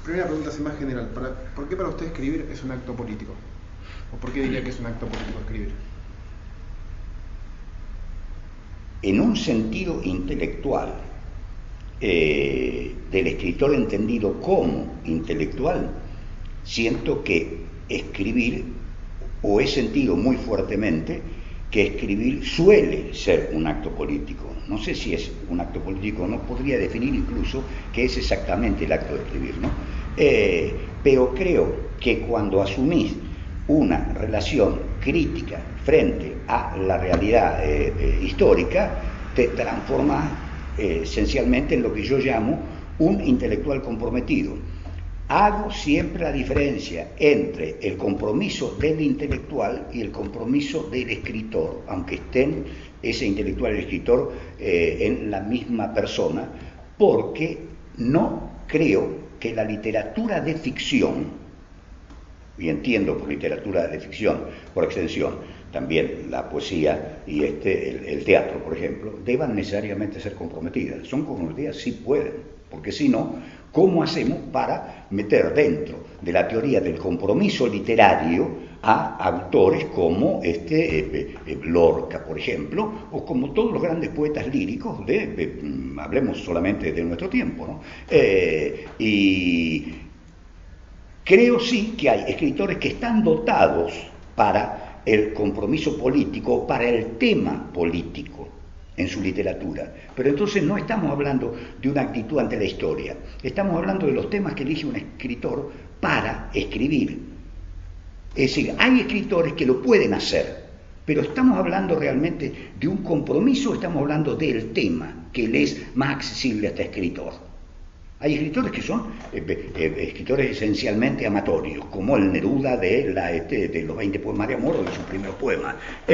Primera pregunta así más general. ¿Por qué para usted escribir es un acto político? ¿O por qué diría que es un acto político escribir? En un sentido intelectual, del escritor entendido como intelectual, siento que escribir, o he sentido muy fuertemente, que escribir suele ser un acto político. No sé si es un acto político, no podría definir incluso qué es exactamente el acto de escribir, ¿no? Pero creo que cuando asumís una relación crítica frente a la realidad histórica, te transformas esencialmente en lo que yo llamo un intelectual comprometido. Hago siempre la diferencia entre el compromiso del intelectual y el compromiso del escritor, aunque estén ese intelectual y el escritor en la misma persona, porque no creo que la literatura de ficción, y entiendo por literatura de ficción, por extensión, también la poesía y el teatro, por ejemplo, deban necesariamente ser comprometidas. Son comprometidas si pueden, porque si no, ¿cómo hacemos para meter dentro de la teoría del compromiso literario a autores como Lorca, por ejemplo, o como todos los grandes poetas líricos hablemos solamente de nuestro tiempo, ¿no? Y creo sí que hay escritores que están dotados para el compromiso político, para el tema político en su literatura. Pero entonces no estamos hablando de una actitud ante la historia, estamos hablando de los temas que elige un escritor para escribir. Es decir, hay escritores que lo pueden hacer, pero estamos hablando realmente de un compromiso, estamos hablando del tema que le es más accesible a este escritor. Hay escritores que son escritores esencialmente amatorios, como el Neruda de los 20 poemas de amor o de sus primeros poemas.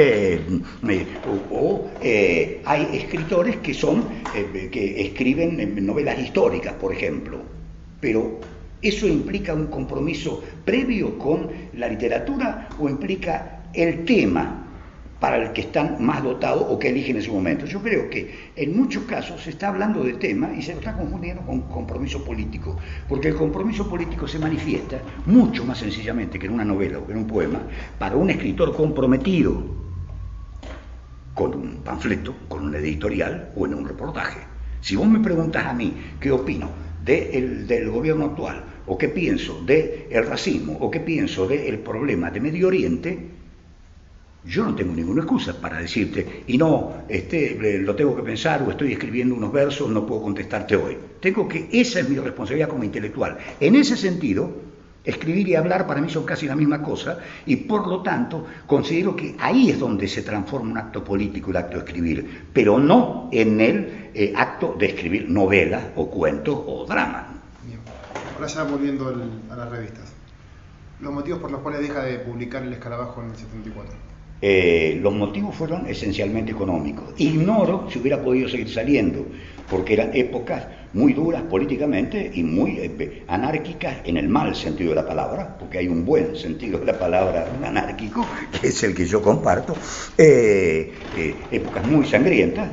Hay escritores que que escriben novelas históricas, por ejemplo. Pero ¿eso implica un compromiso previo con la literatura o implica el tema para el que están más dotados o que eligen en ese momento? Yo creo que en muchos casos se está hablando de tema y se lo está confundiendo con compromiso político, porque el compromiso político se manifiesta mucho más sencillamente que en una novela o que en un poema para un escritor comprometido con un panfleto, con una editorial o en un reportaje. Si vos me preguntás a mí qué opino del gobierno actual, o qué pienso del racismo, o qué pienso del problema de Medio Oriente, yo no tengo ninguna excusa para decirte, y no, lo tengo que pensar, o estoy escribiendo unos versos, no puedo contestarte hoy. Esa es mi responsabilidad como intelectual. En ese sentido, escribir y hablar para mí son casi la misma cosa, y por lo tanto considero que ahí es donde se transforma un acto político, el acto de escribir, pero no en el acto de escribir novelas o cuentos o dramas. Bien. Ahora ya volviendo a las revistas. Los motivos por los cuales deja de publicar El Escarabajo en el 74. Los motivos fueron esencialmente económicos. Ignoro si hubiera podido seguir saliendo, porque eran épocas muy duras políticamente y muy anárquicas en el mal sentido de la palabra, porque hay un buen sentido de la palabra anárquico, que es el que yo comparto, épocas muy sangrientas,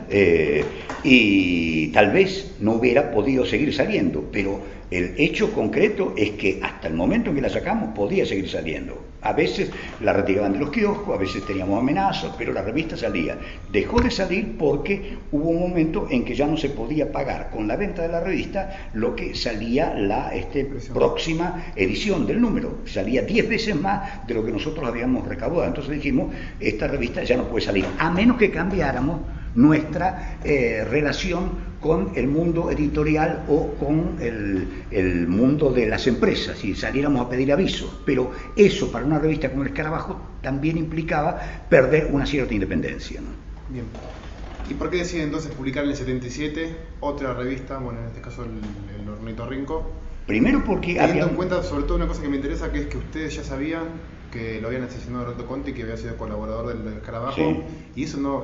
y tal vez no hubiera podido seguir saliendo, pero el hecho concreto es que hasta el momento en que la sacamos podía seguir saliendo. A veces la retiraban de los kioscos, a veces teníamos amenazas, pero la revista salía. Dejó de salir porque hubo un momento en que ya no se podía pagar con la venta de la revista lo que salía la próxima edición del número. Salía 10 veces más de lo que nosotros habíamos recaudado. Entonces dijimos, esta revista ya no puede salir, a menos que cambiáramos nuestra relación con el mundo editorial o con el mundo de las empresas, si saliéramos a pedir aviso. Pero eso para una revista como El Escarabajo también implicaba perder una cierta independencia, ¿no? Bien. ¿Y por qué decide entonces publicar en el 77 otra revista, bueno, en este caso el Ornitorrinco? Primero porque teniendo en cuenta sobre todo una cosa que me interesa, que es que ustedes ya sabían que lo habían asesinado a Roberto Conti, que había sido colaborador del Escarabajo, sí. Y eso no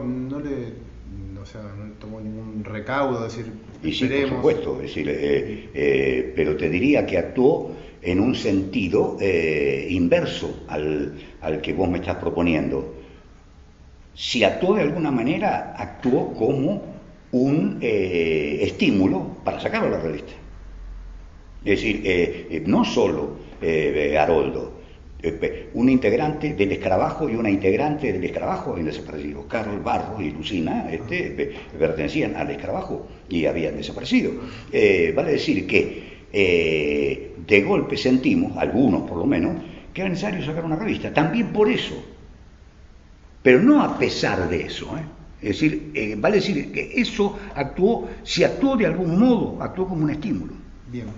tomó ningún recaudo, es decir, y sí, por supuesto, es decir, pero te diría que actuó en un sentido inverso al que vos me estás proponiendo. Si actuó de alguna manera, actuó como un estímulo para sacarlo a la revista. Es decir, no solo Haroldo, un integrante del escarabajo y una integrante del escarabajo habían desaparecido. Carlos Barros y Lucina pertenecían al escarabajo y habían desaparecido. Vale decir que de golpe sentimos, algunos por lo menos, que era necesario sacar una revista. También por eso, pero no a pesar de eso. Es decir, vale decir que eso si actuó de algún modo, actuó como un estímulo. Bien.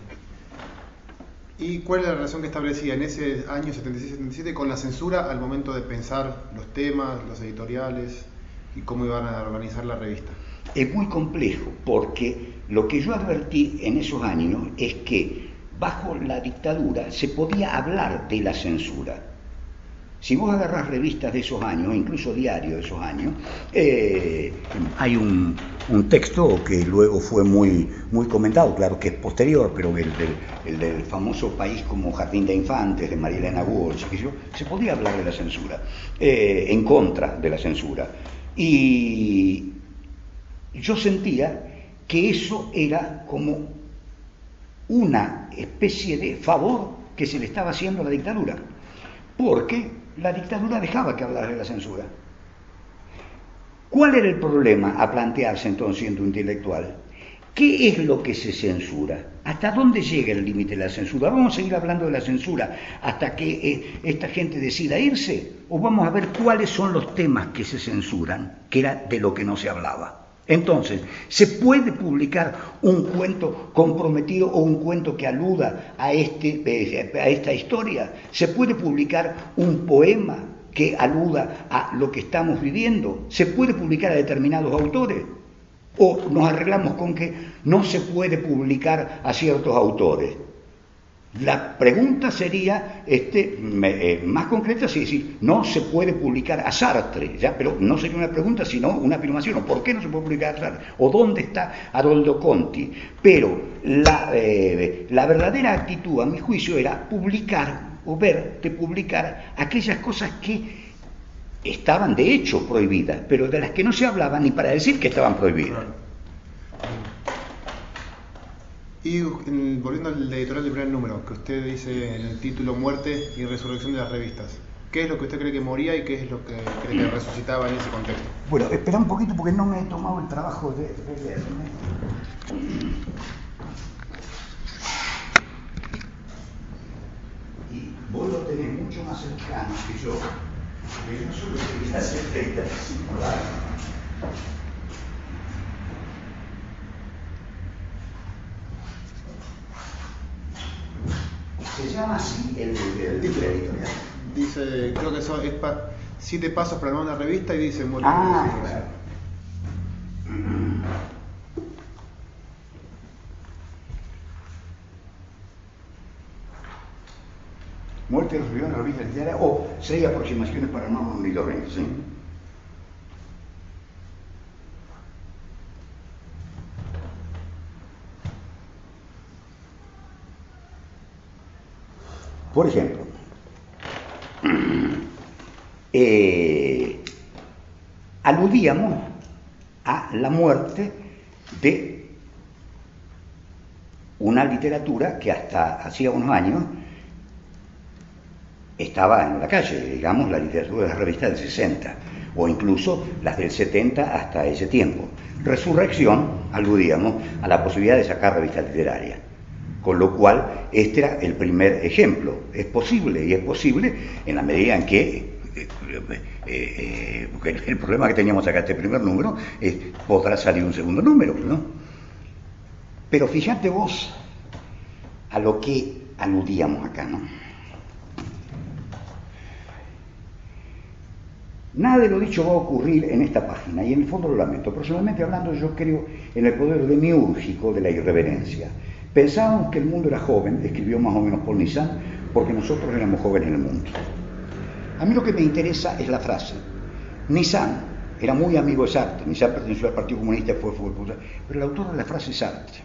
¿Y cuál es la relación que establecía en ese año 76-77 con la censura al momento de pensar los temas, los editoriales y cómo iban a organizar la revista? Es muy complejo porque lo que yo advertí en esos años es que bajo la dictadura se podía hablar de la censura. Si vos agarrás revistas de esos años, incluso diarios de esos años, hay un texto que luego fue muy comentado, claro que es posterior, pero el del famoso País como Jardín de Infantes, de María Elena Walsh, se podía hablar de la censura, en contra de la censura. Y yo sentía que eso era como una especie de favor que se le estaba haciendo a la dictadura, porque la dictadura dejaba que hablara de la censura. ¿Cuál era el problema a plantearse entonces siendo intelectual? ¿Qué es lo que se censura? ¿Hasta dónde llega el límite de la censura? ¿Vamos a seguir hablando de la censura hasta que esta gente decida irse? ¿O vamos a ver cuáles son los temas que se censuran, que era de lo que no se hablaba? Entonces, ¿se puede publicar un cuento comprometido o un cuento que aluda a esta historia? ¿Se puede publicar un poema que aluda a lo que estamos viviendo? ¿Se puede publicar a determinados autores? ¿O nos arreglamos con que no se puede publicar a ciertos autores? La pregunta sería más concreta, si decir, no se puede publicar a Sartre, ¿ya? Pero no sería una pregunta, sino una afirmación. ¿Por qué no se puede publicar a Sartre? ¿O dónde está Haroldo Conti? Pero la verdadera actitud, a mi juicio, era publicar o ver de publicar aquellas cosas que estaban de hecho prohibidas, pero de las que no se hablaba ni para decir que estaban prohibidas. Y volviendo al editorial del primer número, que usted dice en el título Muerte y Resurrección de las revistas, ¿qué es lo que usted cree que moría y qué es lo que cree que resucitaba en ese contexto? Bueno, espera un poquito porque no me he tomado el trabajo de leerme. Y vos lo tenés mucho más cercano que yo solo quería hacer esta simulada. Se llama así el título editorial. Dice, creo que son 7 pasos para armar una revista y dice muerte. Claro. Muerte de los en la revista literaria o 6 aproximaciones para armar un ornitorrinco, ¿sí? Por ejemplo, aludíamos a la muerte de una literatura que hasta hacía unos años estaba en la calle, digamos, la literatura de las revistas del 60, o incluso las del 70 hasta ese tiempo. Resurrección, aludíamos a la posibilidad de sacar revistas literarias. Con lo cual, este era el primer ejemplo. Es posible, y es posible en la medida en que, porque el problema que teníamos acá, este primer número, es podrá salir un segundo número, ¿no? Pero fíjate vos a lo que aludíamos acá, ¿no? Nada de lo dicho va a ocurrir en esta página, y en el fondo lo lamento. Personalmente hablando, yo creo en el poder demiúrgico de la irreverencia. Pensábamos que el mundo era joven, escribió más o menos Paul Nizan, porque nosotros éramos jóvenes en el mundo. A mí lo que me interesa es la frase. Nizan era muy amigo de Sartre, Nizan perteneció al Partido Comunista, fue pero el autor de la frase es Sartre.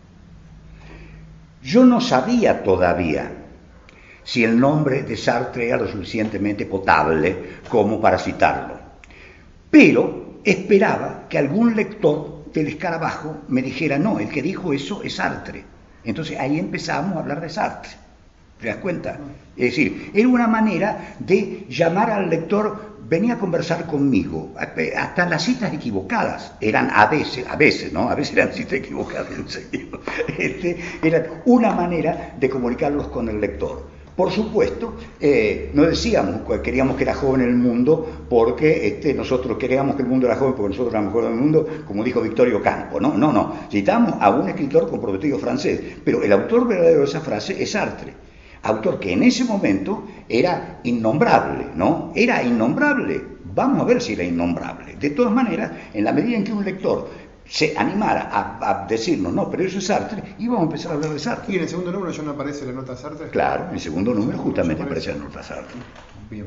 Yo no sabía todavía si el nombre de Sartre era lo suficientemente potable como para citarlo, pero esperaba que algún lector del escarabajo me dijera, no, el que dijo eso es Sartre. Entonces ahí empezamos a hablar de Sartre. ¿Te das cuenta? Es decir, era una manera de llamar al lector, venía a conversar conmigo, hasta las citas equivocadas, eran a veces, ¿no? A veces eran citas equivocadas, en serio. Eran una manera de comunicarlos con el lector. Por supuesto, no decíamos que queríamos que era joven el mundo porque nosotros queríamos que el mundo era joven porque nosotros éramos jóvenes del mundo, como dijo Victorio Campo. No. Necesitamos a un escritor comprometido francés, pero el autor verdadero de esa frase es Sartre. Autor que en ese momento era innombrable, ¿no? Era innombrable. Vamos a ver si era innombrable. De todas maneras, en la medida en que un lector se animara a decirnos, no, pero eso es Sartre, y vamos a empezar a hablar de Sartre. ¿Y en el segundo número ya no aparece la nota Sartre? Claro, en el segundo número justamente aparece la nota Sartre. Bien.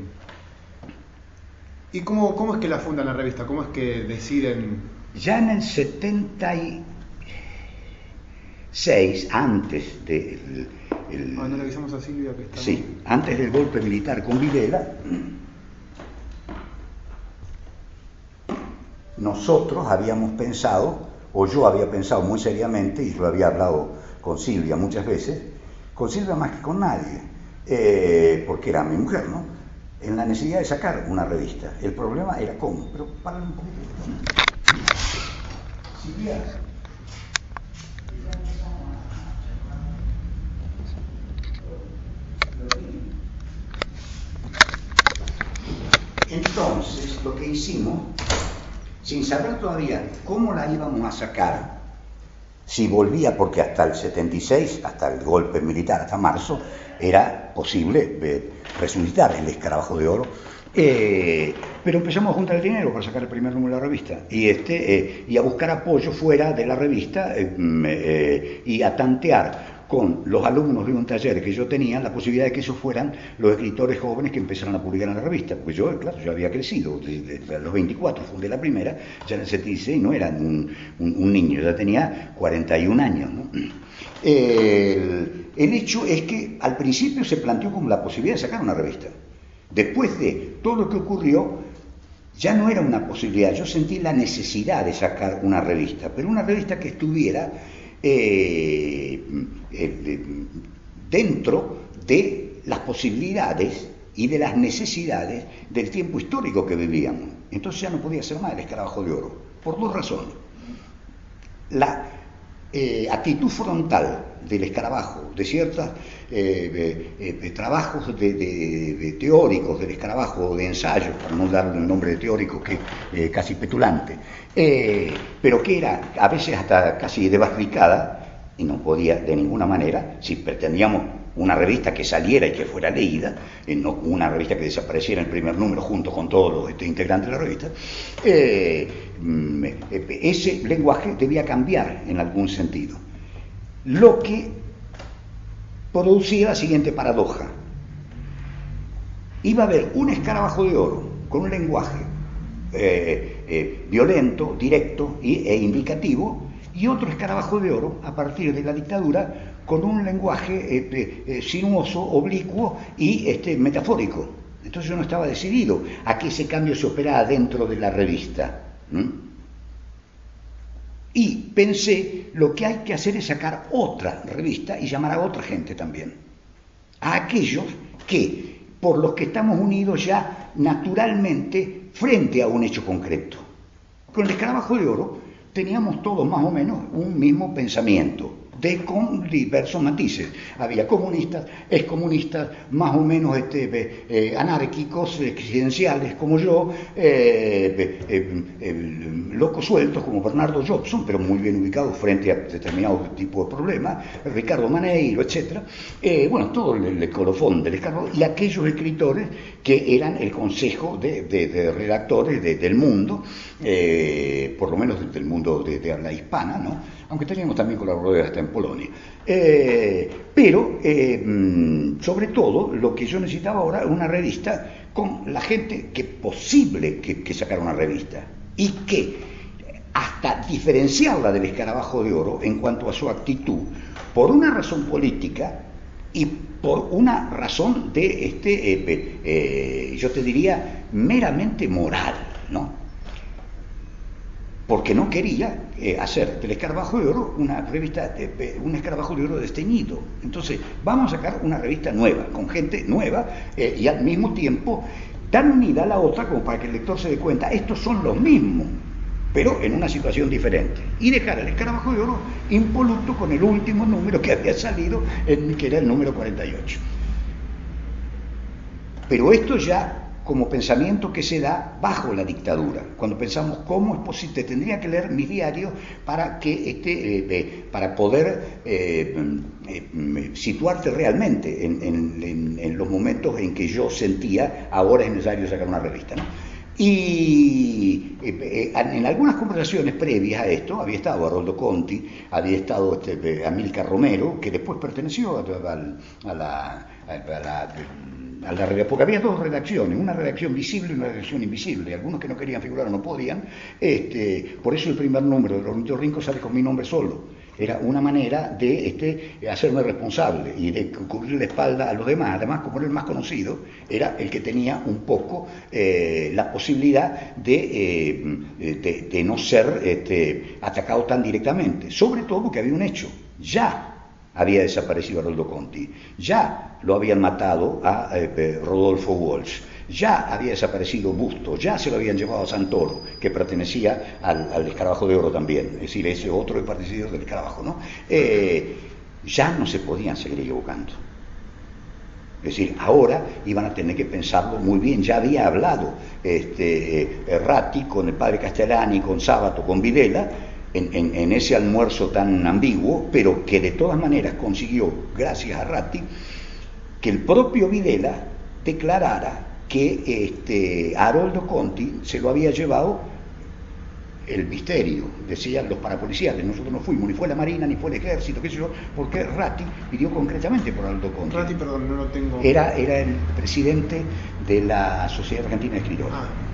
¿Y cómo es que la fundan la revista? ¿Cómo es que deciden? Ya en el 76, antes del... no le avisamos a Silvia que está... Sí, antes del golpe militar con Videla, nosotros habíamos pensado, o yo había pensado muy seriamente, y lo había hablado con Silvia muchas veces, con Silvia más que con nadie, porque era mi mujer, ¿no? En la necesidad de sacar una revista. El problema era cómo, pero para un poquito. Silvia. Entonces, lo que hicimos, sin saber todavía cómo la íbamos a sacar, si volvía, porque hasta el 76, hasta el golpe militar, hasta marzo, era posible resucitar el Escarabajo de Oro, pero empezamos a juntar el dinero para sacar el primer número de la revista y a buscar apoyo fuera de la revista y a tantear con los alumnos de un taller que yo tenía la posibilidad de que esos fueran los escritores jóvenes que empezaron a publicar en la revista, porque yo, claro, yo había crecido, desde los 24 fundé la primera, ya en el 76 no era un niño, ya tenía 41 años, ¿no? El hecho es que al principio se planteó como la posibilidad de sacar una revista. Después de todo lo que ocurrió, ya no era una posibilidad, yo sentí la necesidad de sacar una revista, pero una revista que estuviera dentro de las posibilidades y de las necesidades del tiempo histórico que vivíamos. Entonces ya no podía ser más el Escarabajo de Oro, por dos razones. La actitud frontal del escarabajo, de ciertos trabajos de teóricos del escarabajo, de ensayos, para no darle el nombre de teórico, que casi petulante, pero que era a veces hasta casi desbarricada, y no podía de ninguna manera, si pretendíamos una revista que saliera y que fuera leída, no una revista que desapareciera en el primer número junto con todos los integrantes de la revista, ese lenguaje debía cambiar en algún sentido. Lo que producía la siguiente paradoja. Iba a haber un Escarabajo de Oro con un lenguaje violento, directo e indicativo, y otro Escarabajo de Oro a partir de la dictadura con un lenguaje sinuoso, oblicuo y metafórico. Entonces yo no estaba decidido a que ese cambio se operara dentro de la revista. Y pensé, lo que hay que hacer es sacar otra revista y llamar a otra gente también. A aquellos que, por los que estamos unidos ya naturalmente frente a un hecho concreto. Con el Escarabajo de Oro teníamos todos más o menos un mismo pensamiento, con diversos matices. Había comunistas, excomunistas, más o menos anárquicos, existenciales como yo, locos sueltos como Bernardo Jobson, pero muy bien ubicados frente a determinados tipos de problemas, Ricardo Maneiro, etc. Bueno, todo el colofón del escarabajo, y aquellos escritores que eran el consejo de redactores del mundo, por lo menos del mundo de habla hispana, ¿no? Aunque teníamos también colaboradores hasta en Polonia. Pero, sobre todo, lo que yo necesitaba ahora era una revista con la gente que posible que sacara una revista, y que, hasta diferenciarla del Escarabajo de Oro en cuanto a su actitud, por una razón política y por una razón yo te diría, meramente moral, ¿no? porque no quería hacer del Escarabajo de Oro una revista, un Escarabajo de Oro desteñido. Entonces, vamos a sacar una revista nueva, con gente nueva, y al mismo tiempo tan unida a la otra como para que el lector se dé cuenta, estos son los mismos, pero en una situación diferente. Y dejar el Escarabajo de Oro impoluto con el último número que había salido, que era el número 48. Pero esto ya como pensamiento que se da bajo la dictadura, cuando pensamos cómo es posible, tendría que leer mis diarios para que para poder situarte realmente en los momentos en que yo sentía ahora es necesario sacar una revista, ¿no? Y en algunas conversaciones previas a esto había estado Haroldo Conti, había estado Amílcar Romero, que después perteneció a la porque había dos redacciones, una redacción visible y una redacción invisible, algunos que no querían figurar o no podían, por eso el primer número de Ornitorrinco sale con mi nombre solo. Era una manera de hacerme responsable y de cubrir la espalda a los demás. Además, como era el más conocido, era el que tenía un poco la posibilidad de no ser atacado tan directamente, sobre todo porque había un hecho, ya había desaparecido Haroldo Conti, ya lo habían matado a Rodolfo Walsh, ya había desaparecido Busto, ya se lo habían llevado a Santoro, que pertenecía al Escarabajo de Oro también, es decir, ese otro partido del Escarabajo, ¿no? Ya no se podían seguir equivocando. Es decir, ahora iban a tener que pensarlo muy bien. Ya había hablado Ratti con el padre Castellani, con Sábato, con Videla, en ese almuerzo tan ambiguo, pero que de todas maneras consiguió, gracias a Ratti, que el propio Videla declarara que a Haroldo Conti se lo había llevado el misterio, decían los parapoliciales. Nosotros no fuimos, ni fue la Marina, ni fue el Ejército, qué sé yo, porque Ratti pidió concretamente por Haroldo Conti. Ratti, perdón, no lo tengo. Era el presidente de la Sociedad Argentina de Escritores.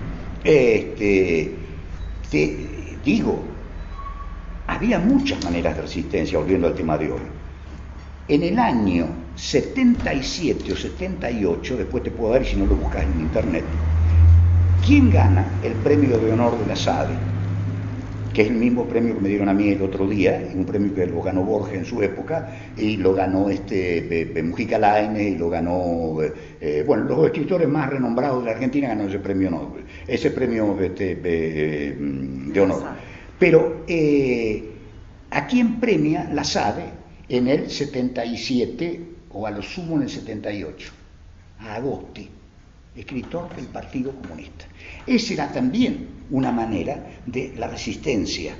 Digo, había muchas maneras de resistencia, volviendo al tema de hoy. En el año 77 o 78, después te puedo dar, si no lo buscas en internet, ¿quién gana el premio de honor de la SADE? Que es el mismo premio que me dieron a mí el otro día, un premio que lo ganó Borges en su época, y lo ganó Mujica Lainez, y lo ganó, bueno, los escritores más renombrados de la Argentina ganaron ese premio Nobel, ese premio de honor. Pero, ¿a quién premia la SADE en el 77 o a lo sumo en el 78? A Agosti, escritor del Partido Comunista. Esa era también una manera de la resistencia.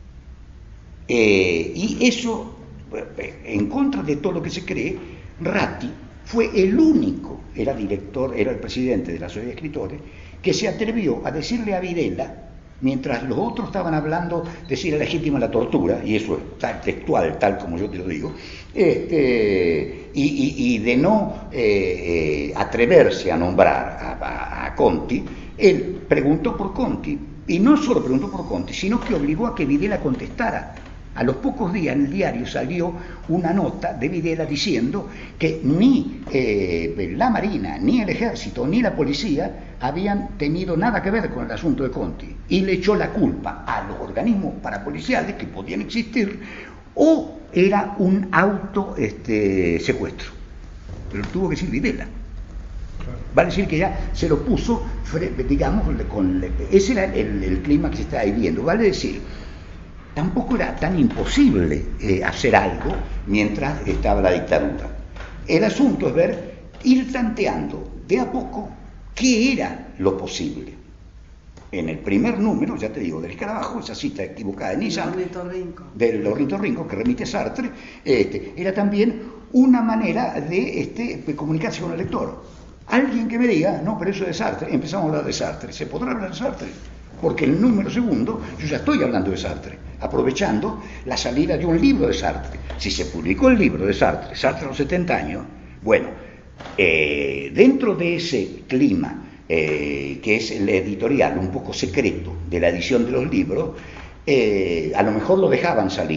Y eso, en contra de todo lo que se cree, Ratti fue el único, era el presidente de la Sociedad de Escritores, que se atrevió a decirle a Videla, mientras los otros estaban hablando de si era legítima la tortura, y eso es tal textual, tal como yo te lo digo, y de no atreverse a nombrar a Conti, él preguntó por Conti, y no solo preguntó por Conti, sino que obligó a que Videla contestara. A los pocos días en el diario salió una nota de Videla diciendo que ni la Marina, ni el Ejército, ni la policía habían tenido nada que ver con el asunto de Conti, y le echó la culpa a los organismos parapoliciales que podían existir, o era un secuestro. Pero tuvo que decir Videla. Vale decir que ya se lo puso, digamos, ese era el clima que se estaba viviendo. Vale decir, tampoco era tan imposible hacer algo mientras estaba la dictadura. El asunto es ir tanteando de a poco qué era lo posible. En el primer número, ya te digo, del Escarabajo, esa cita equivocada de Nissan, del Ornitorrinco, que remite a Sartre, era también una manera de comunicarse con el lector. Alguien que me diga, no, pero eso es de Sartre, empezamos a hablar de Sartre. ¿Se podrá hablar de Sartre? Porque en el número segundo yo ya estoy hablando de Sartre, aprovechando la salida de un libro de Sartre. Si se publicó el libro de Sartre, Sartre a los 70 años, bueno, dentro de ese clima, que es el editorial un poco secreto de la edición de los libros, a lo mejor lo dejaban salir,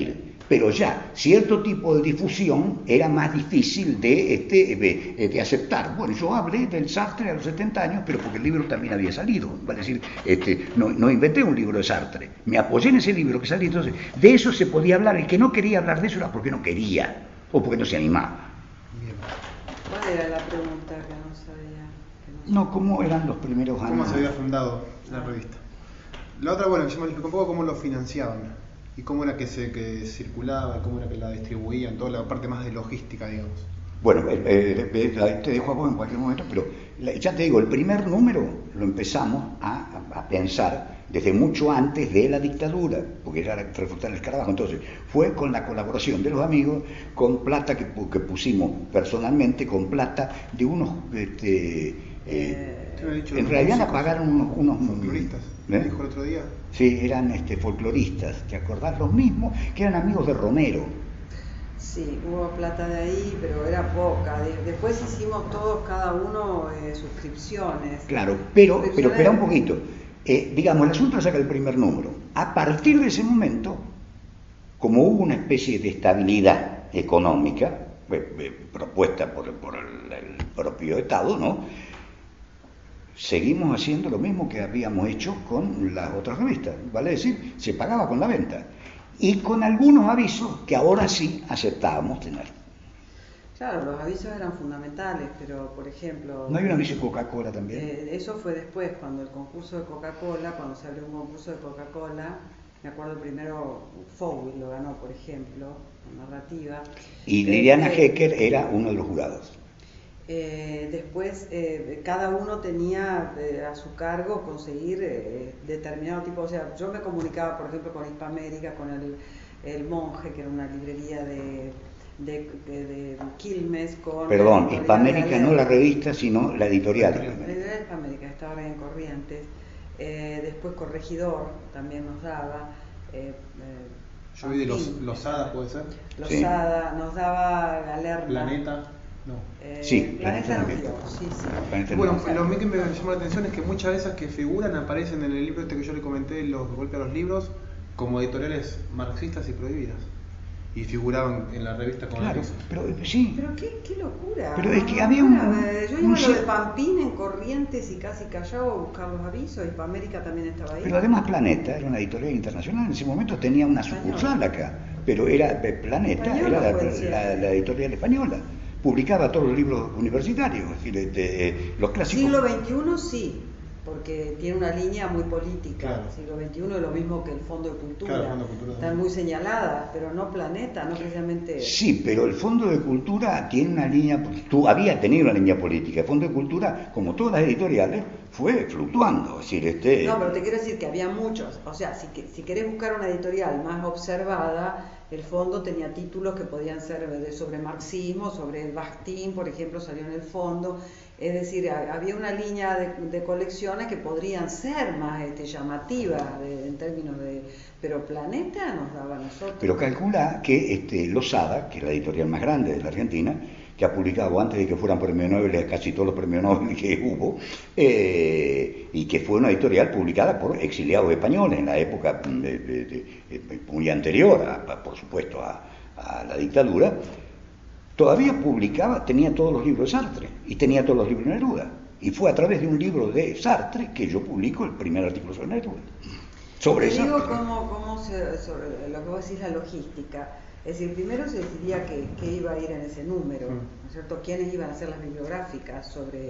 pero ya cierto tipo de difusión era más difícil de aceptar. Bueno, yo hablé del Sartre a los 70 años, pero porque el libro también había salido. Vale decir, no inventé un libro de Sartre, me apoyé en ese libro que salió, entonces de eso se podía hablar. El que no quería hablar de eso era porque no quería, o porque no se animaba. Bien. ¿Cuál era la pregunta que no sabía? No, ¿cómo eran los primeros años? ¿Cómo se había fundado la revista? La otra, bueno, yo me explico un poco cómo lo financiaban y cómo era que circulaba, cómo era que la distribuían, toda la parte más de logística, digamos. Bueno, te dejo a vos en cualquier momento, pero ya te digo, el primer número lo empezamos a pensar desde mucho antes de la dictadura, porque era refutar el escarabajo. Entonces, fue con la colaboración de los amigos, con plata que pusimos personalmente, con plata de unos... en realidad la pagaron unos folcloristas, me dijo el otro día. Sí, eran folcloristas, ¿te acordás? Los mismos que eran amigos de Romero. Sí, hubo plata de ahí, pero era poca. Después hicimos todos, cada uno, suscripciones. Claro, pero espera un poquito. Digamos, el asunto saca el primer número. A partir de ese momento, como hubo una especie de estabilidad económica, propuesta por el propio Estado, ¿no? Seguimos haciendo lo mismo que habíamos hecho con las otras revistas, vale decir, se pagaba con la venta y con algunos avisos que ahora sí aceptábamos tener. Claro, los avisos eran fundamentales, pero por ejemplo... ¿No hay un aviso de Coca-Cola también? Eso fue después, cuando el concurso de Coca-Cola, cuando se abrió un concurso de Coca-Cola, me acuerdo el primero, Fowey lo ganó, por ejemplo, en narrativa. Y Liliana Hecker era uno de los jurados. Después cada uno tenía a su cargo conseguir determinado tipo, o sea, yo me comunicaba por ejemplo con Hispamérica, con el Monje, que era una librería de Quilmes, con... Perdón, Hispamérica no la revista, sino la editorial. La Hispamérica estaba ahora en Corrientes. Después Corregidor también nos daba. Yo vi de Losada, ¿puede ser? Losada, sí. Nos daba Galerna. Planeta. No. Sí, Planeta no. Sí. Bueno, lo que me llamó la atención es que muchas de esas que figuran aparecen en el libro este que yo le comenté, Los golpes a los libros, como editoriales marxistas y prohibidas. Y figuraban en la revista con claro, avisos. Pero sí. Pero qué locura. Pero es que había yo iba a lo de Pampín en Corrientes y casi Callao a buscar los avisos, Hispamérica también estaba ahí. Pero además Planeta era una editorial internacional, en ese momento tenía una sucursal acá, pero era Planeta, era la editorial española. Publicaba todos los libros universitarios, es decir, los clásicos. Siglo XXI sí, porque tiene una línea muy política. Claro. Siglo XXI es lo mismo que el Fondo de Cultura. Claro, el Fondo de Cultura están muy señaladas, pero no Planeta, no precisamente... Sí, pero el Fondo de Cultura tiene una línea, había tenido una línea política. El Fondo de Cultura, como todas las editoriales, fue fluctuando. Es decir, No, pero te quiero decir que había muchos. O sea, si querés buscar una editorial más observada, el fondo tenía títulos que podían ser sobre marxismo, sobre Bakhtin, por ejemplo, salió en el fondo. Es decir, había una línea de colecciones que podrían ser más llamativas en términos de... Pero Planeta nos daba a nosotros. Pero calcula que Losada, que es la editorial más grande de la Argentina, que ha publicado antes de que fueran premios Nobel casi todos los premios Nobel que hubo, y que fue una editorial publicada por exiliados españoles en la época muy anterior, por supuesto, a la dictadura, todavía publicaba, tenía todos los libros de Sartre y tenía todos los libros de Neruda. Y fue a través de un libro de Sartre que yo publico el primer artículo sobre Neruda. Sobre Te Sartre. digo sobre lo que vos decís, la logística. Es decir, primero se decidía qué iba a ir en ese número, ¿no es cierto? ¿Quiénes iban a ser las bibliográficas?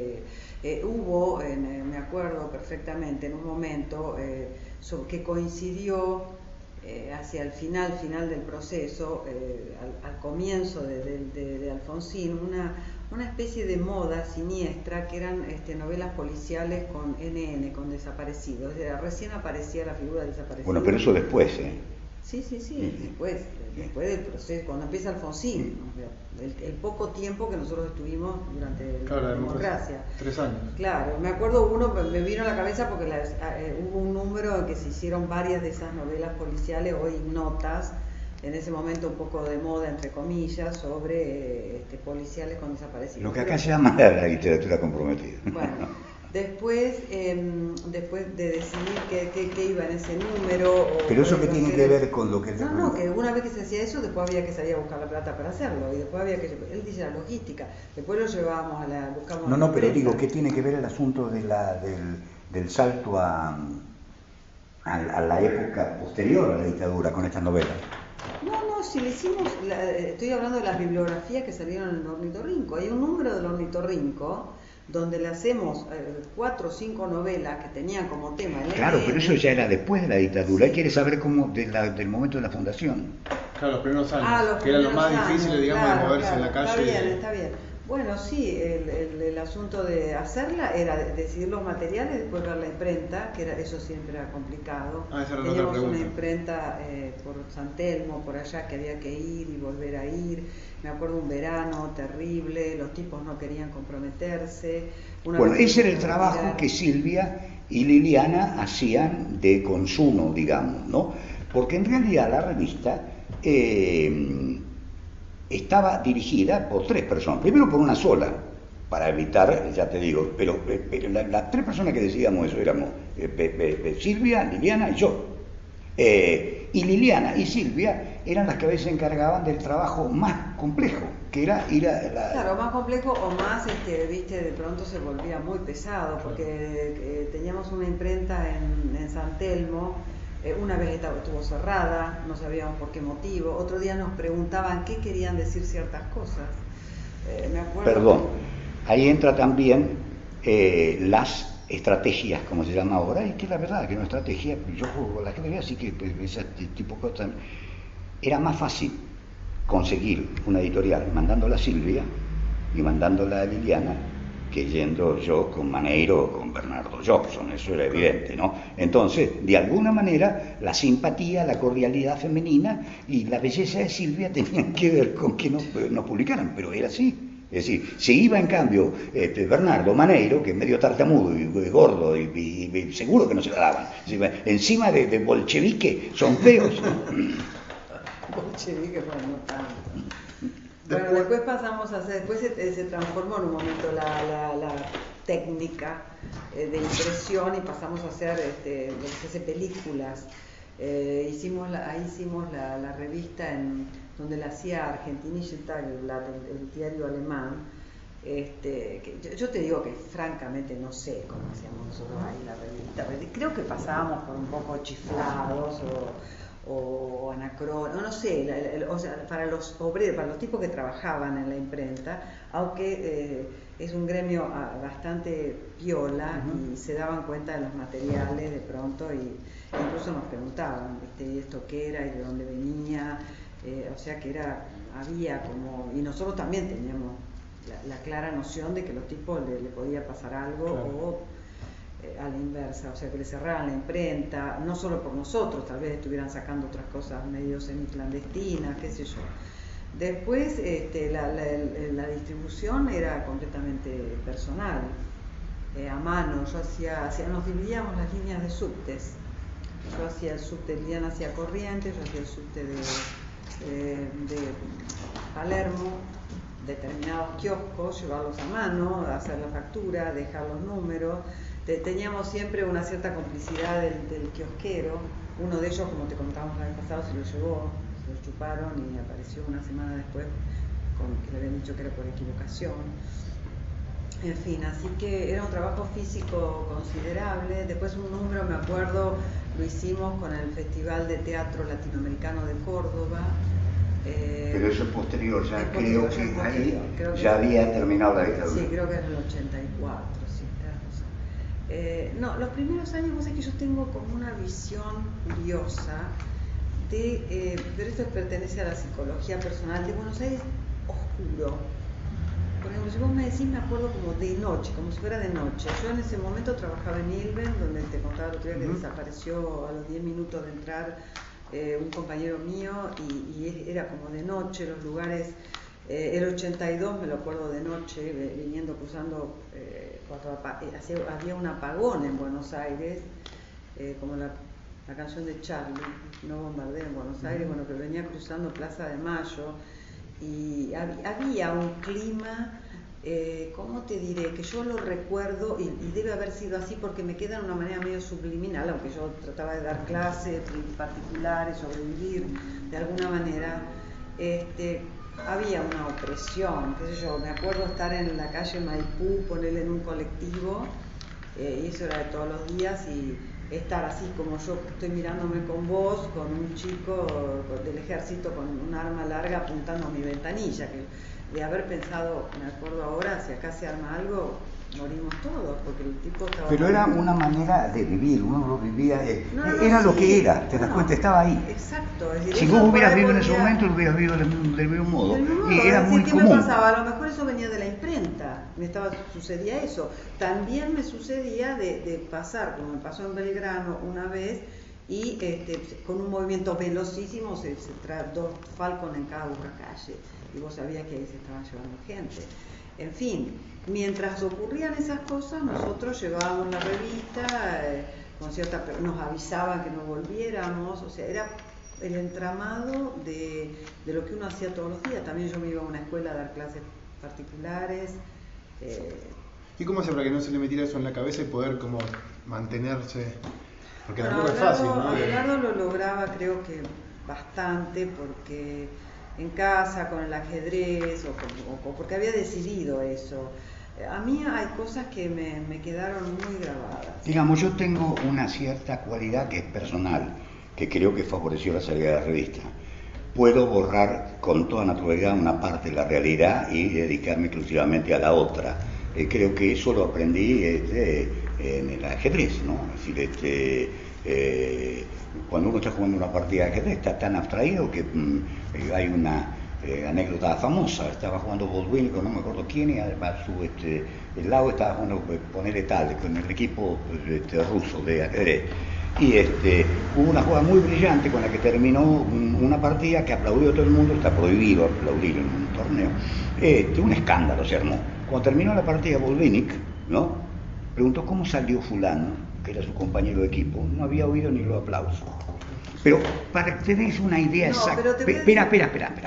Hubo, me acuerdo perfectamente, en un momento que coincidió hacia el final del proceso, al comienzo de Alfonsín, una especie de moda siniestra que eran novelas policiales con NN, con desaparecidos. Recién aparecía la figura del desaparecido. Bueno, pero eso después, Sí, después del proceso, cuando empieza Alfonsín, el poco tiempo que nosotros estuvimos durante la democracia. 3 años. Claro, me acuerdo me vino a la cabeza porque hubo un número en que se hicieron varias de esas novelas policiales, hoy notas, en ese momento un poco de moda, entre comillas, sobre policiales con desaparecidos. Lo que acá se llama la literatura comprometida. Bueno, Después de decidir qué iba en ese número. Pero eso que tiene que ver con lo que... No, que una vez que se hacía eso, después había que salir a buscar la plata para hacerlo. Y después había que... Él dice la logística. Después lo llevábamos buscamos No, pero digo, ¿qué tiene que ver el asunto de del salto a la época posterior a la dictadura con esta novela? No, si le hicimos, estoy hablando de las bibliografías que salieron en el Ornitorrinco. Hay un número del Ornitorrinco donde le hacemos 4 o 5 novelas que tenían como tema el Claro, pero eso ya era después de la dictadura. Él quiere saber cómo del momento de la fundación. Claro, los primeros años, que era lo más difícil, digamos, de moverse en la calle. Está bien. Bueno, sí, el asunto de hacerla era decidir los materiales, después ver la imprenta, que eso siempre era complicado. Teníamos una imprenta por San Telmo, por allá, que había que ir y volver a ir. Me acuerdo un verano terrible, los tipos no querían comprometerse. Bueno, ese era el trabajo que Silvia y Liliana hacían de consumo, digamos, ¿no? Porque en realidad la revista... estaba dirigida por 3 personas, primero por una sola, para evitar, ya te digo, pero las 3 personas que decíamos eso éramos Silvia, Liliana y yo. Y Liliana y Silvia eran las que a veces se encargaban del trabajo más complejo, que era ir a la... Claro, más complejo o más, viste, de pronto se volvía muy pesado, porque teníamos una imprenta en San Telmo. Una vez estuvo cerrada, no sabíamos por qué motivo. Otro día nos preguntaban qué querían decir ciertas cosas. Me acuerdo. Perdón, ahí entra también las estrategias, como se llama ahora, y que la verdad que una estrategia, yo juego la escribía, así que ese tipo de cosas. Era más fácil conseguir una editorial mandándola a Silvia y mandándola a Liliana que yendo yo con Maneiro o con Bernardo Jobson, eso era evidente, ¿no? Entonces, de alguna manera, la simpatía, la cordialidad femenina y la belleza de Silvia tenían que ver con que no publicaran, pero era así. Es decir, si iba en cambio Bernardo Maneiro, que es medio tartamudo y gordo y seguro que no se la daban, encima de bolchevique son feos. Bolchevique, bueno, no tanto. Bueno, después pasamos a hacer, después se transformó en un momento la técnica de impresión y pasamos a hacer lo que se hace películas. Hicimos la revista donde la hacía Argentinische Tageblatt, el diario alemán. Yo te digo que francamente no sé cómo hacíamos nosotros ahí la revista. Creo que pasábamos por un poco chiflados o anacrónicos, no sé, o sea, para los obreros, para los tipos que trabajaban en la imprenta, aunque es un gremio bastante piola y se daban cuenta de los materiales de pronto y incluso nos preguntaban, ¿y esto qué era y de dónde venía? O sea que había como, y nosotros también teníamos la clara noción de que los tipos le podía pasar algo, claro, o a la inversa, o sea que le cerraran la imprenta, no solo por nosotros, tal vez estuvieran sacando otras cosas medio semiclandestinas, qué sé yo. Después la distribución era completamente personal, a mano. Nos dividíamos las líneas de subtes. Yo hacía el subte, Liliana hacía Corrientes, yo hacía el subte de Palermo, determinados kioscos, llevarlos a mano, hacer la factura, dejar los números. Teníamos siempre una cierta complicidad del kiosquero. Uno de ellos, como te contábamos el año pasado, se lo llevó, se lo chuparon y apareció una semana después que le habían dicho que era por equivocación. En fin, así que era un trabajo físico considerable. Después un número, me acuerdo, lo hicimos con el Festival de Teatro Latinoamericano de Córdoba. Pero eso es posterior, ya creo que ahí ya había terminado la dictadura. Sí, creo que era el 84, sí, no, los primeros años, vos sabés que yo tengo como una visión curiosa pero esto pertenece a la psicología personal, de Buenos Aires oscuro. Por ejemplo, si vos me decís, me acuerdo como de noche, como si fuera de noche. Yo en ese momento trabajaba en Ilven, donde te contaba el otro día que desapareció a los 10 minutos de entrar un compañero mío, y era como de noche, los lugares. El 82 me lo acuerdo de noche, viniendo, cruzando, había un apagón en Buenos Aires, como la canción de Charlie, No bombardeo en Buenos Aires, bueno, que venía cruzando Plaza de Mayo, y había un clima ¿cómo te diré? Que yo lo recuerdo y debe haber sido así porque me queda de una manera medio subliminal, aunque yo trataba de dar clases particulares, sobrevivir de alguna manera. Había una opresión, qué sé yo, me acuerdo estar en la calle Maipú, ponerle en un colectivo, y eso era de todos los días, y estar así como yo estoy mirándome con vos, con un chico del ejército con un arma larga apuntando a mi ventanilla, que de haber pensado, me acuerdo ahora, si acá se arma algo, morimos todos, porque el tipo estaba... Pero era una manera de vivir, uno lo vivía, era lo que era, te das cuenta, estaba ahí. Exacto. Es decir, si vos hubieras vivido en ese momento, lo hubieras vivido del mismo modo. Y era muy ¿qué común. me pasaba? A lo mejor eso venía de la imprenta, sucedía eso. También me sucedía de pasar, como me pasó en Belgrano una vez, y con un movimiento velocísimo se dos Falcon en cada calle, y vos sabías que ahí se estaban llevando gente. En fin, mientras ocurrían esas cosas, nosotros llevábamos la revista, nos avisaban que no volviéramos, o sea, era el entramado de lo que uno hacía todos los días. También yo me iba a una escuela a dar clases particulares. ¿Y cómo hacía para que no se le metiera eso en la cabeza y poder como mantenerse? Porque tampoco es fácil, ¿no? Abelardo lo lograba, creo que bastante, porque en casa, con el ajedrez, o porque había decidido eso. A mí hay cosas que me quedaron muy grabadas. Digamos, yo tengo una cierta cualidad que es personal, que creo que favoreció la salida de la revista. Puedo borrar con toda naturalidad una parte de la realidad y dedicarme exclusivamente a la otra. Creo que eso lo aprendí en el ajedrez, ¿no? Es decir, cuando uno está jugando una partida de ajedrez está tan abstraído que hay una anécdota famosa. Estaba jugando Baldwin con no me acuerdo quién, y además el lado estaba jugando, ponerle tal, con el equipo ruso de ajedrez. Y hubo una jugada muy brillante con la que terminó una partida que aplaudió todo el mundo. Está prohibido aplaudir en un torneo. Un escándalo se armó. Cuando terminó la partida, Botvinnik, ¿no?, preguntó cómo salió fulano, que era su compañero de equipo. No había oído ni los aplausos. Pero para que te des una idea exacta... Espera.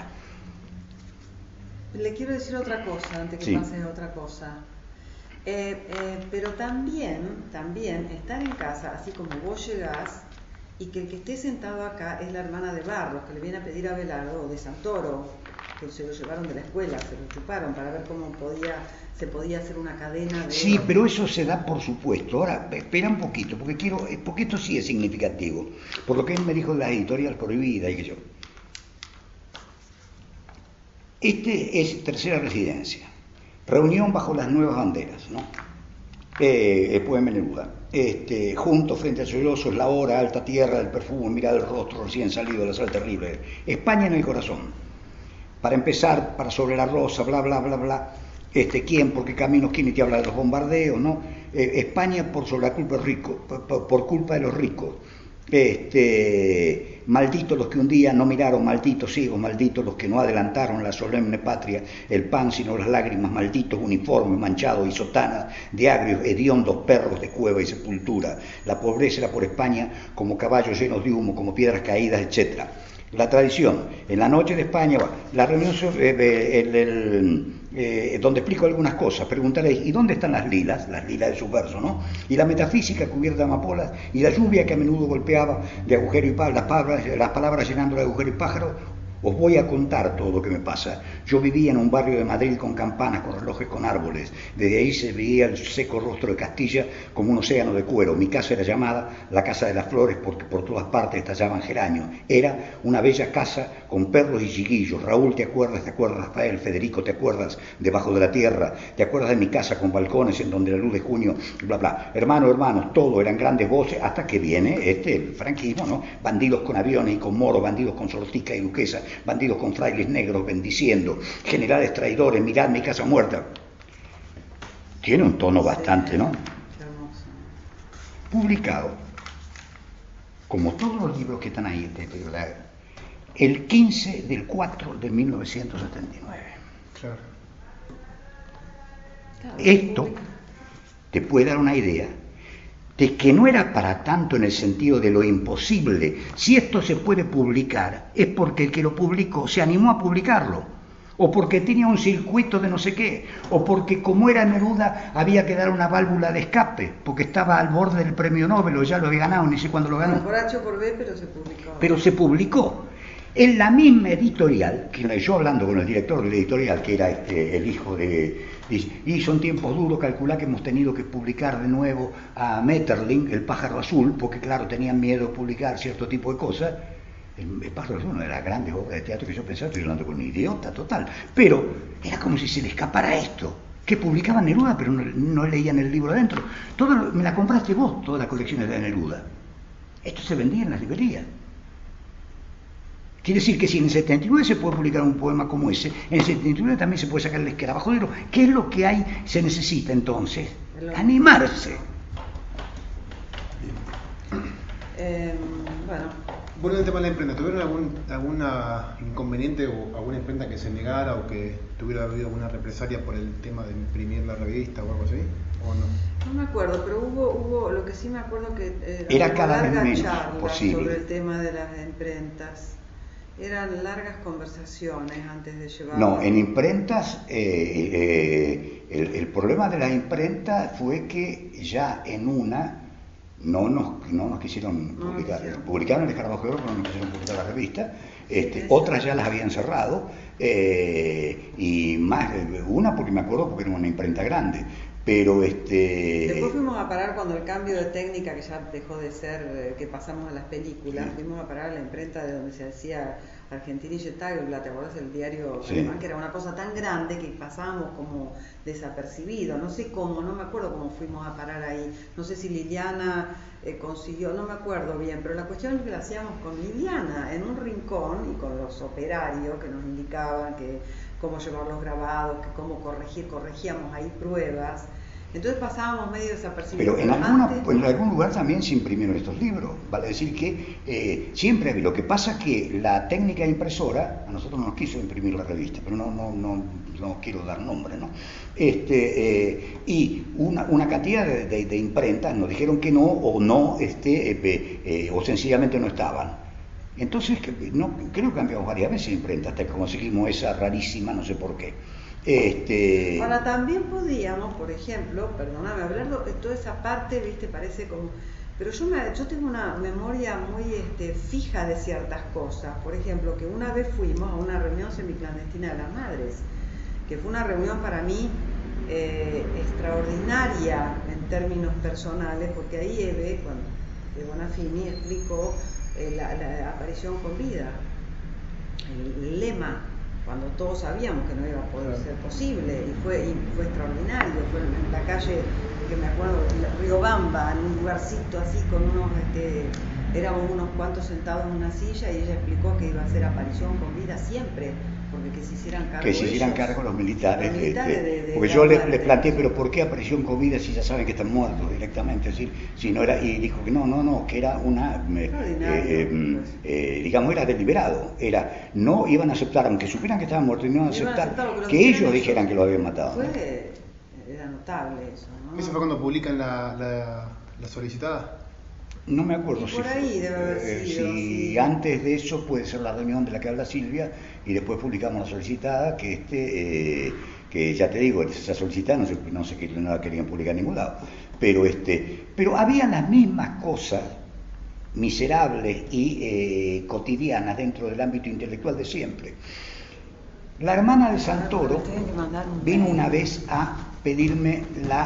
Le quiero decir otra cosa antes que pase a otra cosa. Pero también estar en casa, así como vos llegás, y que el que esté sentado acá es la hermana de Barros, que le viene a pedir a Abelardo, o de Santoro, que se lo llevaron de la escuela, se lo chuparon para ver cómo se podía hacer una cadena de... Sí, pero eso se da por supuesto. Ahora, espera un poquito, porque esto sí es significativo, por lo que él me dijo de la editorial prohibida y que yo... es Tercera Residencia, reunión bajo las nuevas banderas, ¿no? Poema Neruda. Juntos frente al sollozo, es la hora, alta tierra del perfume, mirad el rostro recién salido de la sal terrible. España en el corazón. Para empezar, para sobre la rosa, bla, bla, bla, bla. ¿Quién? ¿Por qué caminos? ¿Quién? Y te habla de los bombardeos, ¿no? España por sobre la culpa de los ricos, por culpa de los ricos. Malditos los que un día no miraron, malditos ciegos, malditos los que no adelantaron la solemne patria, el pan sino las lágrimas, malditos uniformes manchados y sotanas de agrios, hediondos perros de cueva y sepultura. La pobreza era por España como caballos llenos de humo, como piedras caídas, etcétera. La tradición, en la noche de España, la reunión donde explico algunas cosas, preguntaréis, ¿y dónde están las lilas de su verso, ¿no? Y la metafísica cubierta de amapolas, y la lluvia que a menudo golpeaba de agujero y las palabras llenando de agujero y pájaro. Os voy a contar todo lo que me pasa. Yo vivía en un barrio de Madrid con campanas, con relojes, con árboles. Desde ahí se veía el seco rostro de Castilla como un océano de cuero. Mi casa era llamada la Casa de las Flores porque por todas partes estallaban geranios. Era una bella casa con perros y chiquillos. Raúl, ¿te acuerdas? Rafael, Federico, ¿te acuerdas? Debajo de la tierra. ¿Te acuerdas de mi casa con balcones en donde la luz de junio, bla, bla? Hermanos, todo eran grandes voces hasta que viene el franquismo, ¿no? Bandidos con aviones y con moros, bandidos con sortica y duquesa, bandidos con frailes negros bendiciendo, generales traidores, mirad mi casa muerta. Tiene un tono bastante, ¿no? Publicado, como todos los libros que están ahí, el 15 del 4 de 1979. Claro. Esto te puede dar una idea de que no era para tanto en el sentido de lo imposible. Si esto se puede publicar, es porque el que lo publicó se animó a publicarlo. o porque tenía un circuito de no sé qué, o porque como era Neruda había que dar una válvula de escape, porque estaba al borde del premio Nobel, o ya lo había ganado, ni sé cuándo lo ganó. Por H o por B, pero se publicó. Pero se publicó. En la misma editorial, que yo hablando con el director de la editorial, que era el hijo de... Dice, y son tiempos duros, calculá que hemos tenido que publicar de nuevo a Metterling, El pájaro azul, porque claro, tenían miedo de publicar cierto tipo de cosas. El pájaro azul, una de las grandes obras de teatro que yo pensaba, estoy hablando con un idiota total, pero era como si se le escapara esto, que publicaban Neruda, pero no leían el libro adentro. Me la compraste vos, todas las colecciones de Neruda. Esto se vendía en las librerías. Quiere decir que si en el 79 se puede publicar un poema como ese, en el 79 también se puede sacar el escarabajo negro. ¿Qué es lo que se necesita entonces? Animarse. Bueno, el tema de la imprenta, ¿tuvieron algún inconveniente o alguna imprenta que se negara o que tuviera habido alguna represalia por el tema de imprimir la revista o algo así? ¿O no? No me acuerdo, pero hubo lo que sí me acuerdo que era cada vez menos posible sobre el tema de las imprentas. Eran largas conversaciones antes de llevar... No, en imprentas, el problema de las imprentas fue que ya en una no nos quisieron publicar. Publicaron el escarabajo de oro, pero no nos quisieron publicar la revista. Otras ya las habían cerrado, y más, una porque me acuerdo porque era una imprenta grande. Pero Después fuimos a parar cuando el cambio de técnica, que ya dejó de ser que pasamos a las películas, fuimos a parar a la imprenta de donde se hacía Argentinische Tageblatt, ¿te acordás? El diario alemán, que era una cosa tan grande que pasábamos como desapercibido. No sé cómo, no me acuerdo cómo fuimos a parar ahí. No sé si Liliana consiguió, no me acuerdo bien, pero la cuestión es que la hacíamos con Liliana en un rincón y con los operarios que nos indicaban cómo llevar los grabados, cómo corregíamos ahí pruebas. Entonces pasábamos medio desapercibidos. Pero en algún lugar también se imprimieron estos libros. Vale decir que siempre lo que pasa es que la técnica impresora, a nosotros no nos quiso imprimir la revista, pero no quiero dar nombre, ¿no? Y una cantidad de imprentas nos dijeron que no, o sencillamente no estaban. Entonces, creo que cambiamos varias veces de imprenta hasta que conseguimos esa rarísima, no sé por qué. Ahora también podíamos, por ejemplo, perdóname, hablar de toda esa parte, viste, parece como... Pero yo tengo una memoria muy fija de ciertas cosas. Por ejemplo, que una vez fuimos a una reunión semiclandestina de las madres, que fue una reunión para mí extraordinaria en términos personales, porque ahí Eve Bonafini explicó la aparición con vida, el lema, cuando todos sabíamos que no iba a poder ser posible, y fue extraordinario. Fue en la calle, que me acuerdo, Riobamba, en un lugarcito así con éramos unos cuantos sentados en una silla, y ella explicó que iba a ser aparición con vida siempre, porque que se hicieran cargo los militares, porque yo les planteé, pero ¿por qué aparición con vida si ya saben que están muertos directamente? Es decir, si no era, y dijo que no, que era digamos, era deliberado, no iban a aceptar, aunque supieran que estaban muertos, y no iban a aceptar que ellos dijeran que lo habían matado. Era notable eso, ¿no? ¿Eso fue cuando publican la solicitada? No me acuerdo si por ahí debe haber sido. Si antes de eso puede ser la reunión de la que habla Silvia, y después publicamos la solicitada, que ya te digo, esa solicitada no sé que no la querían publicar en ningún lado, pero había las mismas cosas miserables y cotidianas dentro del ámbito intelectual de siempre. La hermana de Santoro vino una vez a pedirme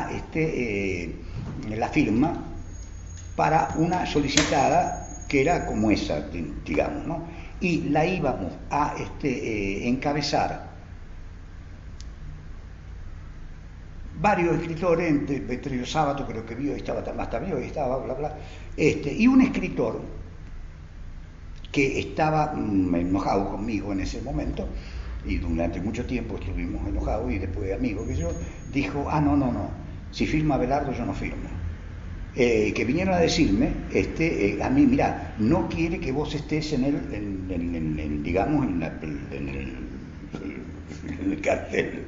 la firma para una solicitada que era como esa, digamos, ¿no? Y la íbamos a encabezar varios escritores, entre los sábados creo que vio, estaba bla bla, y un escritor que estaba enojado conmigo en ese momento, y durante mucho tiempo estuvimos enojados, y después amigos que yo, dijo, no, si firma Abelardo yo no firmo. Que vinieron a decirme, a mí, mira, no quiere que vos estés en el cartel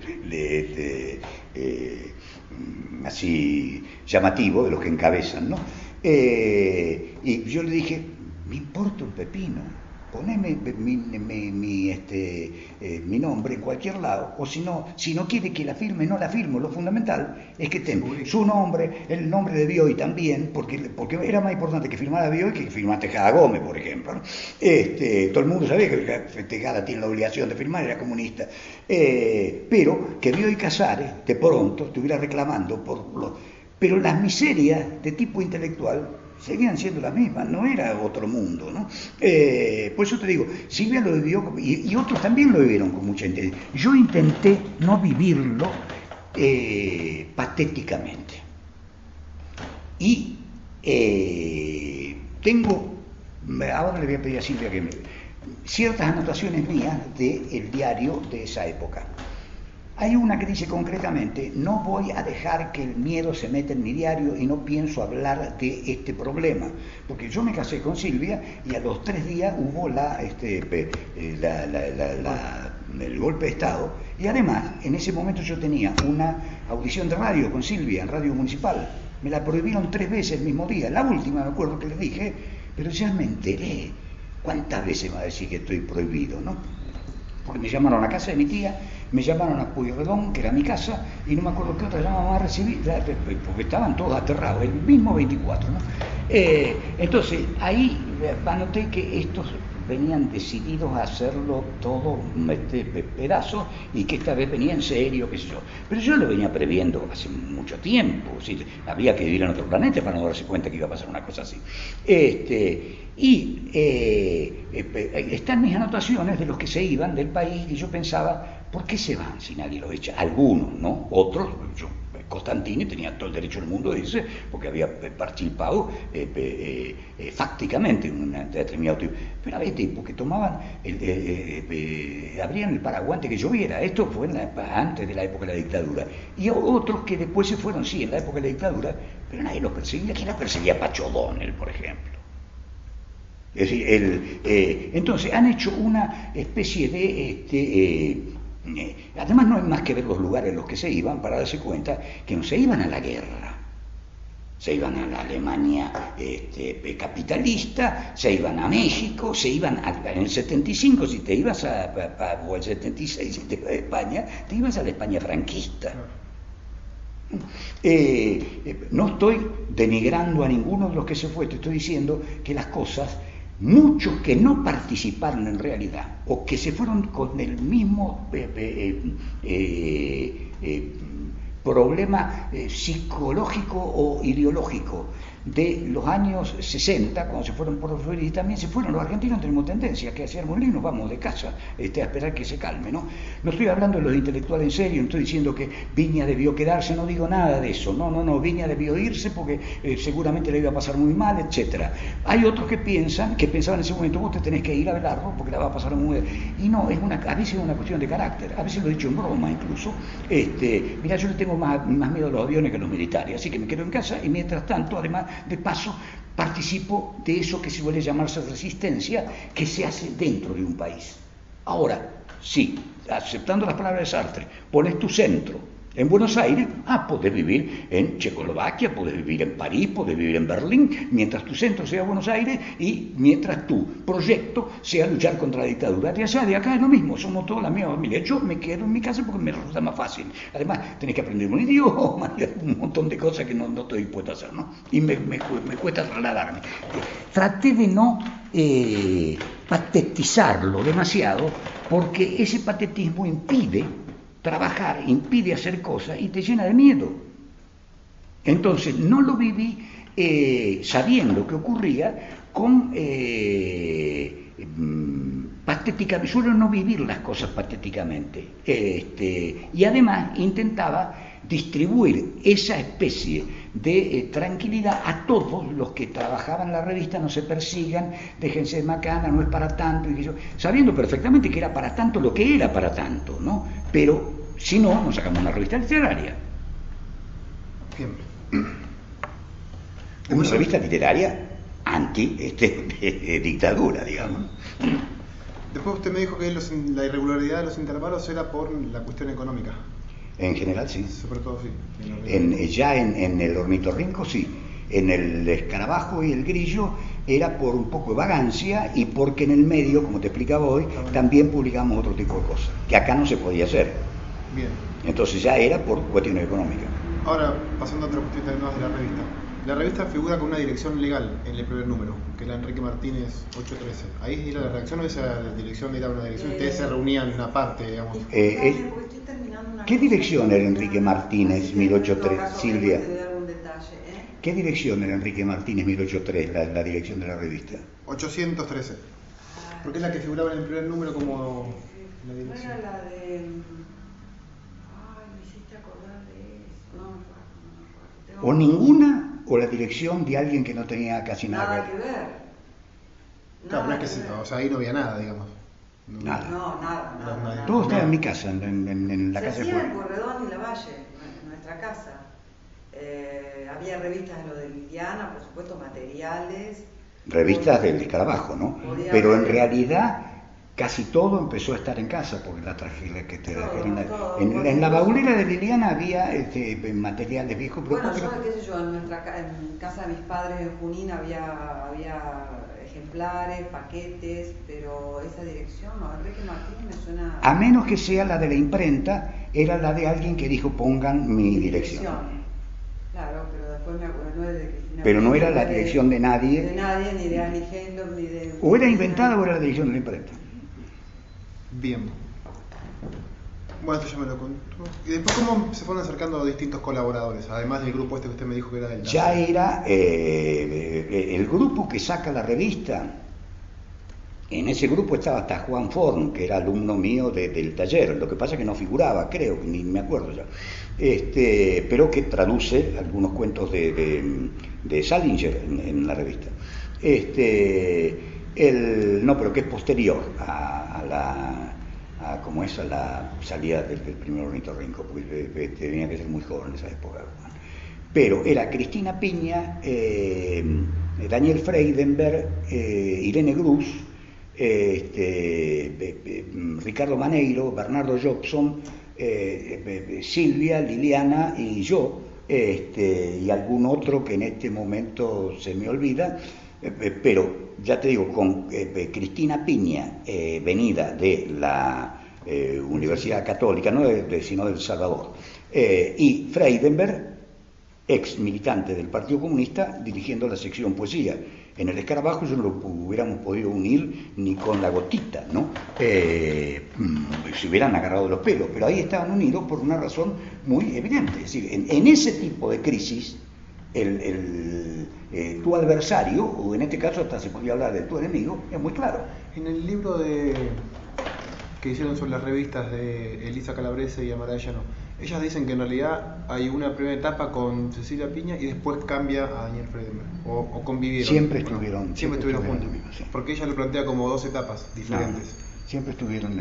así llamativo de los que encabezan, ¿no? Y yo le dije, me importa un pepino, poneme mi nombre en cualquier lado, o si no quiere que la firme, no la firmo. Lo fundamental es que esté su nombre, el nombre de Bioy también, porque era más importante que firmara Bioy que firmara Tejada Gómez, por ejemplo, ¿no? Todo el mundo sabía que Tejada tiene la obligación de firmar, era comunista, pero que Bioy Casares de pronto estuviera reclamando pero las miserias de tipo intelectual seguían siendo las mismas, no era otro mundo, ¿no? Por eso te digo, Silvia lo vivió, y otros también lo vivieron con mucha inteligencia. Yo intenté no vivirlo patéticamente. Y ahora le voy a pedir a Silvia que ciertas anotaciones mías del diario de esa época. Hay una que dice concretamente: no voy a dejar que el miedo se meta en mi diario y no pienso hablar de este problema, porque yo me casé con Silvia y a los 3 días hubo el golpe de Estado, y además en ese momento yo tenía una audición de radio con Silvia en Radio Municipal. Me la prohibieron 3 veces el mismo día. La última me acuerdo que les dije, pero ya me enteré. ¿Cuántas veces me va a decir que estoy prohibido, no? Porque me llamaron a casa de mi tía, me llamaron a Pueyrredón, que era mi casa, y no me acuerdo qué otra llamada más recibí, porque estaban todos aterrados, el mismo 24, ¿no? Entonces, ahí anoté que estos venían decididos a hacerlo todo pedazos, y que esta vez venía en serio, qué sé yo. Pero yo lo venía previendo hace mucho tiempo, ¿sí? Había que vivir en otro planeta para no darse cuenta que iba a pasar una cosa así. Están mis anotaciones de los que se iban del país, y yo pensaba, ¿por qué se van si nadie los echa? Algunos, ¿no? Otros, Costantini tenía todo el derecho del mundo de irse, porque había participado fácticamente en un determinado tipo. Pero había tipos que tomaban, abrían el paraguas antes que lloviera. Esto fue antes de la época de la dictadura. Y otros que después se fueron, sí, en la época de la dictadura, pero nadie los perseguía. ¿Quién la perseguía? Pacho O'Donnell, por ejemplo. Es decir, entonces han hecho una especie de... además no hay más que ver los lugares en los que se iban para darse cuenta que no se iban a la guerra, se iban a la Alemania capitalista, se iban a México, se iban en el 75, si te ibas o el 76 si te ibas a España, te ibas a la España franquista. No estoy denigrando a ninguno de los que se fue, te estoy diciendo que las cosas, muchos que no participaron en realidad, o que se fueron con el mismo problema psicológico o ideológico de los años 60, cuando se fueron por los y también se fueron. Los argentinos tenemos tendencia que hacíamos nos vamos de casa a esperar que se calme, ¿no? No estoy hablando de los intelectuales en serio, no estoy diciendo que Viña debió quedarse, no digo nada de eso, no, Viña debió irse porque seguramente le iba a pasar muy mal, etcétera. Hay otros que pensaban en ese momento, vos te tenés que ir a velarlo porque la va a pasar muy mal. Y no, a veces es una cuestión de carácter, a veces lo he dicho en broma incluso. Mira, yo le tengo más miedo a los aviones que a los militares, así que me quedo en casa y mientras tanto, además, de paso, participo de eso que se suele llamarse resistencia, que se hace dentro de un país. Ahora, sí, aceptando las palabras de Sartre, pones tu centro en Buenos Aires, podés vivir en Checoslovaquia, podés vivir en París, podés vivir en Berlín, mientras tu centro sea Buenos Aires y mientras tu proyecto sea luchar contra la dictadura. De allá, de acá es lo mismo, somos todos la misma familia. Yo me quedo en mi casa porque me resulta más fácil. Además, tenés que aprender un idioma y un montón de cosas que no estoy dispuesto a hacer, ¿no? Y me cuesta trasladarme. Traté de no patetizarlo demasiado, porque ese patetismo impide trabajar, impide hacer cosas y te llena de miedo. Entonces no lo viví sabiendo que ocurría con patéticamente. Suelo no vivir las cosas patéticamente, y además intentaba distribuir esa especie de tranquilidad a todos los que trabajaban en la revista. No se persigan, déjense de macana, no es para tanto, y sabiendo perfectamente que era para tanto lo que era para tanto, ¿no? Pero si no, nos sacamos una revista literaria. Bien. Una revista literaria anti dictadura, digamos. Después usted me dijo que la irregularidad de los intervalos era por la cuestión económica. En general sí. Sobre todo sí. En el ornitorrinco sí. En el escarabajo y el grillo era por un poco de vagancia y porque en el medio, como te explicaba hoy, también publicamos otro tipo de cosas, que acá no se podía hacer. Bien. Entonces ya era por cuestiones económicas. Ahora, pasando a otra cuestión de la revista. La revista figura con una dirección legal en el primer número, que era Enrique Martínez 813. ¿Ahí era la redacción o esa dirección era una dirección? Ustedes se reunían en una parte, digamos. ¿Qué dirección era Enrique Martínez 1803, Silvia? ¿Qué dirección era Enrique Martínez 1803, la dirección de la revista? 813. Porque es la que figuraba en el primer número como la No dirección. era la de... Ay, me hiciste acordar de eso. No me acuerdo. ¿O ninguna? ¿O la dirección de alguien que no tenía casi Nada que ver. Claro, no es que o sea, ahí no había nada, digamos. Nada. No, nada. Todo estaba en mi casa, en la casa de Se hacía en Pueblo. Porredón y Lavalle, en nuestra casa. Había revistas de lo de Liliana, por supuesto, materiales. Revistas del Escarabajo, ¿no? Pero en realidad casi todo empezó a estar en casa, porque la traje en la baulera de Liliana había materiales viejos. Bueno, yo, qué sé yo, en casa de mis padres en Junín había ejemplares, paquetes, pero esa dirección, no, Enrique Martínez me suena... A menos que sea la de la imprenta, era la de alguien que dijo pongan mi dirección. Claro, pero después me acuerdo, no es de Cristina. Pero no era la dirección de nadie. De nadie, ni de Annie Hendler, ni de... O era inventada o era la dirección de la imprenta. Bien. Bueno, esto ya me lo contó. ¿Y después cómo se fueron acercando distintos colaboradores? Además del grupo este que usted me dijo que era el... Ya era el grupo que saca la revista. En ese grupo estaba hasta Juan Forn, que era alumno mío del taller. Lo que pasa es que no figuraba, creo, ni me acuerdo ya. Pero que traduce algunos cuentos de Salinger en la revista. No, pero que es posterior a la salida del primer ornitorrinco, porque tenía que ser muy joven en esa época. Pero era Cristina Piña, Daniel Freidenberg, Irene Grus, Ricardo Maneiro, Bernardo Jobson, Silvia, Liliana y yo, y algún otro que en este momento se me olvida, pero ya te digo, con Cristina Piña, venida de la Universidad Católica, no sino del Salvador, y Freidenberg, ex militante del Partido Comunista, dirigiendo la sección poesía. En el Escarabajo yo no lo hubiéramos podido unir ni con la gotita, ¿no? Se hubieran agarrado los pelos, pero ahí estaban unidos por una razón muy evidente. Es decir, en ese tipo de crisis, tu adversario, o en este caso hasta se podría hablar de tu enemigo, es muy claro. En el libro que hicieron sobre las revistas de Elisa Calabrese y Amara Llano, ellas dicen que en realidad hay una primera etapa con Cecilia Piña y después cambia a Daniel Freidenberg, o convivieron. Siempre estuvieron juntos, sí. Porque ella lo plantea como dos etapas diferentes. No, siempre estuvieron,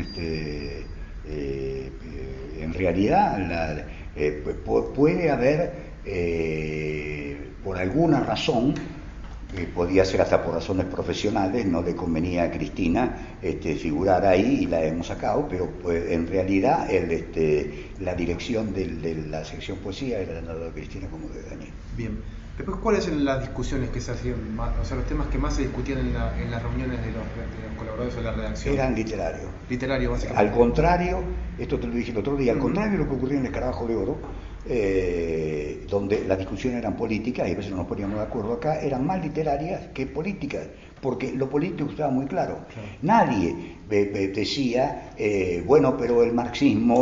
en realidad, puede haber, por alguna razón, podía ser hasta por razones profesionales, no le convenía a Cristina figurar ahí y la hemos sacado, pero pues, en realidad la dirección de la sección poesía era tanto de Cristina como de Daniel. Bien. Después, ¿cuáles eran las discusiones que se hacían, o sea, los temas que más se discutían en las reuniones de los colaboradores de la redacción? Eran literarios. Literarios, básicamente. Al contrario, esto te lo dije el otro día, al contrario de lo que ocurrió en el Escarabajo de Oro, donde las discusiones eran políticas y a veces no nos poníamos de acuerdo, acá eran más literarias que políticas, porque lo político estaba muy claro. Nadie decía, bueno, pero el marxismo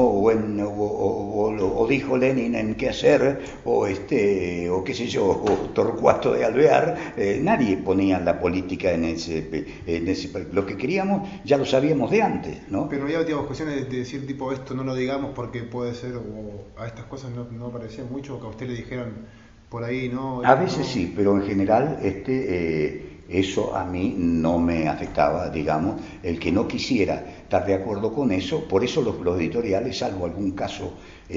o dijo Lenin en qué hacer, o qué sé yo, o Torcuato de Alvear, nadie ponía la política en ese lo que queríamos ya lo sabíamos de antes, ¿no? Pero había, digamos, cuestiones de decir tipo esto no lo digamos porque puede ser, o a estas cosas no parecían mucho, o que a usted le dijeran por ahí, ¿no? A veces sí, pero en general eso a mí no me afectaba, digamos. El que no quisiera estar de acuerdo con eso, por eso los editoriales, salvo algún caso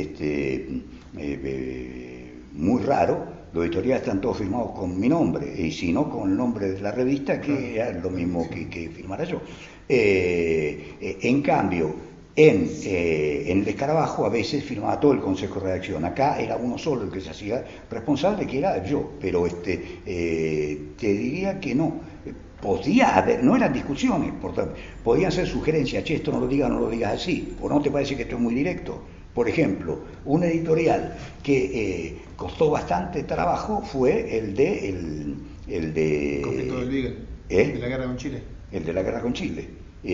muy raro, los editoriales están todos firmados con mi nombre, y si no con el nombre de la revista, que era lo mismo que firmara yo. En cambio, En el Escarabajo a veces firmaba todo el consejo de redacción. Acá era uno solo el que se hacía responsable, que era yo. Pero te diría que no. Podía haber, no eran discusiones, podían ser sugerencias, che, esto no lo digas así, o no te parece que esto es muy directo. Por ejemplo, un editorial que costó bastante trabajo fue el de Conflicto del Beagle, de la guerra con Chile. El de la guerra con Chile.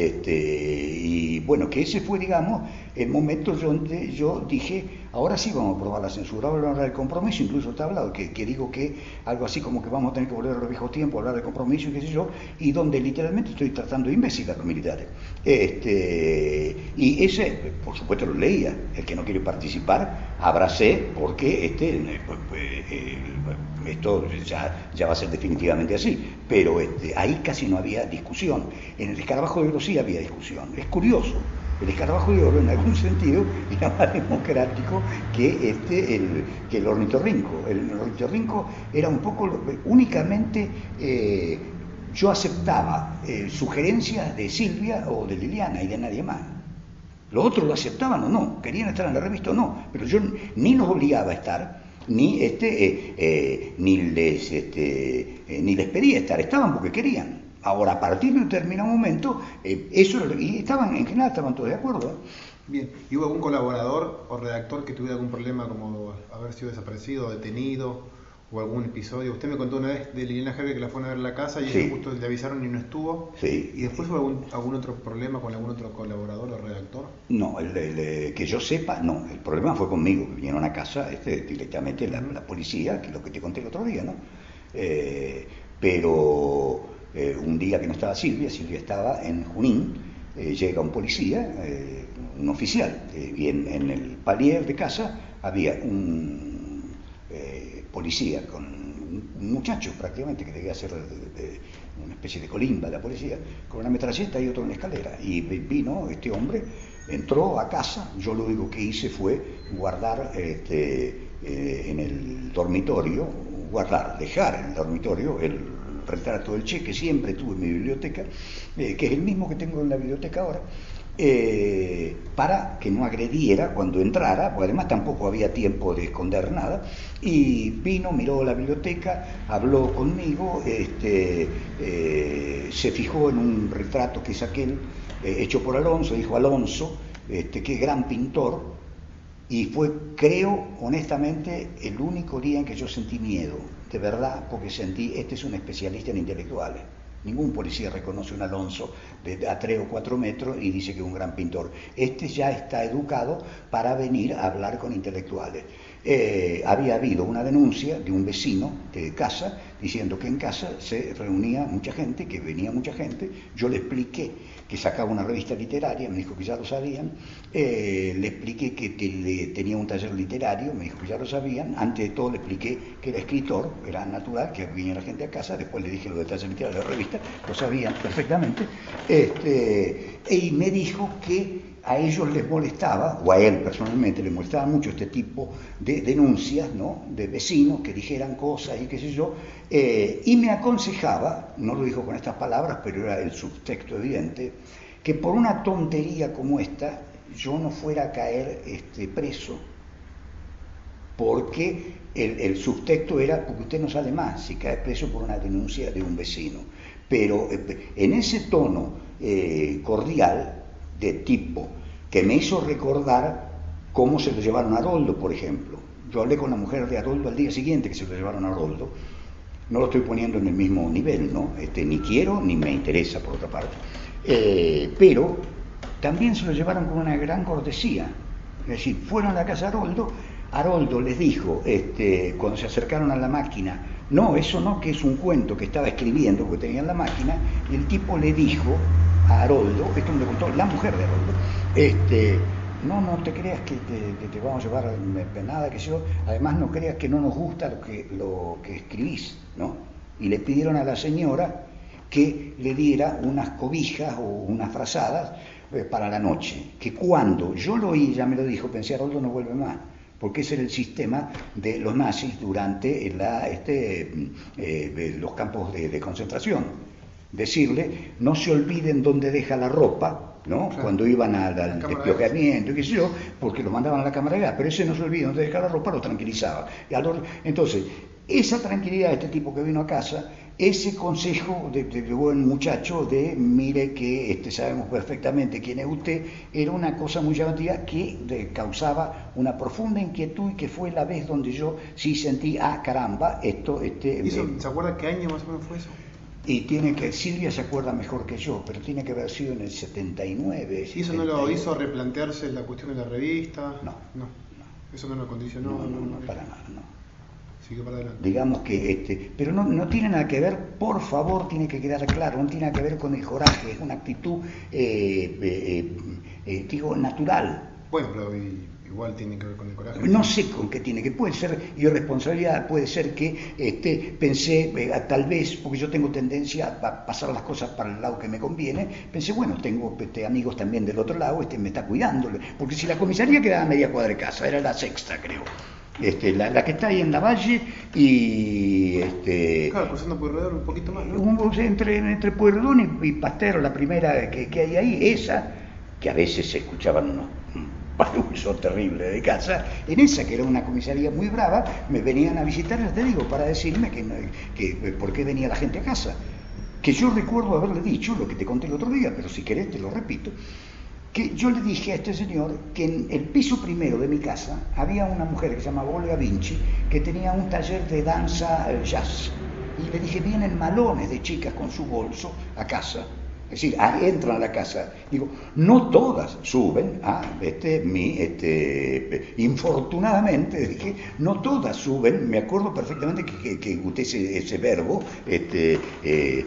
Y bueno, que ese fue, digamos, el momento donde yo dije, ahora sí vamos a probar la censura, ahora vamos a hablar del compromiso, incluso te he hablado, que digo que algo así como que vamos a tener que volver a los viejos tiempos, hablar de compromiso y qué sé yo, y donde literalmente estoy tratando de imbéciles a los militares. Y ese, por supuesto, lo leía. El que no quiere participar, abracé, porque esto ya va a ser definitivamente así. Pero ahí casi no había discusión. En el Escarabajo de Oro sí había discusión. Es curioso. El Escarabajo de Oro, en algún sentido, era más democrático que el Ornitorrinco. El Ornitorrinco era un poco, únicamente yo aceptaba sugerencias de Silvia o de Liliana y de nadie más. Los otros lo aceptaban o no, querían estar en la revista o no, pero yo ni los obligaba a estar, ni les pedía estar, estaban porque querían. Ahora, a partir de un determinado momento, y en general estaban todos de acuerdo. Bien, ¿y hubo algún colaborador o redactor que tuviera algún problema, como haber sido desaparecido, detenido, o algún episodio? Usted me contó una vez de Liliana Herve que la fueron a ver a la casa y sí. justo le avisaron y no estuvo. Sí. ¿Y después hubo algún otro problema con algún otro colaborador o redactor? No, que yo sepa, no. El problema fue conmigo. Vinieron a casa directamente la policía, que es lo que te conté el otro día, ¿no? Pero un día que no estaba Silvia estaba en Junín, llega un policía, un oficial, y en el palier de casa había un policía con un muchacho prácticamente que debía ser una especie de colimba de la policía, con una metralleta y otro en la escalera. Y vino este hombre, entró a casa. Yo lo único que hice fue guardar en el dormitorio, dejar en el dormitorio el retrato del Che que siempre tuve en mi biblioteca, que es el mismo que tengo en la biblioteca ahora, para que no agrediera cuando entrara, porque además tampoco había tiempo de esconder nada. Y vino, miró la biblioteca, habló conmigo, se fijó en un retrato que es aquel hecho por Alonso, dijo: Alonso, qué gran pintor. Y fue, creo, honestamente, el único día en que yo sentí miedo, de verdad, porque sentí, este es un especialista en intelectuales. Ningún policía reconoce a un Alonso a 3 o 4 metros y dice que es un gran pintor. Este ya está educado para venir a hablar con intelectuales. Había habido una denuncia de un vecino de casa diciendo que en casa se reunía mucha gente, que venía mucha gente. Yo le expliqué que sacaba una revista literaria, me dijo que ya lo sabían. Le expliqué que tenía un taller literario, me dijo que ya lo sabían. Antes de todo le expliqué que era escritor, era natural que viniera gente a casa. Después le dije lo del taller literario de la revista, lo sabían perfectamente. Y me dijo que a ellos les molestaba, o a él personalmente le molestaba mucho este tipo de denuncias, ¿no?, de vecinos que dijeran cosas y qué sé yo, y me aconsejaba, no lo dijo con estas palabras, pero era el subtexto evidente, que por una tontería como esta yo no fuera a caer preso, porque el subtexto era: porque usted no sale más si cae preso por una denuncia de un vecino. Pero en ese tono cordial, de tipo que me hizo recordar cómo se lo llevaron a Haroldo, por ejemplo. Yo hablé con la mujer de Haroldo al día siguiente que se lo llevaron a Haroldo. No lo estoy poniendo en el mismo nivel, ¿no? Ni quiero ni me interesa, por otra parte. Pero también se lo llevaron con una gran cortesía. Es decir, fueron a la casa de Haroldo. Haroldo les dijo, cuando se acercaron a la máquina: no, eso no, que es un cuento que estaba escribiendo porque tenía en la máquina. Y el tipo le dijo a Haroldo, esto me lo contó la mujer de Haroldo, no te creas que te vamos a llevar nada, que yo, además no creas que no nos gusta lo que escribís, ¿no? Y le pidieron a la señora que le diera unas cobijas o unas frazadas para la noche, que cuando yo lo oí, ya me lo dijo, pensé: Haroldo no vuelve más, porque ese era el sistema de los nazis durante los campos de concentración. Decirle: no se olviden dónde deja la ropa, ¿no? Claro. Cuando iban al Cámara de despiojeamiento, qué sé yo, porque lo mandaban a la cámara de gas, pero ese no se olvida, donde dejaba la ropa lo tranquilizaba. Entonces, esa tranquilidad de este tipo que vino a casa, ese consejo de buen muchacho de mire que sabemos perfectamente quién es usted, era una cosa muy llamativa que causaba una profunda inquietud y que fue la vez donde yo sí sentí, caramba, esto... ¿Se acuerda qué año más o menos fue eso? Y Silvia se acuerda mejor que yo, pero tiene que haber sido en el 79. ¿Y eso no lo hizo replantearse la cuestión de la revista? No. ¿Eso no lo condicionó? No, para nada, no. Sigue para adelante. Digamos que, pero no tiene nada que ver, por favor, tiene que quedar claro, no tiene nada que ver con el coraje, es una actitud, natural. Bueno, pero igual tiene que ver con el coraje. No sé con qué tiene, que puede ser irresponsabilidad, puede ser que pensé, tal vez, porque yo tengo tendencia a pasar las cosas para el lado que me conviene, pensé, bueno, tengo amigos también del otro lado, me está cuidando, porque si la comisaría quedaba a media cuadra de casa, era la sexta, creo. La que está ahí en la Valle y... Claro, cruzando Pueyrredón un poquito más, ¿no? Entre Pueyrredón y Pastero, la primera que hay ahí, esa, que a veces se escuchaban unos barullos terribles de casa, en esa que era una comisaría muy brava, me venían a visitar, ya te digo, para decirme que por qué venía la gente a casa. Que yo recuerdo haberle dicho, lo que te conté el otro día, pero si querés te lo repito, que yo le dije a este señor que en el piso primero de mi casa había una mujer que se llamaba Olga Vinci, que tenía un taller de danza jazz. Y le dije, vienen malones de chicas con su bolso a casa. Es decir, entran a la casa. Digo, no todas suben infortunadamente, dije, no todas suben. Me acuerdo perfectamente que usé ese verbo, de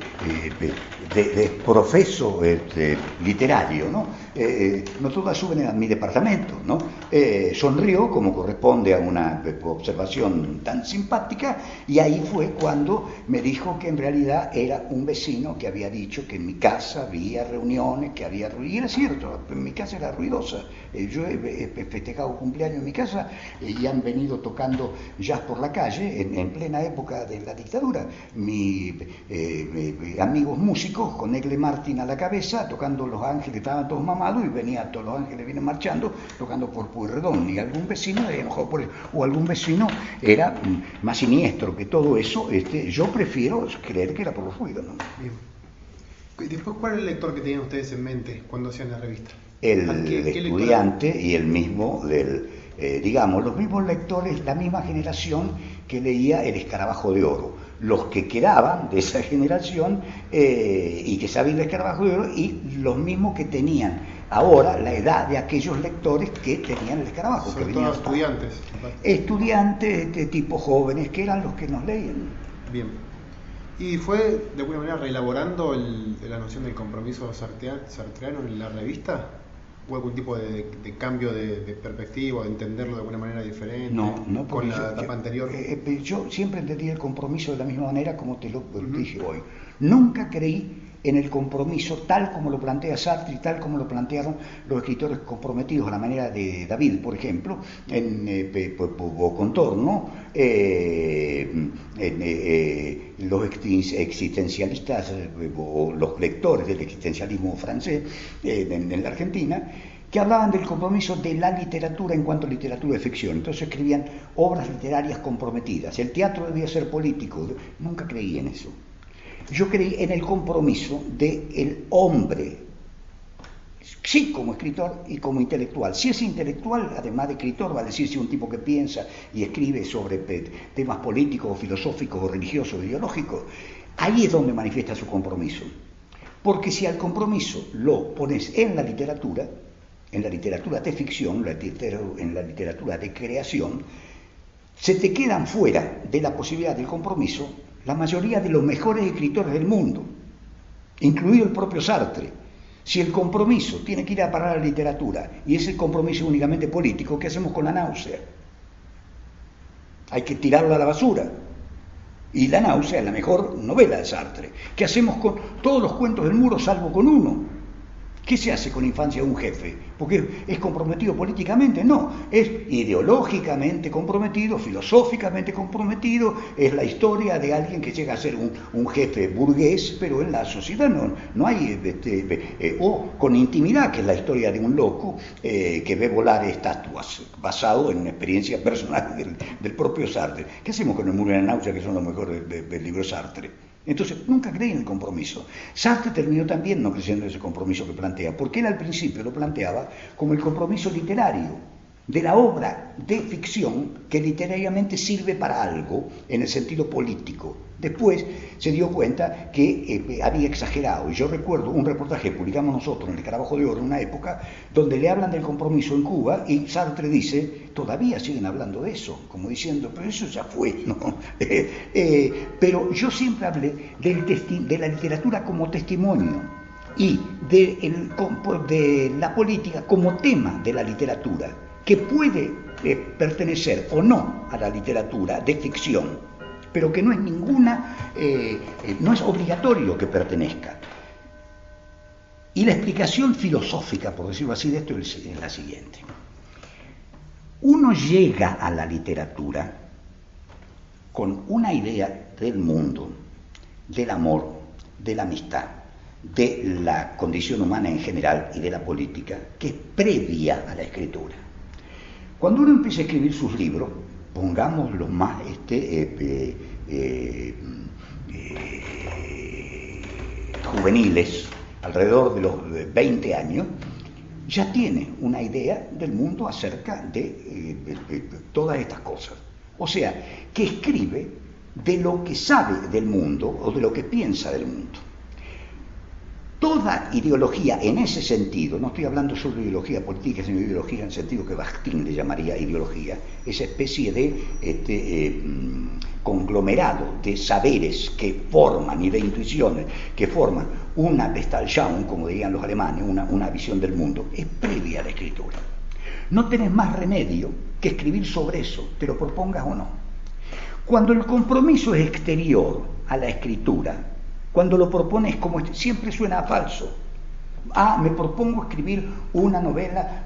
profeso literario, ¿no? No todas suben a mi departamento, ¿no? Sonrió como corresponde a una observación tan simpática, y ahí fue cuando me dijo que en realidad era un vecino que había dicho que en mi casa había reuniones, y era cierto, en mi casa era ruidosa. Yo he festejado cumpleaños en mi casa y han venido tocando jazz por la calle en plena época de la dictadura. Mis amigos músicos con Egle Martin a la cabeza, tocando Los Ángeles, estaban todos mamados y venían todos Los Ángeles, vienen marchando, tocando por Pueyrredón, y algún vecino era enojado por eso, o algún vecino era más siniestro que todo eso. Yo prefiero creer que era por los ruidos, ¿no? Bien. ¿Y después cuál es el lector que tenían ustedes en mente cuando hacían la revista? El estudiante y el mismo digamos, los mismos lectores, la misma generación que leía El Escarabajo de Oro. Los que quedaban de esa generación y que sabían El Escarabajo de Oro, y los mismos que tenían ahora la edad de aquellos lectores que tenían El Escarabajo. Sobre que todo venían estudiantes, tipo jóvenes, que eran los que nos leían. Bien. ¿Y fue de alguna manera reelaborando la noción del compromiso sartreano en la revista? ¿Hubo algún tipo de cambio de perspectiva, de entenderlo de alguna manera diferente? No, con la etapa anterior. Yo siempre entendí el compromiso de la misma manera como te lo dije hoy. Nunca creí en el compromiso tal como lo plantea Sartre y tal como lo plantearon los escritores comprometidos a la manera de David, por ejemplo, o Contorno, los existencialistas o los lectores del existencialismo francés en la Argentina, que hablaban del compromiso de la literatura en cuanto a literatura de ficción. Entonces escribían obras literarias comprometidas. El teatro debía ser político. Nunca creí en eso. Yo creí en el compromiso del hombre, sí como escritor y como intelectual. Si es intelectual, además de escritor, va a decir si es un tipo que piensa y escribe sobre temas políticos, filosóficos, religiosos, ideológicos, ahí es donde manifiesta su compromiso. Porque si al compromiso lo pones en la literatura de ficción, en la literatura de creación, se te quedan fuera de la posibilidad del compromiso la mayoría de los mejores escritores del mundo, incluido el propio Sartre. Si el compromiso tiene que ir a parar a la literatura y ese compromiso únicamente político, ¿qué hacemos con La náusea? Hay que tirarlo a la basura. Y La náusea es la mejor novela de Sartre. ¿Qué hacemos con todos los cuentos del muro salvo con uno? ¿Qué se hace con la infancia de un jefe? ¿Porque es comprometido políticamente? No, es ideológicamente comprometido, filosóficamente comprometido, es la historia de alguien que llega a ser un jefe burgués, pero en la sociedad no hay, o con intimidad, que es la historia de un loco que ve volar estatuas, basado en experiencias personales del propio Sartre. ¿Qué hacemos con el muro de la náusea, que son los mejores del libro Sartre? Entonces, nunca creí en el compromiso. Sartre terminó también no creyendo en ese compromiso que plantea, porque él al principio lo planteaba como el compromiso literario de la obra de ficción que literariamente sirve para algo en el sentido político. Después se dio cuenta que había exagerado. Y yo recuerdo un reportaje que publicamos nosotros en el Escarabajo de Oro en una época donde le hablan del compromiso en Cuba y Sartre dice, todavía siguen hablando de eso, como diciendo, pero eso ya fue, ¿no? Pero yo siempre hablé de la literatura como testimonio y de la política como tema de la literatura, que puede pertenecer o no a la literatura de ficción, pero que no es no es obligatorio que pertenezca. Y la explicación filosófica, por decirlo así, de esto es la siguiente. Uno llega a la literatura con una idea del mundo, del amor, de la amistad, de la condición humana en general y de la política, que es previa a la escritura. Cuando uno empieza a escribir sus libros, pongamos los más juveniles, alrededor de los 20 años, ya tiene una idea del mundo acerca de todas estas cosas. O sea, que escribe de lo que sabe del mundo o de lo que piensa del mundo. Toda ideología en ese sentido, no estoy hablando solo de ideología política, sino de ideología en el sentido que Bakhtin le llamaría ideología, esa especie de conglomerado de saberes que forman y de intuiciones que forman una Weltanschauung, como dirían los alemanes, una visión del mundo, es previa a la escritura. No tenés más remedio que escribir sobre eso, te lo propongas o no. Cuando el compromiso es exterior a la escritura, cuando lo propones como siempre suena a falso. Me propongo escribir una novela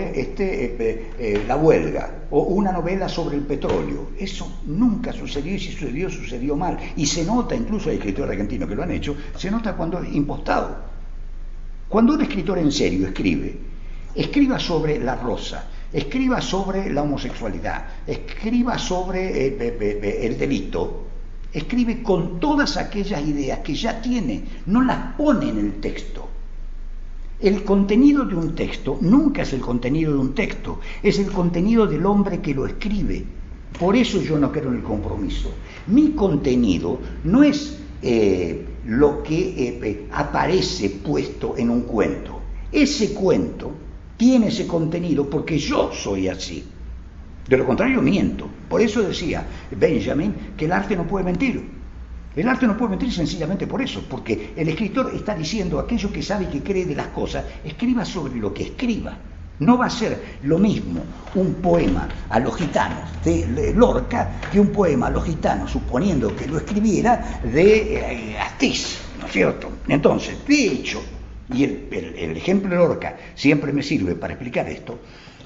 sobre la huelga o una novela sobre el petróleo. Eso nunca sucedió y si sucedió, sucedió mal. Y se nota, incluso hay escritores argentinos que lo han hecho, se nota cuando es impostado. Cuando un escritor en serio escriba sobre la rosa, escriba sobre la homosexualidad, escriba sobre el delito, escribe con todas aquellas ideas que ya tiene, no las pone en el texto. El contenido de un texto nunca es el contenido de un texto, es el contenido del hombre que lo escribe. Por eso yo no creo en el compromiso. Mi contenido no es lo que aparece puesto en un cuento. Ese cuento tiene ese contenido porque yo soy así. De lo contrario, miento. Por eso decía Benjamin que el arte no puede mentir. El arte no puede mentir sencillamente por eso, porque el escritor está diciendo aquello que sabe y que cree de las cosas, escriba sobre lo que escriba. No va a ser lo mismo un poema a los gitanos de Lorca que un poema a los gitanos, suponiendo que lo escribiera, de Astiz, ¿no es cierto? Entonces, de hecho, y el ejemplo de Lorca siempre me sirve para explicar esto,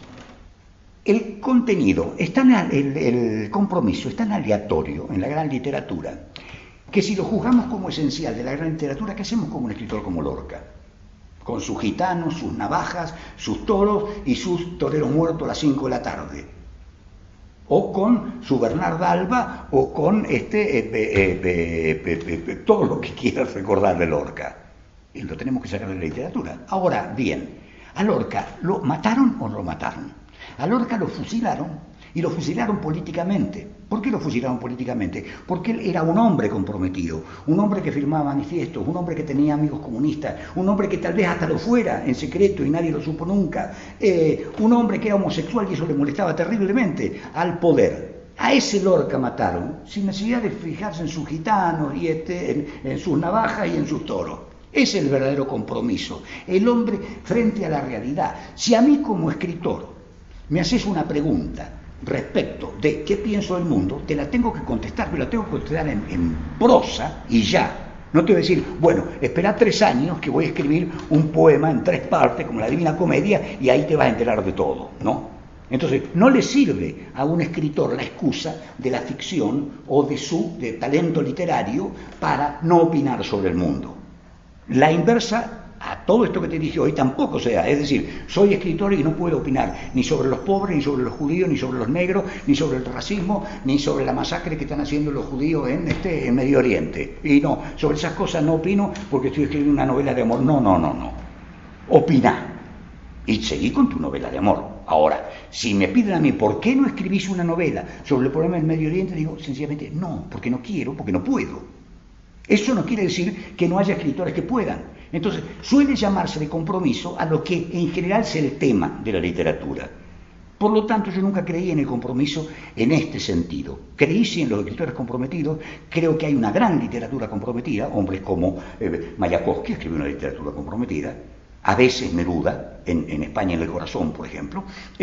el contenido, el compromiso es tan aleatorio en la gran literatura que si lo juzgamos como esencial de la gran literatura, ¿qué hacemos con un escritor como Lorca? Con sus gitanos, sus navajas, sus toros y sus toreros muertos a las 5 de la tarde. O con su Bernarda Alba o con todo lo que quieras recordar de Lorca. Y lo tenemos que sacar de la literatura. Ahora bien, a Lorca, ¿lo mataron o no lo mataron? A Lorca lo fusilaron y lo fusilaron políticamente. ¿Por qué lo fusilaron políticamente? Porque él era un hombre comprometido, un hombre que firmaba manifiestos, un hombre que tenía amigos comunistas, un hombre que tal vez hasta lo fuera en secreto y nadie lo supo nunca, un hombre que era homosexual y eso le molestaba terriblemente al poder. A ese Lorca mataron sin necesidad de fijarse en sus gitanos y en sus navajas y en sus toros. Es el verdadero compromiso, el hombre frente a la realidad. Si a mí como escritor me haces una pregunta respecto de qué pienso del mundo, te la tengo que contestar, pero la tengo que contestar en prosa y ya. No te voy a decir, bueno, espera 3 años que voy a escribir un poema en 3 partes, como la Divina Comedia, y ahí te vas a enterar de todo, ¿no? Entonces, no le sirve a un escritor la excusa de la ficción o de su talento literario para no opinar sobre el mundo. La inversa a todo esto que te dije hoy tampoco sea, es decir, soy escritor y no puedo opinar ni sobre los pobres, ni sobre los judíos, ni sobre los negros, ni sobre el racismo, ni sobre la masacre que están haciendo los judíos en Medio Oriente. Y no, sobre esas cosas no opino porque estoy escribiendo una novela de amor. No. Opina y seguí con tu novela de amor. Ahora, si me piden a mí por qué no escribís una novela sobre el problema del Medio Oriente, digo sencillamente no, porque no quiero, porque no puedo. Eso no quiere decir que no haya escritores que puedan. Entonces, suele llamarse de compromiso a lo que en general es el tema de la literatura. Por lo tanto, yo nunca creí en el compromiso en este sentido. Creí sí en los escritores comprometidos, creo que hay una gran literatura comprometida, hombres como Mayakovsky escribió una literatura comprometida, a veces Neruda, en España en el corazón, por ejemplo,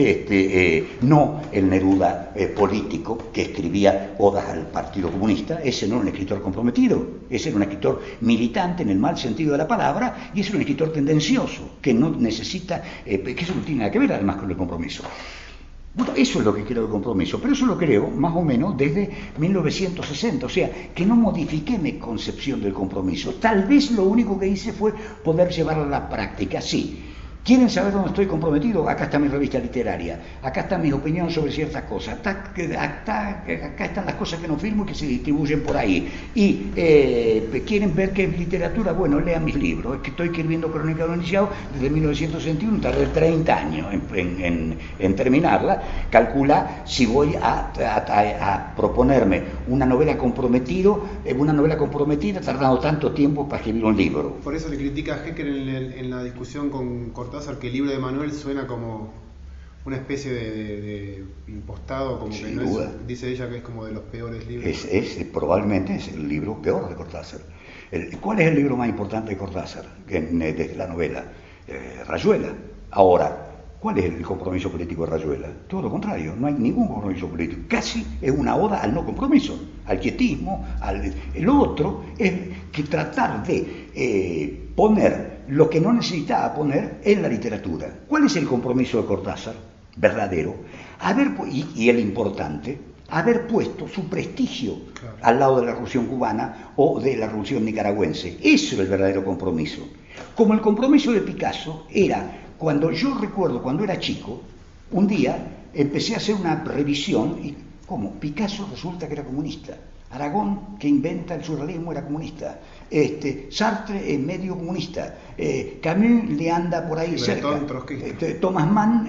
no el Neruda político que escribía odas al Partido Comunista, ese no era un escritor comprometido, ese era un escritor militante en el mal sentido de la palabra, y ese era un escritor tendencioso, que no necesita, que eso no tiene nada que ver además con el compromiso. Bueno, eso es lo que creo del compromiso, pero eso lo creo más o menos desde 1960, o sea, que no modifiqué mi concepción del compromiso. Tal vez lo único que hice fue poder llevarlo a la práctica, sí. ¿Quieren saber dónde estoy comprometido? Acá está mi revista literaria, acá están mis opiniones sobre ciertas cosas, acá están las cosas que no firmo y que se distribuyen por ahí. Y ¿quieren ver qué es literatura? Bueno, lean mis libros. Es que estoy escribiendo Crónica de un iniciado desde 1961, tardé 30 años en terminarla. Calcula si voy a proponerme una novela comprometida, tardando tanto tiempo para escribir un libro. Por eso le critica a Hecker en la discusión con Cortázar que el libro de Manuel suena como una especie de impostado, como que no es, dice ella que es como de los peores libros. Probablemente es el libro peor de Cortázar. ¿Cuál es el libro más importante de Cortázar desde la novela? Rayuela. Ahora, ¿cuál es el compromiso político de Rayuela? Todo lo contrario, no hay ningún compromiso político. Casi es una oda al no compromiso, al quietismo. Lo otro es que tratar de poner lo que no necesitaba poner en la literatura. ¿Cuál es el compromiso de Cortázar? Verdadero. Y el importante, haber puesto su prestigio al lado de la Revolución Cubana o de la Revolución Nicaragüense. Eso era el verdadero compromiso. Como el compromiso de Picasso era, cuando yo recuerdo cuando era chico, un día empecé a hacer una revisión y ¿cómo? Picasso resulta que era comunista. Aragón, que inventa el surrealismo, era comunista. Sartre es medio comunista. Camus le anda por ahí cerca. Thomas Mann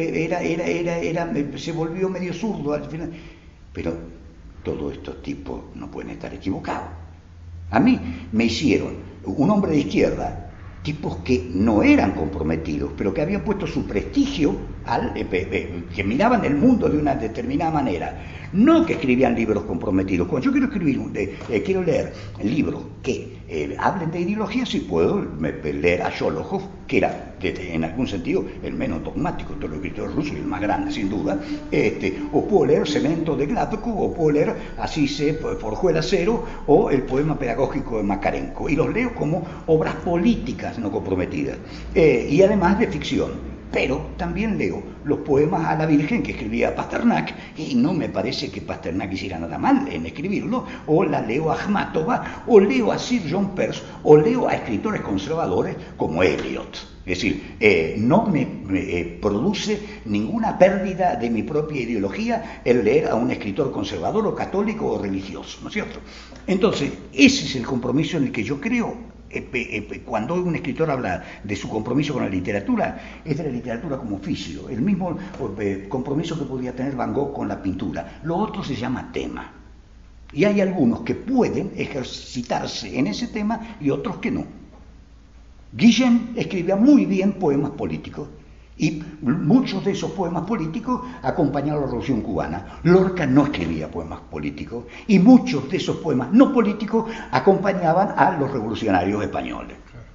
se volvió medio zurdo al final. Pero todos estos tipos no pueden estar equivocados. A mí me hicieron un hombre de izquierda, tipos que no eran comprometidos, pero que habían puesto su prestigio, que miraban el mundo de una determinada manera, no que escribían libros comprometidos. Cuando yo quiero quiero leer libros que hablen de ideología, sí puedo leer a Sholokhov, que era en algún sentido el menos dogmático de los escritores rusos y el más grande sin duda, o puedo leer Cemento de Gladko, o puedo leer Así se forjó el acero, o el poema pedagógico de Makarenko, y los leo como obras políticas no comprometidas, y además de ficción. Pero también leo los poemas a la Virgen que escribía Pasternak, y no me parece que Pasternak hiciera nada mal en escribirlo, o la leo a Akhmatova, o leo a Sir John Peirce, o leo a escritores conservadores como Eliot. Es decir, no me produce ninguna pérdida de mi propia ideología el leer a un escritor conservador o católico o religioso, ¿no es cierto? Entonces, ese es el compromiso en el que yo creo. Cuando un escritor habla de su compromiso con la literatura, es de la literatura como oficio, el mismo compromiso que podría tener Van Gogh con la pintura. Lo otro se llama tema. Y hay algunos que pueden ejercitarse en ese tema y otros que no. Guillén escribía muy bien poemas políticos, y muchos de esos poemas políticos acompañaron a la Revolución Cubana. Lorca no escribía poemas políticos, y muchos de esos poemas no políticos acompañaban a los revolucionarios españoles.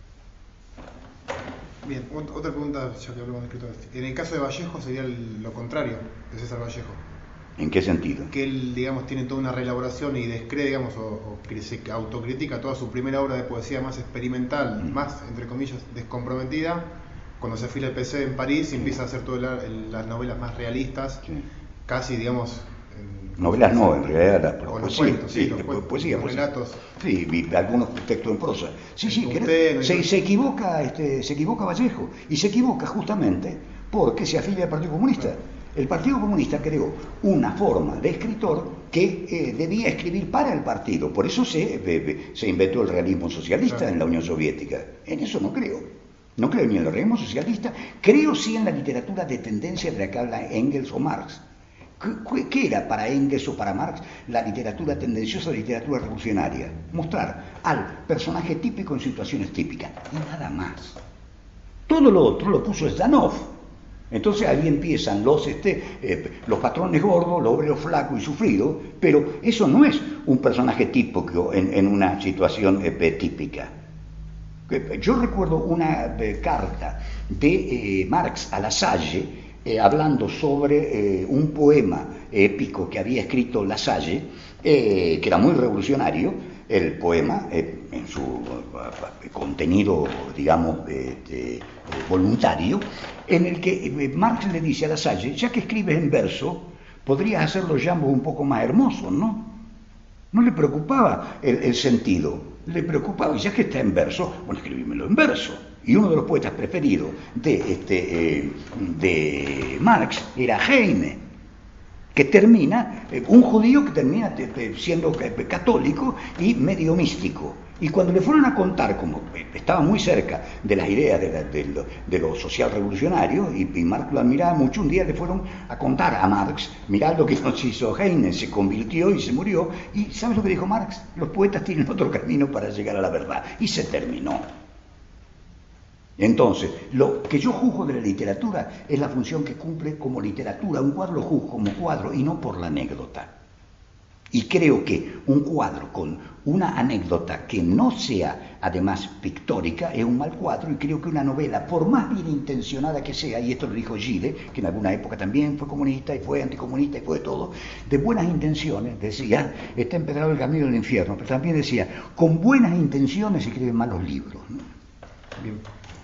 Bien, otra pregunta, ya que hablamos de escritores. En el caso de Vallejo sería lo contrario de César Vallejo. ¿En qué sentido? Que él, digamos, tiene toda una reelaboración y descree, digamos, o que se autocritica toda su primera obra de poesía más experimental, más, entre comillas, descomprometida, cuando se afila el PC en París y empieza a hacer todas las novelas más realistas, casi, digamos... Novelas no, en realidad o poesía, los cuentos, poesía, los relatos. Sí, algunos textos en prosa. Sí, se equivoca Vallejo, y se equivoca justamente porque se afilia al Partido Comunista. El Partido Comunista creó una forma de escritor que debía escribir para el partido, por eso se inventó el realismo socialista en la Unión Soviética. En eso no creo. No creo ni en el realismo socialista, creo sí en la literatura de tendencia de la que habla Engels o Marx. ¿Qué era para Engels o para Marx la literatura tendenciosa, la literatura revolucionaria? Mostrar al personaje típico en situaciones típicas, y nada más. Todo lo otro lo puso Zdanov. Entonces ahí empiezan los patrones gordos, los obreros flacos y sufridos, pero eso no es un personaje típico en una situación típica. Yo recuerdo una carta de Marx a La Salle, hablando sobre un poema épico que había escrito La Salle, que era muy revolucionario, el poema, en su contenido, digamos, voluntario, en el que Marx le dice a La Salle, ya que escribes en verso, podrías hacer los jambos un poco más hermosos, ¿no? No le preocupaba el sentido, le preocupaba, ya que está en verso, bueno, escribímelo en verso. Y uno de los poetas preferidos de Marx era Heine, que termina, un judío que termina siendo católico y medio místico. Y cuando le fueron a contar, como estaba muy cerca de las ideas de lo social revolucionario, y Marx lo admiraba mucho, un día le fueron a contar a Marx, mirá lo que nos hizo Heine, se convirtió y se murió, y ¿sabes lo que dijo Marx? Los poetas tienen otro camino para llegar a la verdad, y se terminó. Entonces, lo que yo juzgo de la literatura es la función que cumple como literatura. Un cuadro lo juzgo como cuadro y no por la anécdota. Y creo que un cuadro con una anécdota que no sea además pictórica es un mal cuadro, y creo que una novela, por más bien intencionada que sea, y esto lo dijo Gide, que en alguna época también fue comunista y fue anticomunista y fue de todo, de buenas intenciones, decía, está empedrado el camino del infierno, pero también decía, con buenas intenciones se escriben malos libros, ¿no? Bien.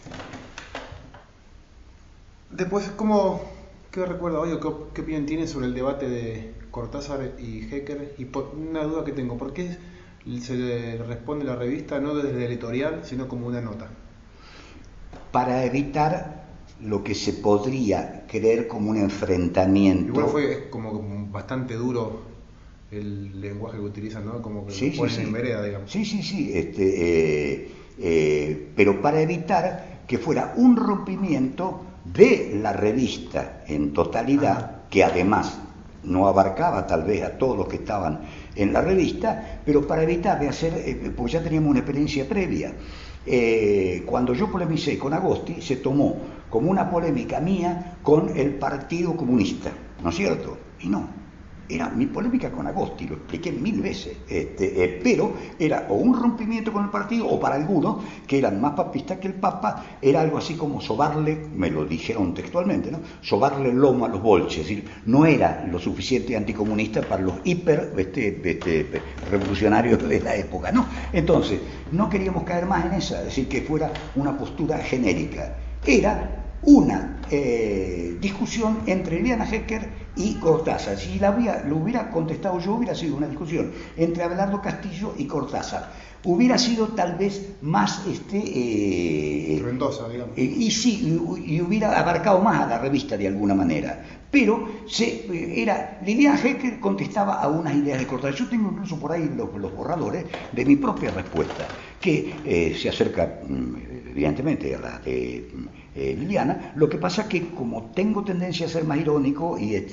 Después, ¿qué recuerda hoy o qué opinión tiene sobre el debate de Cortázar y Hecker? Y una duda que tengo, ¿por qué se le responde la revista no desde el editorial, sino como una nota? Para evitar lo que se podría creer como un enfrentamiento. Igual fue como bastante duro el lenguaje que utilizan, ¿no? Como que lo ponen en vereda, digamos. Sí. Pero para evitar que fuera un rompimiento de la revista en totalidad, que además no abarcaba tal vez a todos los que estaban en la revista, pero para evitar de hacer, porque ya teníamos una experiencia previa. Cuando yo polemicé con Agosti, se tomó como una polémica mía con el Partido Comunista, ¿no es cierto? Y no. Era mi polémica con Agosti, lo expliqué 1000 veces, pero era o un rompimiento con el partido, o para algunos, que eran más papistas que el Papa, era algo así como sobarle, me lo dijeron textualmente, ¿no? Sobarle el lomo a los bolches, es decir, no era lo suficiente anticomunista para los hiper revolucionarios de la época, ¿no? Entonces, no queríamos caer más en esa, es decir, que fuera una postura genérica. Era una discusión entre Liliana Hecker y Cortázar. Si lo hubiera contestado yo, hubiera sido una discusión entre Abelardo Castillo y Cortázar. Hubiera sido tal vez más Mendoza, digamos. Y hubiera abarcado más a la revista de alguna manera. Pero Liliana Hecker contestaba a unas ideas de Cortázar. Yo tengo incluso por ahí los borradores de mi propia respuesta, que se acerca evidentemente a la de Liliana. Lo que pasa que como tengo tendencia a ser más irónico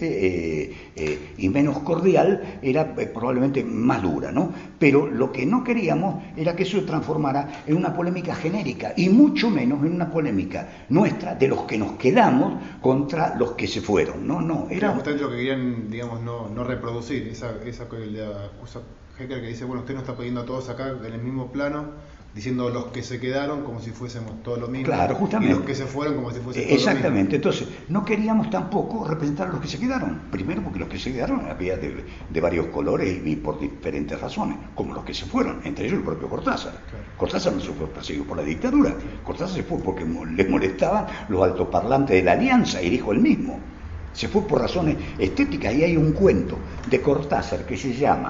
y menos cordial, era probablemente más dura, ¿no? Pero lo que no queríamos era que eso se transformara en una polémica genérica, y mucho menos en una polémica nuestra de los que nos quedamos contra los que se fueron. No, era justamente lo que querían, digamos, no reproducir, esa que le acusa Hecker, que dice, bueno, usted nos está poniendo a todos acá en el mismo plano, diciendo los que se quedaron como si fuésemos todos lo mismo, claro, justamente, y los que se fueron como si fuesen todos exactamente. lo mismo. Entonces, no queríamos tampoco representar a los que se quedaron. Primero porque los que se quedaron había de varios colores y por diferentes razones, como los que se fueron, entre ellos el propio Cortázar. Claro. Cortázar no se fue perseguido por la dictadura, Cortázar se fue porque le molestaban los altoparlantes de la Alianza, y dijo él mismo. Se fue por razones estéticas, y hay un cuento de Cortázar que se llama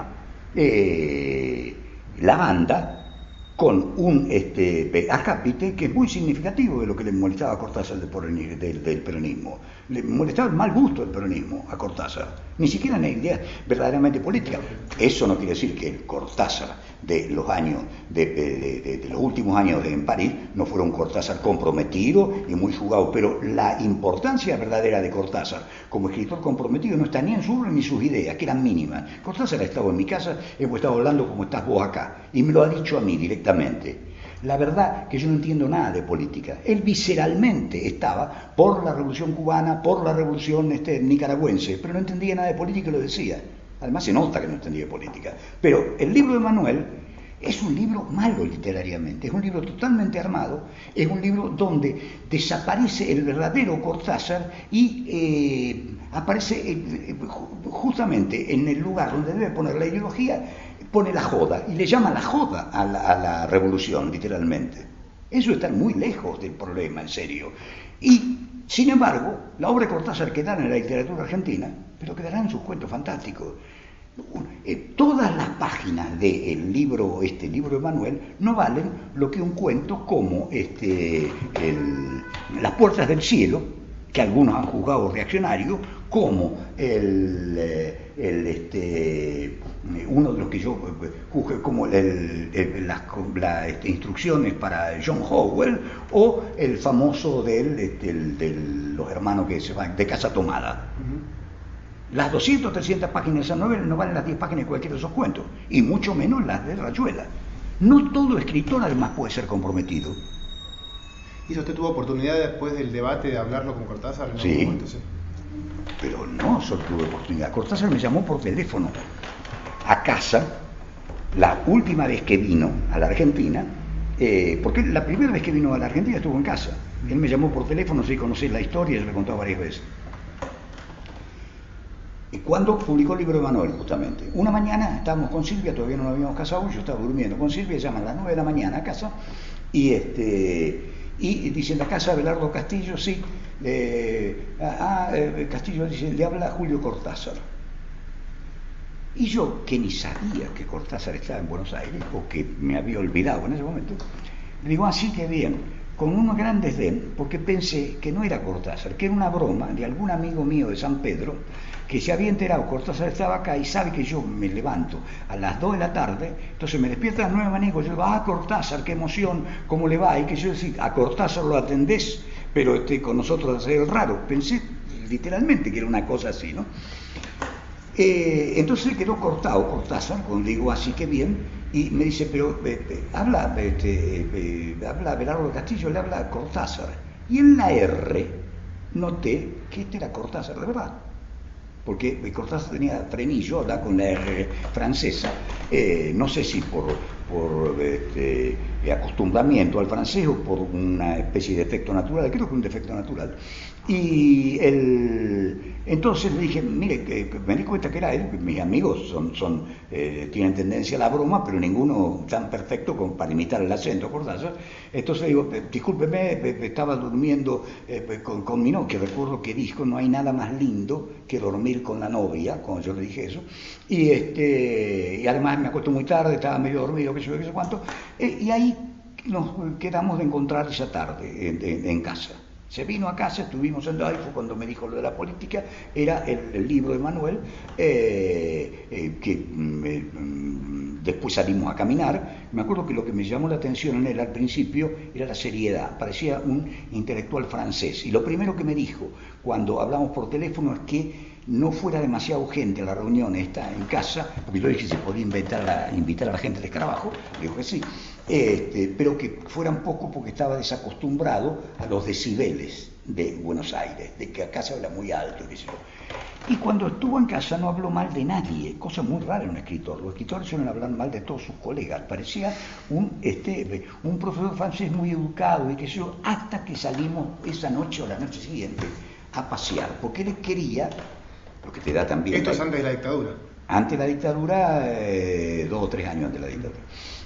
La Banda, con un acápite que es muy significativo de lo que le molestaba a Cortázar del peronismo. Le molestaba el mal gusto del peronismo a Cortázar, ni siquiera en la idea verdaderamente política. Eso no quiere decir que el Cortázar de los años, de los últimos años en París, no fuera un Cortázar comprometido y muy jugado, pero la importancia verdadera de Cortázar como escritor comprometido no está ni en su obra ni en sus ideas, que eran mínimas. Cortázar ha estado en mi casa, hemos estado hablando como estás vos acá, y me lo ha dicho a mí directamente. La verdad que yo no entiendo nada de política. Él visceralmente estaba por la Revolución Cubana, por la Revolución nicaragüense, pero no entendía nada de política y lo decía. Además se nota que no entendía de política. Pero el libro de Manuel es un libro malo literariamente, es un libro totalmente armado, es un libro donde desaparece el verdadero Cortázar y aparece justamente en el lugar donde debe poner la ideología, pone la joda, y le llama la joda a la revolución, literalmente. Eso está muy lejos del problema, en serio. Y, sin embargo, la obra de Cortázar quedará en la literatura argentina, pero quedará en sus cuentos fantásticos. Todas las páginas del libro de Manuel no valen lo que un cuento como Las puertas del cielo, que algunos han juzgado reaccionario, como uno de los que yo juzgué como las instrucciones para John Howell, o el famoso de los hermanos que se van de Casa Tomada. Las 200 o 300 páginas de esa novela no valen las 10 páginas de cualquiera de esos cuentos, y mucho menos las de Rayuela. No todo escritor además puede ser comprometido. ¿Y usted tuvo oportunidad después del debate de hablarlo con Cortázar? ¿En algún momento? Sí. Pero no solo tuve oportunidad. Cortázar me llamó por teléfono a casa la última vez que vino a la Argentina, porque la primera vez que vino a la Argentina estuvo en casa. Él me llamó por teléfono, sí conocí la historia, yo le he contado varias veces. Y cuando publicó el libro de Manuel, justamente. Una mañana estábamos con Silvia, todavía no nos habíamos casado, yo estaba durmiendo con Silvia, llaman a las 9 de la mañana a casa, y dice, en la casa de Abelardo Castillo, sí, Castillo dice, le habla Julio Cortázar. Y yo, que ni sabía que Cortázar estaba en Buenos Aires, o que me había olvidado en ese momento, le digo, así que bien, con un gran desdén, porque pensé que no era Cortázar, que era una broma de algún amigo mío de San Pedro, que se había enterado, Cortázar estaba acá y sabe que yo me levanto a las 2 de la tarde, entonces me despierta a las 9 de la mañana y yo digo, Cortázar, qué emoción, ¿cómo le va? Y que yo decía, a Cortázar lo atendés, pero con nosotros hacer el raro. Pensé literalmente que era una cosa así, ¿no? Entonces se quedó cortado Cortázar, cuando digo así que bien, y me dice, pero habla Abelardo Castillo, le habla Cortázar. Y en la R noté que este era Cortázar, de verdad. Porque Cortázar tenía frenillo, habla con la R francesa, no sé si por acostumbramiento al francés o por una especie de defecto natural, creo que un defecto natural. Y entonces le dije, mire, me di cuenta que era él, mis amigos tienen tendencia a la broma, pero ninguno tan perfecto como para imitar el acento Cortázar. Entonces digo, discúlpeme, estaba durmiendo con mi novia, que recuerdo que dijo, no hay nada más lindo que dormir con la novia, cuando yo le dije eso, y además me acuesto muy tarde, estaba medio dormido, qué sé yo, qué sé cuánto, y ahí nos quedamos de encontrar esa tarde en casa. Se vino a casa, estuvimos sentados, y fue cuando me dijo lo de la política, era el libro de Manuel, después salimos a caminar. Me acuerdo que lo que me llamó la atención en él al principio era la seriedad, parecía un intelectual francés, y lo primero que me dijo cuando hablamos por teléfono es que no fuera demasiado gente a la reunión esta en casa, porque yo dije si se podía invitar a la gente de Escarabajo, dijo que sí, pero que fueran poco porque estaba desacostumbrado a los decibeles de Buenos Aires, de que acá se habla muy alto, qué sé yo. Y cuando estuvo en casa no habló mal de nadie, cosa muy rara en un escritor. Los escritores suelen hablar mal de todos sus colegas. Parecía un profesor francés muy educado y qué sé yo, hasta que salimos esa noche o la noche siguiente a pasear, porque él quería, lo que te da también... Esto es antes de la dictadura. Antes de la dictadura, 2 o 3 años antes de la dictadura.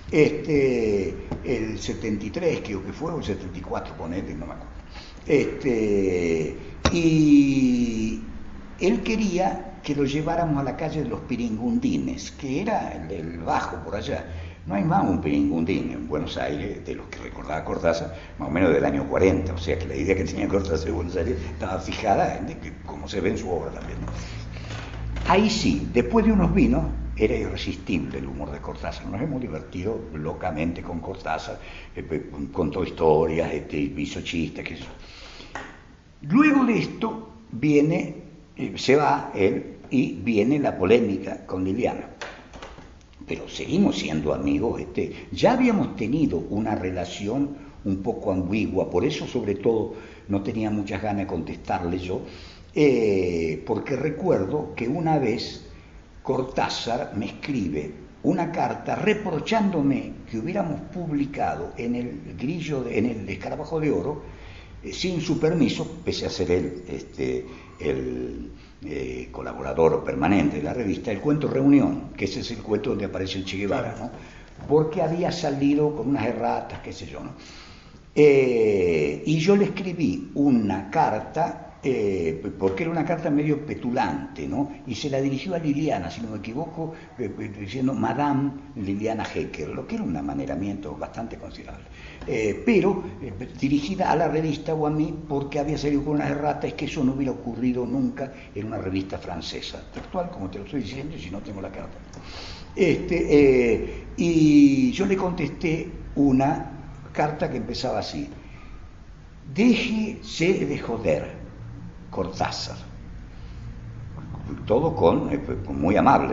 El 73 creo que fue, o el 74, ponete, no me acuerdo. Y él quería que lo lleváramos a la calle de los Piringundines, que era el Bajo por allá. No hay más un Piringundín en Buenos Aires, de los que recordaba Cortázar, más o menos del año 40, o sea que la idea que tenía Cortázar de Buenos Aires estaba fijada en como se ve en su obra también. Ahí sí, después de unos vinos, era irresistible el humor de Cortázar. Nos hemos divertido locamente con Cortázar, contó historias, hizo chistes, qué sé yo. Luego de esto se va él y viene la polémica con Liliana. Pero seguimos siendo amigos. Ya habíamos tenido una relación un poco ambigua, por eso sobre todo no tenía muchas ganas de contestarle yo, porque recuerdo que una vez Cortázar me escribe una carta reprochándome que hubiéramos publicado en el en el Escarabajo de Oro, sin su permiso, pese a ser él el colaborador permanente de la revista, el cuento Reunión, que ese es el cuento donde aparece el Che Guevara, ¿no? Porque había salido con unas erratas, qué sé yo, ¿no? Y yo le escribí una carta, porque era una carta medio petulante, ¿no? Y se la dirigió a Liliana, si no me equivoco, diciendo Madame Liliana Hecker, lo que era un amaneramiento bastante considerable. Pero dirigida a la revista o a mí, porque había salido con unas erratas, que eso no hubiera ocurrido nunca en una revista francesa, textual, como te lo estoy diciendo, y si no tengo la carta. Y yo le contesté una carta que empezaba así: déjese de joder, Cortázar. Todo muy amable,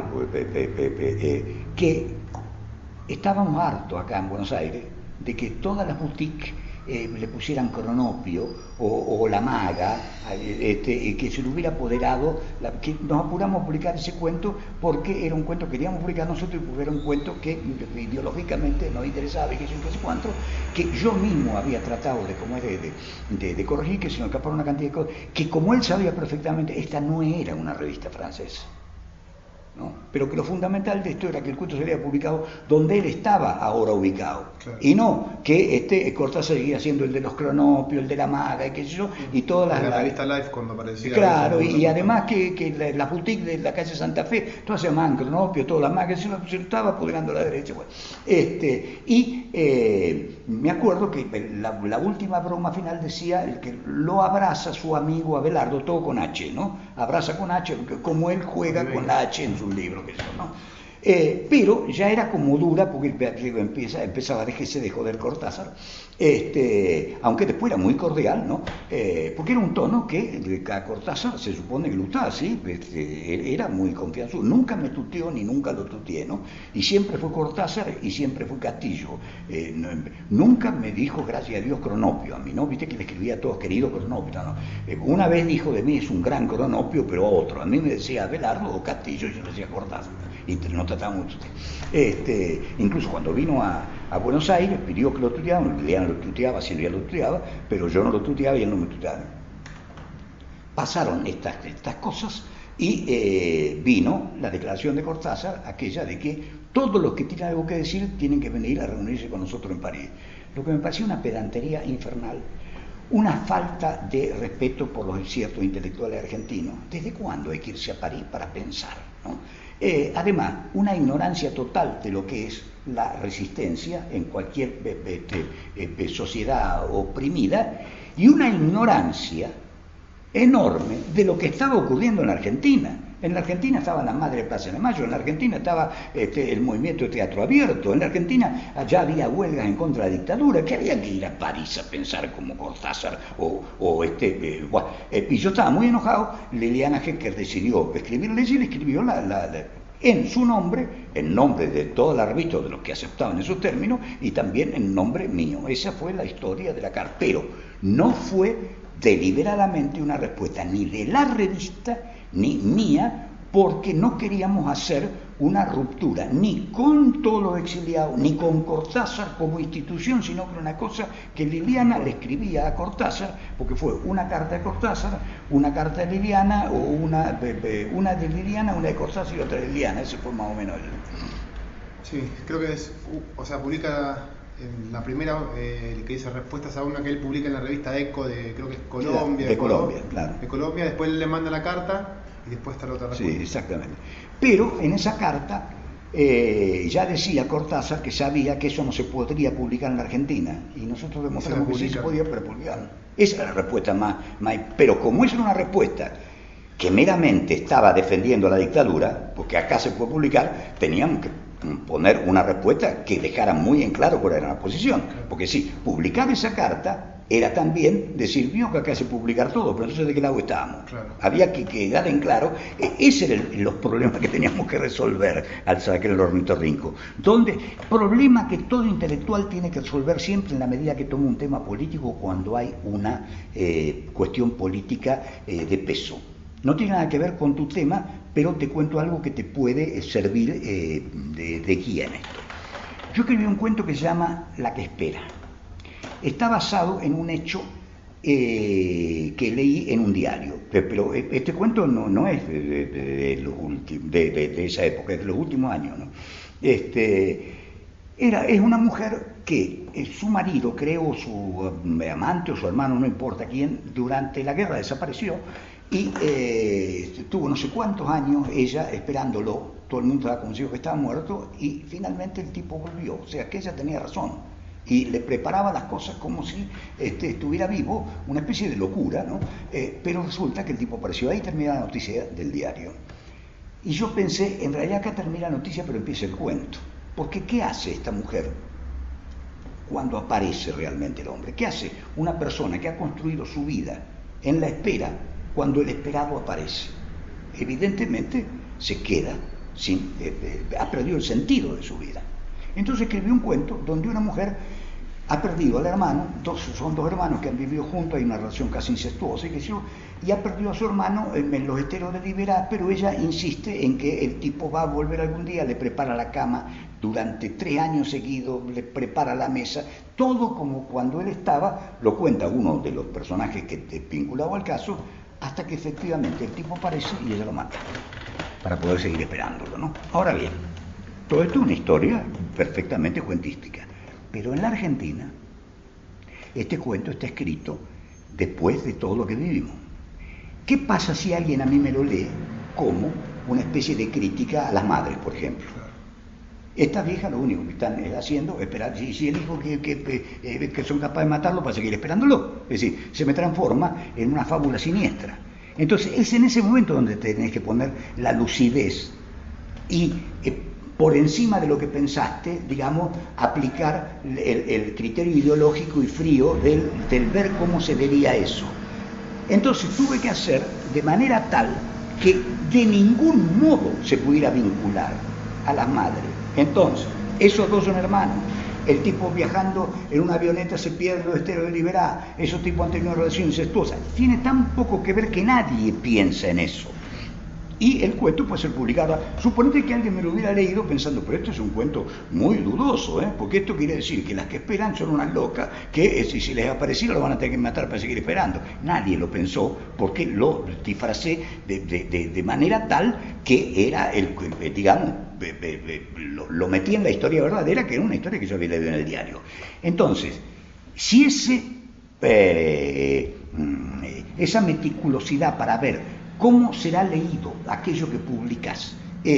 que estábamos hartos acá en Buenos Aires de que todas las boutiques le pusieran Cronopio o La Maga, que se le hubiera apoderado, que nos apuramos a publicar ese cuento porque era un cuento que queríamos publicar nosotros, porque era un cuento que ideológicamente nos interesaba y que sé cuánto, que yo mismo había tratado de corregir, que se nos escaparon una cantidad de cosas, que como él sabía perfectamente, esta no era una revista francesa, ¿no? Pero que lo fundamental de esto era que el cuento sería publicado donde él estaba ahora ubicado, claro. Y no que Cortázar seguía siendo el de los Cronopios, el de La Maga, y qué sé yo, y todas las... La revista Life cuando aparecía... Claro, y además que las boutiques de la calle Santa Fe, todas se llamaban Cronopio, todas las Magas, se lo estaba apoderando a la derecha. Bueno. Me acuerdo que la última broma final decía el que lo abraza su amigo Abelardo, todo con H, ¿no? Abraza con H, como él juega con la H en su libro, que eso, ¿no? Pero ya era como dura, porque empezaba a dejarse de joder Cortázar, aunque después era muy cordial, ¿no? Porque era un tono que a Cortázar se supone que le gustaba, ¿sí? Era muy confianzudo, nunca me tuteó ni nunca lo tuteé, ¿no? Y siempre fue Cortázar y siempre fue Castillo. Nunca me dijo, gracias a Dios, Cronopio a mí, ¿no? Viste que le escribía a todos, querido Cronopio, ¿no? Una vez dijo de mí, es un gran Cronopio, pero otro, a mí me decía Abelardo o Castillo, yo le decía Cortázar, y no trataba mucho. Incluso cuando vino a Buenos Aires, pidió que lo tuteaban, Liliana lo tuteaba, Silvia lo tuteaba, pero yo no lo tuteaba y él no me tuteaba. Pasaron estas cosas y vino la declaración de Cortázar, aquella de que todos los que tienen algo que decir tienen que venir a reunirse con nosotros en París. Lo que me pareció una pedantería infernal, una falta de respeto por los ciertos intelectuales argentinos. ¿Desde cuándo hay que irse a París para pensar, ¿no? Además, una ignorancia total de lo que es la resistencia en cualquier sociedad oprimida, y una ignorancia enorme de lo que estaba ocurriendo en la Argentina. En la Argentina estaba la Madre Plaza de Mayo, en la Argentina estaba el movimiento de Teatro Abierto, en la Argentina allá había huelgas en contra de la dictadura, que había que ir a París a pensar como Cortázar y yo estaba muy enojado. Liliana Hecker decidió escribirle y le escribió en su nombre, en nombre de toda la revista, de los que aceptaban esos términos, y también en nombre mío. Esa fue la historia de la carta, pero no fue deliberadamente una respuesta ni de la revista ni mía, porque no queríamos hacer una ruptura ni con todos los exiliados, ni con Cortázar como institución, sino que una cosa que Liliana le escribía a Cortázar, porque fue una carta de Cortázar, una carta de Liliana, o una de Liliana, una de Cortázar y otra de Liliana. Ese fue más o menos el... Sí, creo que es, o sea, publica en la primera, el que dice respuestas a una que él publica en la revista Eco de, creo que es Colombia. De Colombia, claro. De Colombia, después él le manda la carta y después está la otra respuesta. Sí, exactamente. Pero en esa carta ya decía Cortázar que sabía que eso no se podría publicar en la Argentina, y nosotros demostramos que sí se podía, pero publicarlo. Esa era la respuesta más... Pero como es una respuesta que meramente estaba defendiendo la dictadura, porque acá se puede publicar, teníamos que poner una respuesta que dejara muy en claro cuál era la posición, porque sí, publicar esa carta era también decir, vio que acá se publicar todo, pero entonces ¿de qué lado estábamos? Claro. Había que quedar en claro, esos eran los problemas que teníamos que resolver al sacar el ornitorrinco, donde problema que todo intelectual tiene que resolver siempre en la medida que toma un tema político, cuando hay una cuestión política de peso. No tiene nada que ver con tu tema, pero te cuento algo que te puede servir de guía en esto. Yo escribí un cuento que se llama La que espera. Está basado en un hecho que leí en un diario, pero este cuento no es de esa época, es de los últimos años, ¿no? Es una mujer que su marido, creo, su amante o su hermano, no importa quién, durante la guerra desapareció, y tuvo no sé cuántos años ella esperándolo, todo el mundo daba consigo que estaba muerto, y finalmente el tipo volvió, o sea que ella tenía razón, y le preparaba las cosas como si estuviera vivo, una especie de locura, ¿no? Pero resulta que el tipo apareció. Ahí termina la noticia del diario. Y yo pensé, en realidad acá termina la noticia, pero empieza el cuento. Porque ¿qué hace esta mujer cuando aparece realmente el hombre? ¿Qué hace una persona que ha construido su vida en la espera cuando el esperado aparece? Evidentemente se queda sin, ha perdido el sentido de su vida. Entonces escribí un cuento donde una mujer ha perdido al hermano, son dos hermanos que han vivido juntos, hay una relación casi incestuosa, y ha perdido a su hermano en los esteros de Liberá, pero ella insiste en que el tipo va a volver algún día, le prepara la cama durante 3 años seguidos, le prepara la mesa, todo como cuando él estaba, lo cuenta uno de los personajes que te vinculado al caso, hasta que efectivamente el tipo aparece y ella lo mata, para poder seguir esperándolo, ¿no? Ahora bien, todo esto es una historia perfectamente cuentística, pero en la Argentina este cuento está escrito después de todo lo que vivimos. ¿Qué pasa si alguien a mí me lo lee como una especie de crítica a las madres, por ejemplo? Estas viejas lo único que están haciendo es esperar, si el hijo que son capaces de matarlo para seguir esperándolo, es decir, se me transforma en una fábula siniestra. Entonces es en ese momento donde tenés que poner la lucidez y por encima de lo que pensaste, digamos, aplicar el criterio ideológico y frío del ver cómo se vería eso. Entonces tuve que hacer de manera tal que de ningún modo se pudiera vincular a las madres. Entonces, esos dos son hermanos. El tipo viajando en una avioneta se pierde los esteros de Liberá. Esos tipos han tenido una relación incestuosa. Tiene tan poco que ver que nadie piensa en eso. Y el cuento puede ser publicado. Suponete que alguien me lo hubiera leído pensando, pero esto es un cuento muy dudoso, porque esto quiere decir que las que esperan son unas locas, que si les apareciera lo van a tener que matar para seguir esperando. Nadie lo pensó porque lo disfracé de manera tal que era, digamos, lo metí en la historia verdadera, que era una historia que yo había leído en el diario. Entonces, si esa meticulosidad para ver cómo será leído aquello que publicas,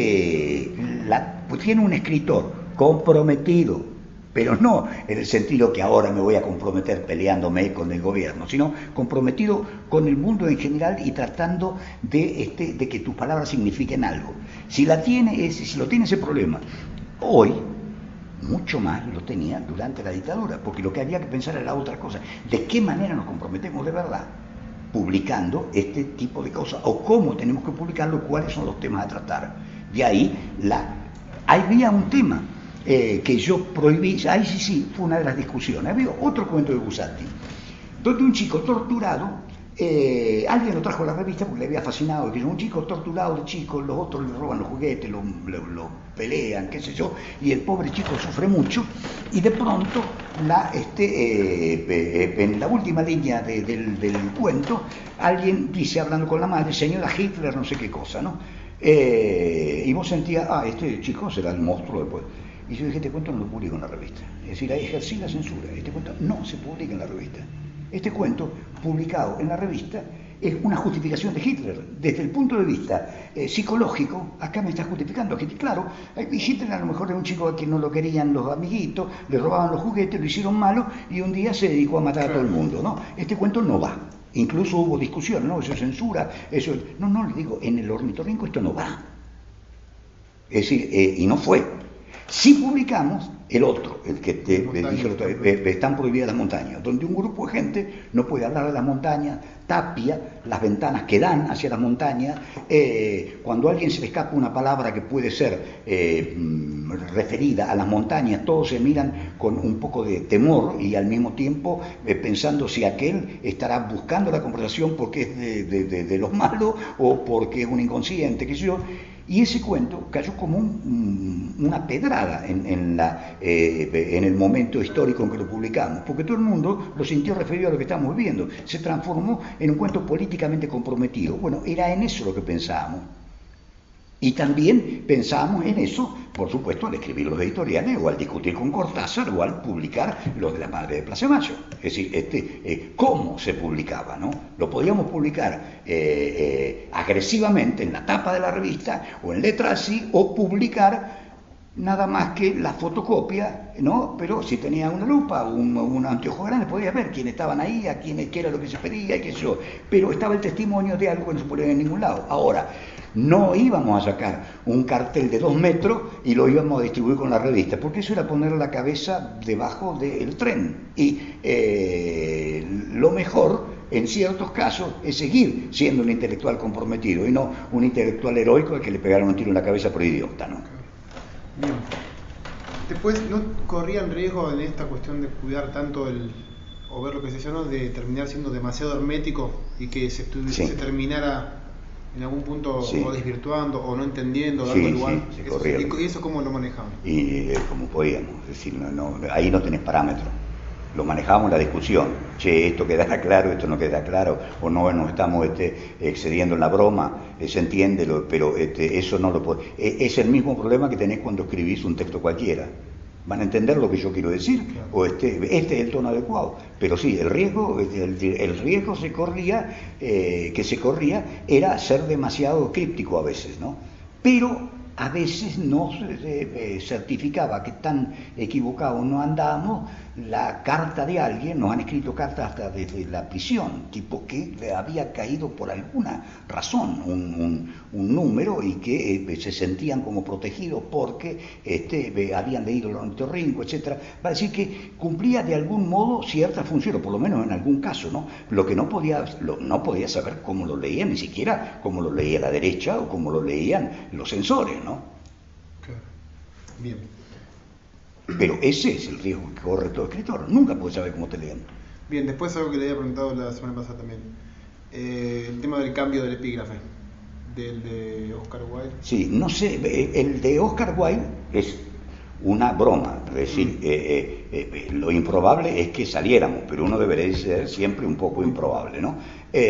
pues tiene un escritor comprometido, pero no en el sentido que ahora me voy a comprometer peleándome con el gobierno, sino comprometido con el mundo en general y tratando de que tus palabras signifiquen algo. Si lo tiene ese problema, hoy mucho más lo tenía durante la dictadura, porque lo que había que pensar era otra cosa. ¿De qué manera nos comprometemos de verdad? Publicando este tipo de cosas, o cómo tenemos que publicarlo, cuáles son los temas a tratar. De ahí, había un tema que yo prohibí, ahí sí, fue una de las discusiones. Había otro cuento de Buzzati, donde un chico torturado alguien lo trajo a la revista porque le había fascinado, que es un chico torturado de chico, los otros le roban los juguetes, lo pelean, qué sé yo, y el pobre chico sufre mucho, y de pronto en la última línea del cuento, alguien dice, hablando con la madre, señora Hitler, no sé qué cosa, ¿no? Y vos sentías, este chico será el monstruo después. Y yo dije, este cuento no lo publico en la revista. Es decir, ahí ejercí la censura. Este cuento no se publica en la revista. Este cuento, publicado en la revista, es una justificación de Hitler. Desde el punto de vista psicológico, acá me está justificando. Que, claro, Hitler a lo mejor era un chico a quien no lo querían los amiguitos, le robaban los juguetes, lo hicieron malo y un día se dedicó a matar a todo el mundo, ¿no? Este cuento no va. Incluso hubo discusión, ¿no? Eso es censura, eso es... No, le digo, en el ornitorrinco esto no va. Es decir, y no fue. Si publicamos el otro, el que te dije el otro, están prohibidas las montañas, donde un grupo de gente no puede hablar de las montañas, tapia las ventanas que dan hacia las montañas, cuando a alguien se le escapa una palabra que puede ser referida a las montañas, todos se miran con un poco de temor y al mismo tiempo pensando si aquel estará buscando la conversación porque es de los malos o porque es un inconsciente, qué sé yo. Y ese cuento cayó como una pedrada en el momento histórico en que lo publicamos, porque todo el mundo lo sintió referido a lo que estamos viviendo. Se transformó en un cuento políticamente comprometido. Bueno, era en eso lo que pensábamos. Y también pensábamos en eso, por supuesto, al escribir los editoriales o al discutir con Cortázar o al publicar los de la Madre de Plaza de Mayo. Es decir, cómo se publicaba, ¿no? Lo podíamos publicar agresivamente en la tapa de la revista o en letra así, o publicar nada más que la fotocopia, ¿no? Pero si tenía una lupa o un anteojo grande podías ver quiénes estaban ahí, a quiénes, qué era lo que se pedía y qué sé yo. Pero estaba el testimonio de algo que no se ponía en ningún lado. Ahora, no íbamos a sacar un cartel de 2 metros y lo íbamos a distribuir con la revista, porque eso era poner la cabeza debajo del tren. Y lo mejor, en ciertos casos, es seguir siendo un intelectual comprometido y no un intelectual heroico al que le pegaron un tiro en la cabeza por idiota, ¿no? Bien. Después, ¿no corrían riesgo en esta cuestión de cuidar tanto o ver lo que se llama, de terminar siendo demasiado hermético y que se terminara en algún punto o desvirtuando o no entendiendo, dando lugar? ¿Y eso cómo lo manejaban? Y como podíamos, es decir, ahí no tenés parámetros. Lo manejábamos la discusión, esto quedará claro, esto no queda claro, o no nos estamos excediendo en la broma, se entiende, pero eso no lo puede. Es el mismo problema que tenés cuando escribís un texto cualquiera. ¿Van a entender lo que yo quiero decir? O este es el tono adecuado. Pero sí, el riesgo que se corría era ser demasiado críptico a veces, ¿no? Pero a veces no se certificaba que tan equivocados no andábamos la carta de alguien, nos han escrito cartas hasta desde la prisión, tipo que le había caído por alguna razón un número y que se sentían como protegidos porque habían leído el ornitorrinco, etc. Va a decir que cumplía de algún modo cierta función, o por lo menos en algún caso, ¿no? Lo que no podía saber cómo lo leían, ni siquiera cómo lo leía la derecha o cómo lo leían los censores, ¿no? Claro. Bien. Pero ese es el riesgo que corre todo escritor. Nunca puede saber cómo te leen. Bien, después algo que le había preguntado la semana pasada también. El tema del cambio del epígrafe. Del de Oscar Wilde. Sí, no sé, el de Oscar Wilde es una broma. Es decir, lo improbable es que saliéramos, pero uno debería ser siempre un poco improbable, ¿no?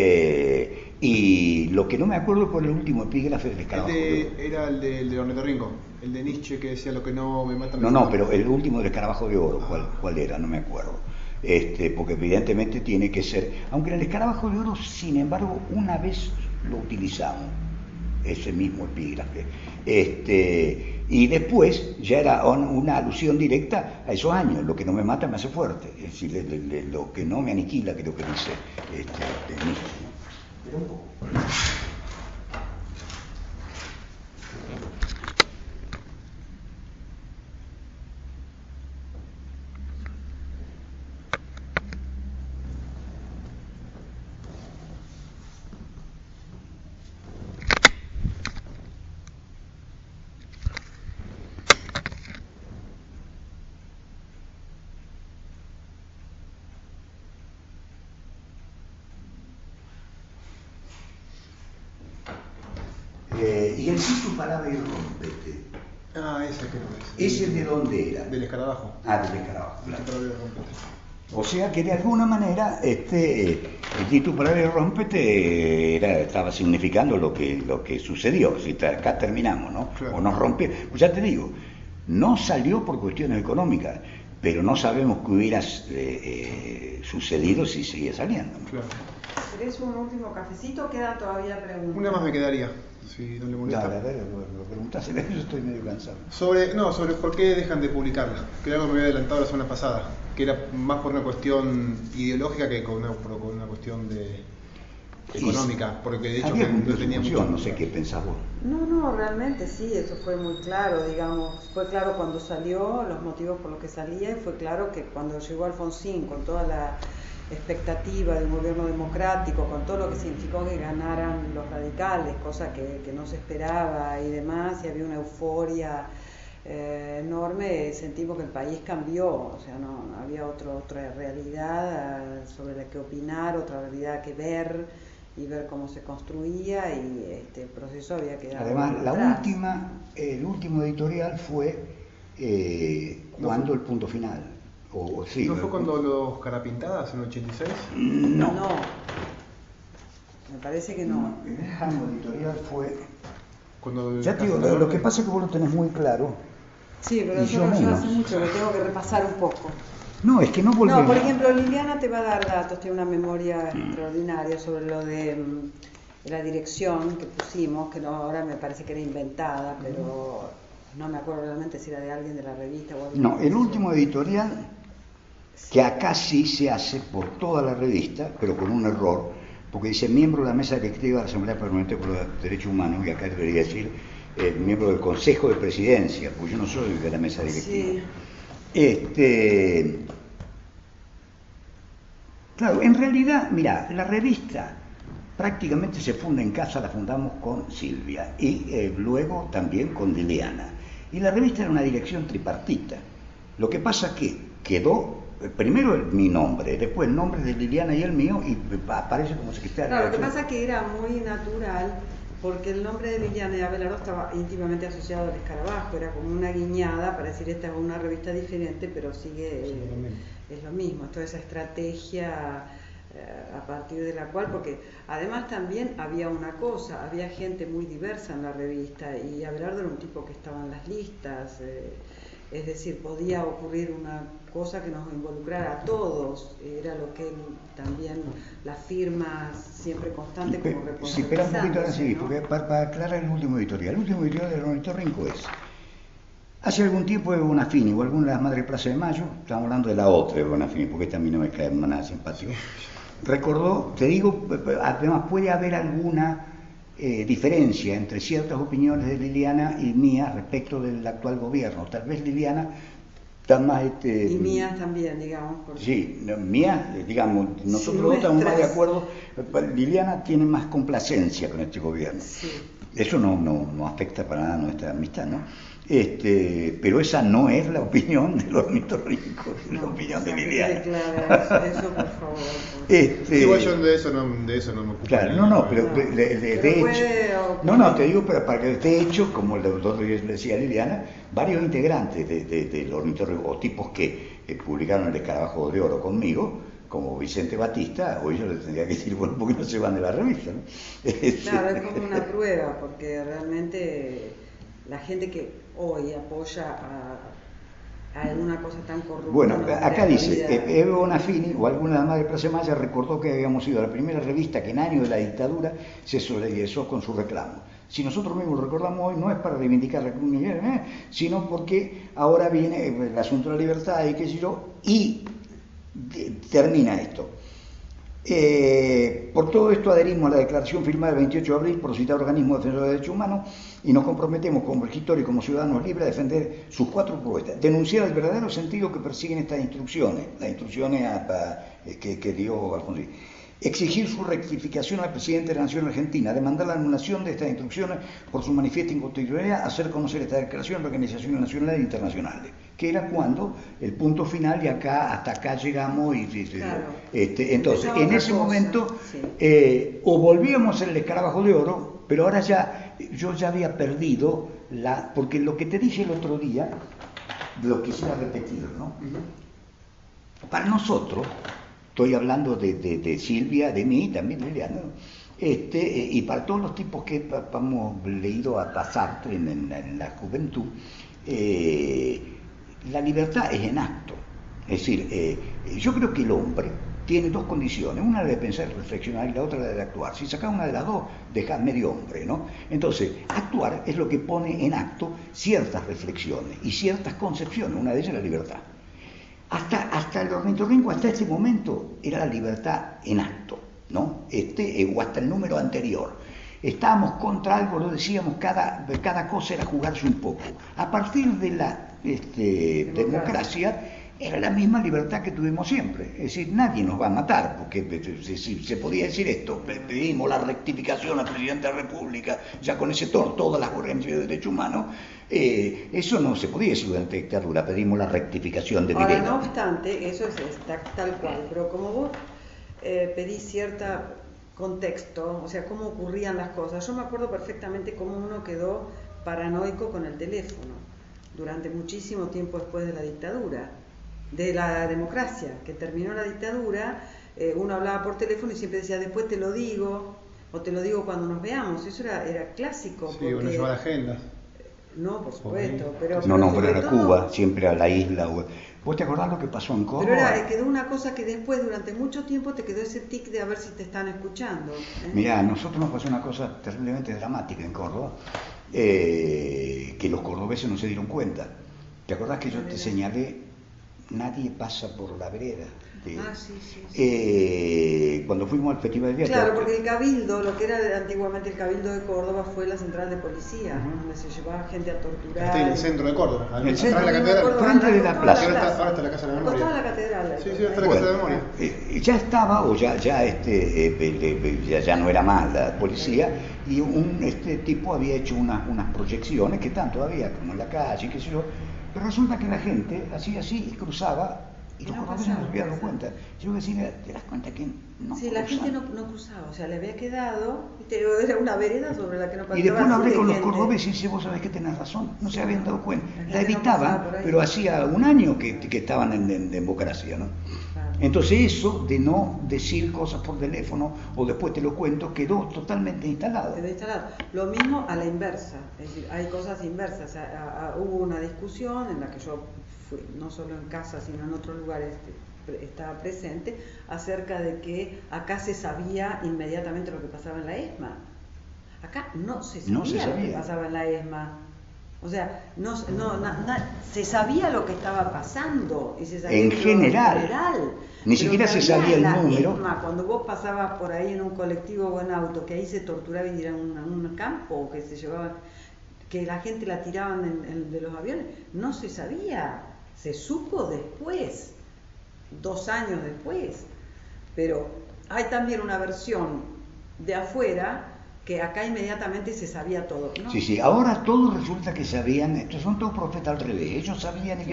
Y lo que no me acuerdo fue el último epígrafe del Escarabajo de Oro. Era el de Ornitorrinco, el de Nietzsche que decía lo que no me mata. No, pero el último del Escarabajo de Oro, ¿cuál era? No me acuerdo. Porque evidentemente tiene que ser, aunque en el Escarabajo de Oro, sin embargo, una vez lo utilizamos, ese mismo epígrafe. Y después ya era una alusión directa a esos años. Lo que no me mata me hace fuerte. Es decir, lo que no me aniquila, creo que dice Nietzsche. Pero un poco. Y el Tito Palabra y Rompete. Ah, ese creo que es. ¿Ese de dónde era? Del escarabajo. Ah, del escarabajo, El claro. Tito Palabra y Rompete. O sea que de alguna manera el Tito Palabra y Rompete estaba significando lo que sucedió. Si acá terminamos, ¿no? Claro. O nos rompe. Pues ya te digo, no salió por cuestiones económicas, pero no sabemos qué hubiera sucedido si seguía saliendo, ¿no? Claro. ¿Querés un último cafecito o quedan todavía preguntas? Una más me quedaría, si no le molesta. Dale, a ver, lo preguntaste, yo estoy medio cansado. Sobre por qué dejan de publicarla, que era algo que me había adelantado la semana pasada, que era más por una cuestión ideológica que con una cuestión económica, porque de hecho había que cumplido no tenía su función, mucho. no sé qué pensás vos. No, realmente sí, eso fue muy claro, digamos, fue claro cuando salió, los motivos por los que salía, y fue claro que cuando llegó Alfonsín con toda la expectativa de un gobierno democrático, con todo lo que significó que ganaran los radicales, cosa que no se esperaba y demás, y había una euforia enorme, sentimos que el país cambió, o sea, no había otra realidad sobre la que opinar, otra realidad que ver y ver cómo se construía, y el proceso había quedado Además, atrás. el último editorial fue cuando el punto final. Sí, ¿No fue cuando los Carapintadas en el 86? No, me parece que no. El último editorial fue... Cuando Ya te digo, lo que pasa es que vos lo tenés muy claro. Sí, pero Y yo yo menos. hace mucho que tengo que repasar un poco. No, es que no volvemos. No, por ejemplo, Liliana te va a dar datos, tiene una memoria extraordinaria sobre lo de la dirección que pusimos, que no, ahora me parece que era inventada, pero no me acuerdo realmente si era de alguien de la revista o algo. No, el último editorial, que acá sí se hace por toda la revista, pero con un error, porque dice miembro de la mesa directiva de la Asamblea Permanente por los Derechos Humanos, y acá debería decir miembro del Consejo de Presidencia, porque yo no soy de la mesa directiva. Sí. Claro, en realidad, mirá, la revista prácticamente se funda en casa, la fundamos con Silvia y luego también con Liliana. Y la revista era una dirección tripartita. Lo que pasa que quedó primero mi nombre, después el nombre de Liliana y el mío, y aparece como secretaria. Claro, lo que pasa es que era muy natural, porque el nombre de Liliana y Abelardo estaba íntimamente asociado al escarabajo, era como una guiñada para decir esta es una revista diferente, pero sigue, es lo mismo, toda esa estrategia a partir de la cual, porque además también había una cosa, había gente muy diversa en la revista, y Abelardo era un tipo que estaba en las listas, es decir, podía ocurrir una cosa que nos involucrara a todos, era lo que él también, las firmas siempre constantes como responsabilizantes. Sí, espera un poquito ahora sí, ¿no? porque para aclarar el último editorial del ornitorrinco es, hace algún tiempo de Bonafini o alguna de las Madres Plaza de Mayo, estamos hablando de la otra de Bonafini, porque esta a mí no me cae nada simpático, recordó, te digo, además puede haber alguna diferencia entre ciertas opiniones de Liliana y mía respecto del actual gobierno. Tal vez Liliana está más... y mías también, digamos. Porque... Sí, mía, digamos, nosotros dos estamos más de acuerdo. Liliana tiene más complacencia con este gobierno. Sí. Eso no afecta para nada nuestra amistad, ¿no? Pero esa no es la opinión del ornitorrinco, es la opinión de Liliana. Claro, eso por favor. Igual yo de eso no me ocupo. Claro, pero de hecho... No, te digo, pero para que de hecho, como el otro día le decía a Liliana, varios integrantes del ornitorrinco, o tipos que publicaron El Escarabajo de Oro conmigo, como Vicente Batista, hoy yo le tendría que decir, bueno, ¿por qué no se van de la revista? ¿No? Claro, es como una prueba, porque realmente la gente que hoy apoya a alguna cosa tan corrupta... Bueno, no, acá dice, Eve Bonafini o alguna de las Madres Plaza de Mayo recordó que habíamos sido la primera revista que en años de la dictadura se solidarizó con su reclamo. Si nosotros mismos lo recordamos hoy, no es para reivindicar la comunidad, sino porque ahora viene el asunto de la libertad y qué sé yo, y termina esto. Por todo esto adherimos a la declaración firmada el 28 de abril por citar organismo defensor de derechos humanos y nos comprometemos como registores y como ciudadanos libres a defender sus 4 propuestas. Denunciar el verdadero sentido que persiguen estas instrucciones, las instrucciones que dio Alfonsín. Exigir su rectificación al presidente de la Nación Argentina, demandar la anulación de estas instrucciones por su manifiesta inconstitucionalidad, hacer conocer esta declaración a organizaciones nacionales e internacionales, que era cuando el punto final y hasta acá llegamos Claro. Entonces, en ese momento, sí. o volvíamos a ser El Escarabajo de Oro, pero ahora ya yo ya había perdido porque lo que te dije el otro día, lo quisiera repetir, ¿no? Para nosotros, estoy hablando de Silvia, de mí, también de Liliana, ¿no? Y para todos los tipos que hemos leído a Sartre en la juventud, la libertad es en acto. Es decir, yo creo que el hombre tiene dos condiciones, una la de pensar y reflexionar y la otra la de actuar. Si sacas una de las dos, dejas medio hombre, ¿no? Entonces, actuar es lo que pone en acto ciertas reflexiones y ciertas concepciones, una de ellas es la libertad. Hasta el ornitorrinco, hasta este momento, era la libertad en acto, ¿no? O hasta el número anterior. Estábamos contra algo, lo decíamos, cada cosa era jugarse un poco. A partir de la democracia, era la misma libertad que tuvimos siempre. Es decir, nadie nos va a matar, porque se podía decir esto, pedimos la rectificación al presidente de la República, ya con ese tono, todas las organizaciones de derechos humanos, eso no se podía decir durante la dictadura, pedimos la rectificación de Videla. Ahora, no obstante, eso está tal cual, pero como vos pedís cierto contexto, o sea, cómo ocurrían las cosas, yo me acuerdo perfectamente cómo uno quedó paranoico con el teléfono durante muchísimo tiempo después de la dictadura, de la democracia, que terminó la dictadura, uno hablaba por teléfono y siempre decía, después te lo digo, o te lo digo cuando nos veamos, eso era clásico. Sí, porque... uno lleva la agenda. No, por supuesto, pero era Cuba, siempre a la isla. ¿Vos te acordás lo que pasó en Córdoba? Pero quedó una cosa que después, durante mucho tiempo, te quedó ese tic de a ver si te están escuchando. Mirá, a nosotros nos pasó una cosa terriblemente dramática en Córdoba, que los cordobeses no se dieron cuenta. ¿Te acordás que yo te señalé? Nadie pasa por la vereda. Sí. Cuando fuimos al Festival de Teatro. Claro, porque el Cabildo, lo que era antiguamente el Cabildo de Córdoba, fue la central de policía, donde se llevaba gente a torturar. En el centro de Córdoba, el centro de la catedral. Frente de la plaza. Ahora está la Casa de la Memoria. Toda la catedral. Sí, está la Casa de la Memoria. Ya estaba, o ya no era más la policía, y un tipo había hecho unas proyecciones que están todavía, como en la calle, qué sé yo. Pero resulta que la gente hacía así y cruzaba, y los cordobeses no se habían dado cuenta. Yo decía, ¿te das cuenta que no Sí, cruzan? la gente no cruzaba, o sea, le había quedado, era una vereda sobre la que no pasaba. Y después lo hablé con los cordobeses y dice, vos sabés que tenés razón, no se habían dado cuenta. La evitaban, pero hacía un año que estaban en democracia, ¿no? Claro. Entonces eso de no decir cosas por teléfono o después te lo cuento quedó totalmente instalado. Quedó instalado. Lo mismo a la inversa, es decir, hay cosas inversas. Hubo una discusión en la que yo fui, no solo en casa, sino en otros lugares estaba presente, acerca de que acá se sabía inmediatamente lo que pasaba en la ESMA. Acá no se sabía lo que pasaba en la ESMA. O sea, se sabía lo que estaba pasando. Y se sabía en general. Ni siquiera se sabía el número. ESMA, cuando vos pasabas por ahí en un colectivo o en auto, que ahí se torturaba y era un campo, que se llevaba, que la gente la tiraban de los aviones, no se sabía. Se supo después, 2 años después. Pero hay también una versión de afuera que acá inmediatamente se sabía todo, ¿no? Sí, ahora todos resulta que sabían, estos son todos profetas al revés, ellos sabían que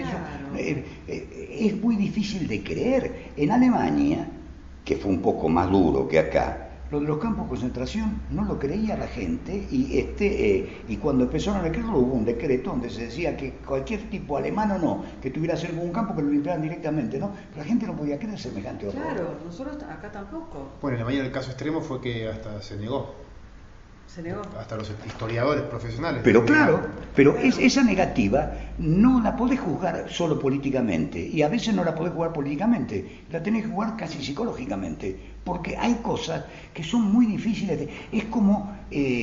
es muy difícil de creer. En Alemania, que fue un poco más duro que acá, lo de los campos de concentración no lo creía la gente y cuando empezaron a creerlo hubo un decreto donde se decía que cualquier tipo alemán o no, que tuviera cerca un campo que lo limpiaran directamente, ¿no? Pero la gente no podía creer semejante horror. Claro, nosotros acá tampoco. Bueno, en Alemania el caso extremo fue que hasta se negó. Se negó. Hasta los historiadores profesionales. Pero claro, esa negativa no la podés juzgar solo políticamente y a veces no la podés jugar políticamente, la tenés que jugar casi psicológicamente, porque hay cosas que son muy difíciles es como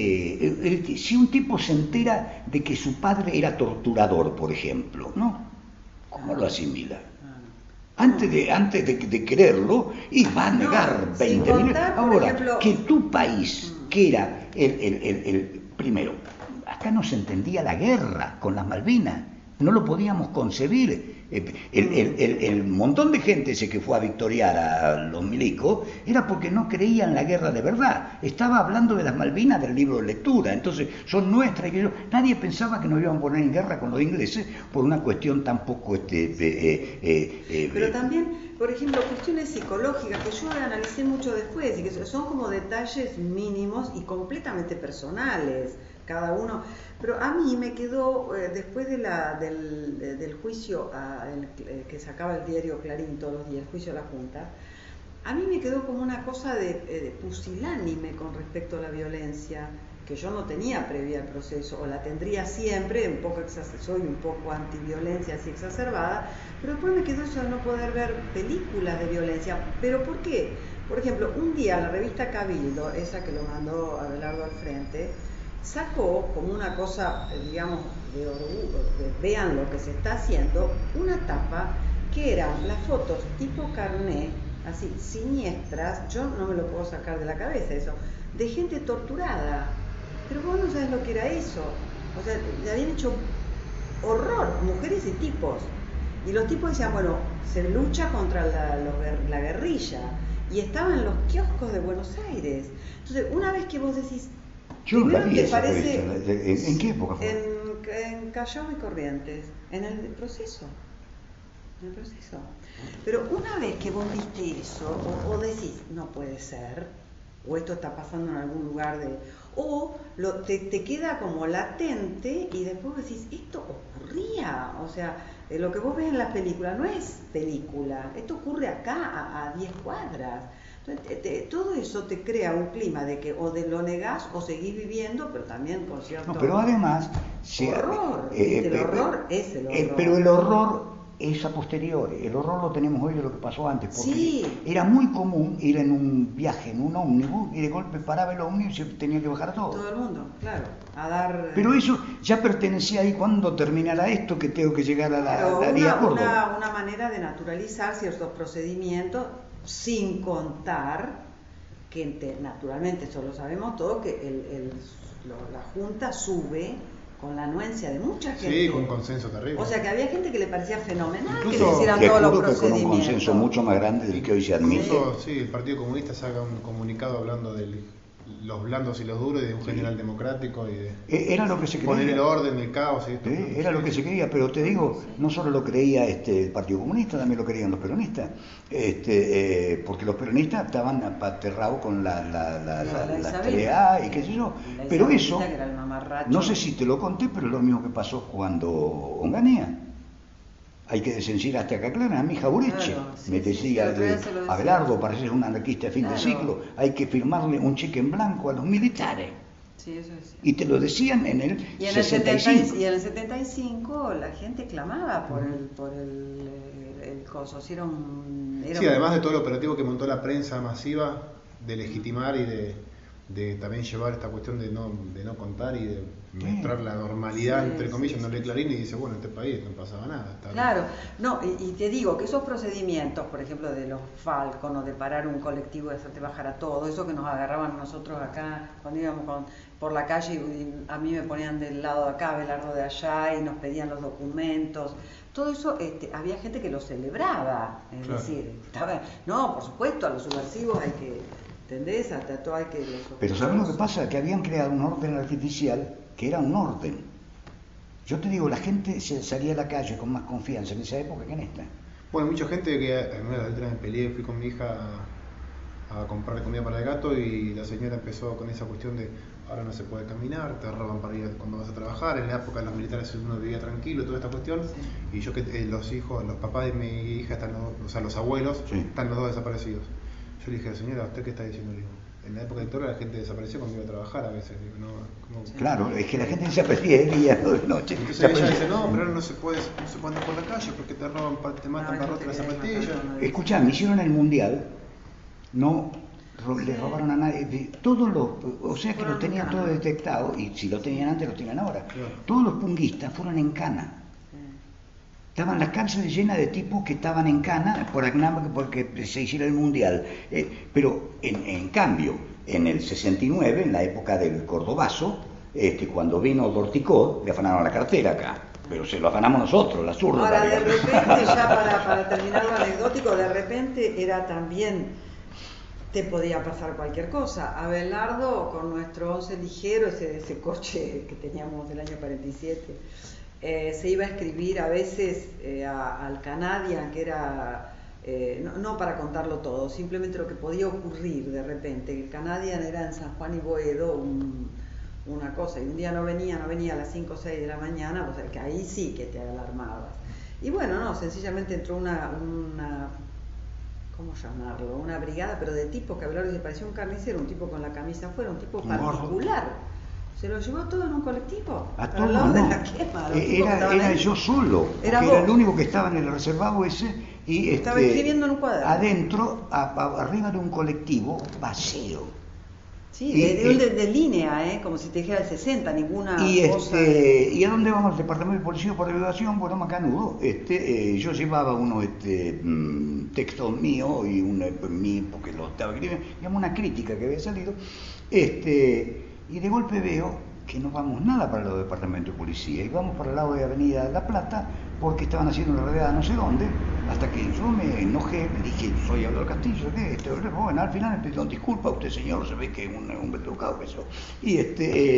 si un tipo se entera de que su padre era torturador, por ejemplo, ¿no? ¿Cómo lo asimila? Antes de creerlo, y va a negar 20.000. Ahora, ejemplo, que tu país, que era el primero, acá no se entendía la guerra con las Malvinas, no lo podíamos concebir. El montón de gente ese que fue a victoriar a los milicos era porque no creían la guerra de verdad. Estaba hablando de las Malvinas del libro de lectura, entonces son nuestras. Nadie pensaba que nos iban a poner en guerra con los ingleses por una cuestión tampoco pero también, por ejemplo, cuestiones psicológicas que yo analicé mucho después y que son como detalles mínimos y completamente personales. cada uno. Pero a mí me quedó, después de del juicio que sacaba el diario Clarín todos los días, el juicio de la Junta, a mí me quedó como una cosa de pusilánime con respecto a la violencia, que yo no tenía previa al proceso, o la tendría siempre, soy un poco antiviolencia así exacerbada, pero después me quedó eso de no poder ver películas de violencia. ¿Pero por qué? Por ejemplo, un día la revista Cabildo, esa que lo mandó Abelardo al Frente, sacó como una cosa, digamos, de orgullo, vean lo que se está haciendo, una tapa que eran las fotos tipo carné, así, siniestras, yo no me lo puedo sacar de la cabeza eso, de gente torturada. Pero vos no sabés lo que era eso. O sea, le habían hecho horror, mujeres y tipos. Y los tipos decían, bueno, se lucha contra la guerrilla. Y estaban en los kioscos de Buenos Aires. Entonces, una vez que vos decís... Yo la vi esa parece, revista. ¿En qué época fue? En Callao y Corrientes, en el proceso. En el proceso. Pero una vez que vos viste eso, o decís, no puede ser, o esto está pasando en algún lugar o te queda como latente y después decís, esto ocurría, o sea, lo que vos ves en la película no es película, esto ocurre acá a 10 cuadras. Entonces, todo eso te crea un clima de que o lo negás o seguís viviendo, pero también con cierto... No, pero además... horror, el horror es el horror. Pero el horror es a posteriori, el horror lo tenemos hoy de lo que pasó antes, porque sí. Era muy común ir en un viaje, en un ómnibus, y de golpe paraba el ómnibus y se tenía que bajar todo. Todo el mundo, claro, a dar... Pero eso ya pertenecía ahí cuando terminara esto, que tengo que llegar a la vía Córdoba. Una manera de naturalizar ciertos procedimientos, sin contar que naturalmente, eso lo sabemos todos, que la Junta sube con la anuencia de mucha gente. Sí, con un consenso terrible. O sea que había gente que le parecía fenomenal incluso, que le hicieran todos los procedimientos. Con un consenso mucho más grande del que hoy se admite. Incluso, sí, el Partido Comunista saca un comunicado hablando de los blandos y los duros y de un general democrático y de era lo que se creía. Poner el orden, el caos y esto. Era lo que se creía, pero te digo, no solo lo creía el Partido Comunista, también lo creían los peronistas, porque los peronistas estaban aterrados con la TDA y qué sé yo, pero eso, no sé si te lo conté, pero es lo mismo que pasó cuando Onganía. Hay que desencir hasta acá, claro, a mi Jaureche, claro, me decía, Abelardo, pareces un anarquista a fin de siglo, hay que firmarle un cheque en blanco a los militares. Sí, eso es. Y te lo decían en el 65. Y en el 75 la gente clamaba por el coso. Sí, además de todo el operativo que montó la prensa masiva, de legitimar y de también llevar esta cuestión de no contar y de mostrar la normalidad, entre comillas, no lee Clarín y dice, bueno, en este país no pasaba nada. Claro, no, y te digo que esos procedimientos, por ejemplo, de los Falcon o de parar un colectivo y hacerte bajar a todo, eso que nos agarraban nosotros acá cuando íbamos por la calle y a mí me ponían del lado de acá, Abelardo de allá y nos pedían los documentos, todo eso, había gente que lo celebraba, es decir, no, por supuesto, a los subversivos hay que... ¿Entendés? Hasta todo hay que... Pero ¿sabes lo que pasa? Que habían creado un orden artificial que era un orden. Yo te digo, la gente salía a la calle con más confianza en esa época que en esta. Bueno, mucha gente que en una de las me peleé, fui con mi hija a comprar comida para el gato y la señora empezó con esa cuestión de ahora no se puede caminar, te roban para ir cuando vas a trabajar, en la época de los militares uno vivía tranquilo, toda esta cuestión, y yo que los papás de mi hija están los abuelos, están los dos desaparecidos. Yo le dije, señora, ¿usted qué está diciendo? Le digo, en la época de dictadura la gente desapareció cuando iba a trabajar a veces. Digo, no, claro, es que la gente desaparecía de día, no de noche. Entonces ella dice, no, pero ahora no se puede andar por la calle porque te roban, te matan para robar las zapatillas. Escuchá, me hicieron el mundial, no le robaron a nadie, o sea que lo tenían todo detectado, y si lo tenían antes, lo tienen ahora. Claro. Todos los punguistas fueron en cana. Estaban las cárceles llenas de tipos que estaban en cana porque se hiciera el mundial. Pero en cambio, en el 69, en la época del Cordobazo, cuando vino Dorticó, le afanaron la cartera acá. Pero se lo afanamos nosotros, la zurda. Ahora, de repente, ya para terminar lo anecdótico, de repente era también, te podía pasar cualquier cosa. Abelardo, con nuestro 11 ligero, ese coche que teníamos del año 47, se iba a escribir a veces al Canadian, que era, no para contarlo todo, simplemente lo que podía ocurrir de repente. El Canadian era en San Juan y Boedo, una cosa y un día no venía a las 5 o 6 de la mañana, o sea que ahí sí que te alarmabas. Y bueno, no, sencillamente entró una ¿cómo llamarlo? Una brigada, pero de tipo que hablaron, parecía un carnicero, un tipo con la camisa afuera, un tipo particular. Se lo llevó todo en un colectivo. A todo, no. de la quema, era yo solo, era el único que estaba en el reservado ese y estaba escribiendo en un cuaderno. Adentro, arriba de un colectivo vacío. Sí, de línea, como si te dijera el 60, ninguna cosa. ¿Y a dónde vamos? Al departamento de policía por delegación, bueno, macanudo. Yo llevaba unos textos míos y porque lo estaba escribiendo, digamos una crítica que había salido, y de golpe veo que no vamos nada para el departamento de policía, y vamos para el lado de Avenida La Plata, porque estaban haciendo una redada no sé dónde, hasta que yo me enojé, me dije, soy Álvaro Castillo, ¿qué? Bueno, al final me pidió disculpa, usted señor, se ve que es un betucado que eso, y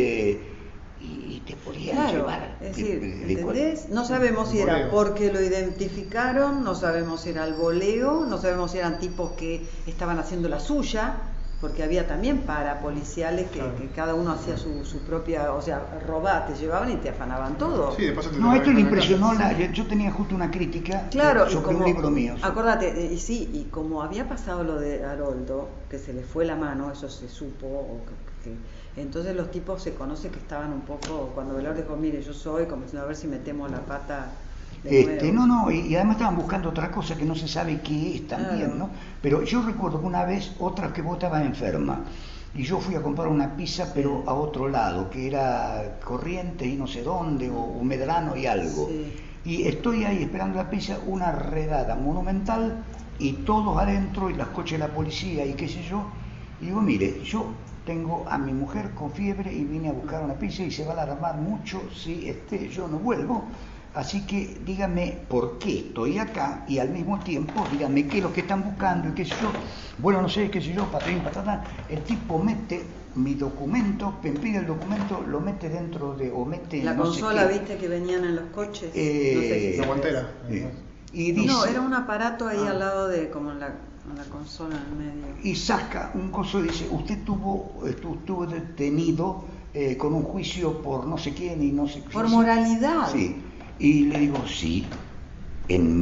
te podían llevar. Es decir, ¿entendés? No sabemos si era porque lo identificaron, no sabemos si era el voleo, no sabemos si eran tipos que estaban haciendo la suya, porque había también parapoliciales que cada uno hacía su propia, o sea, te llevaban y te afanaban todo. Sí, no, esto le impresionó, yo tenía justo una crítica sobre un libro mío. Acordate, y como había pasado lo de Haroldo, que se le fue la mano, eso se supo, entonces los tipos se conoce que estaban un poco, cuando Velarde dijo, mire, yo soy, como diciendo, a ver si metemos la pata. Y además estaban buscando otra cosa que no se sabe qué es también, ¿no? Pero yo recuerdo que una vez, otra que vos estabas enferma, y yo fui a comprar una pizza, pero a otro lado, que era Corrientes y no sé dónde, o Medrano y algo. Sí. Y estoy ahí esperando la pizza, una redada monumental, y todos adentro, y los coches de la policía, y qué sé yo. Y digo, mire, yo tengo a mi mujer con fiebre y vine a buscar una pizza y se va a alarmar mucho si yo no vuelvo. Así que dígame por qué estoy acá y al mismo tiempo dígame qué es lo que están buscando y qué sé yo. Bueno, no sé, qué sé yo, patatán. El tipo mete mi documento, me pide el documento, lo mete dentro o mete la no consola, sé qué. ¿viste que venían en los coches? No sé si la guantera. Y dice, no, era un aparato ahí al lado de, como en la consola en el medio. Y saca un coso y dice, usted estuvo detenido con un juicio por no sé quién y no sé qué. Por moralidad. Sí. Y le digo, sí, en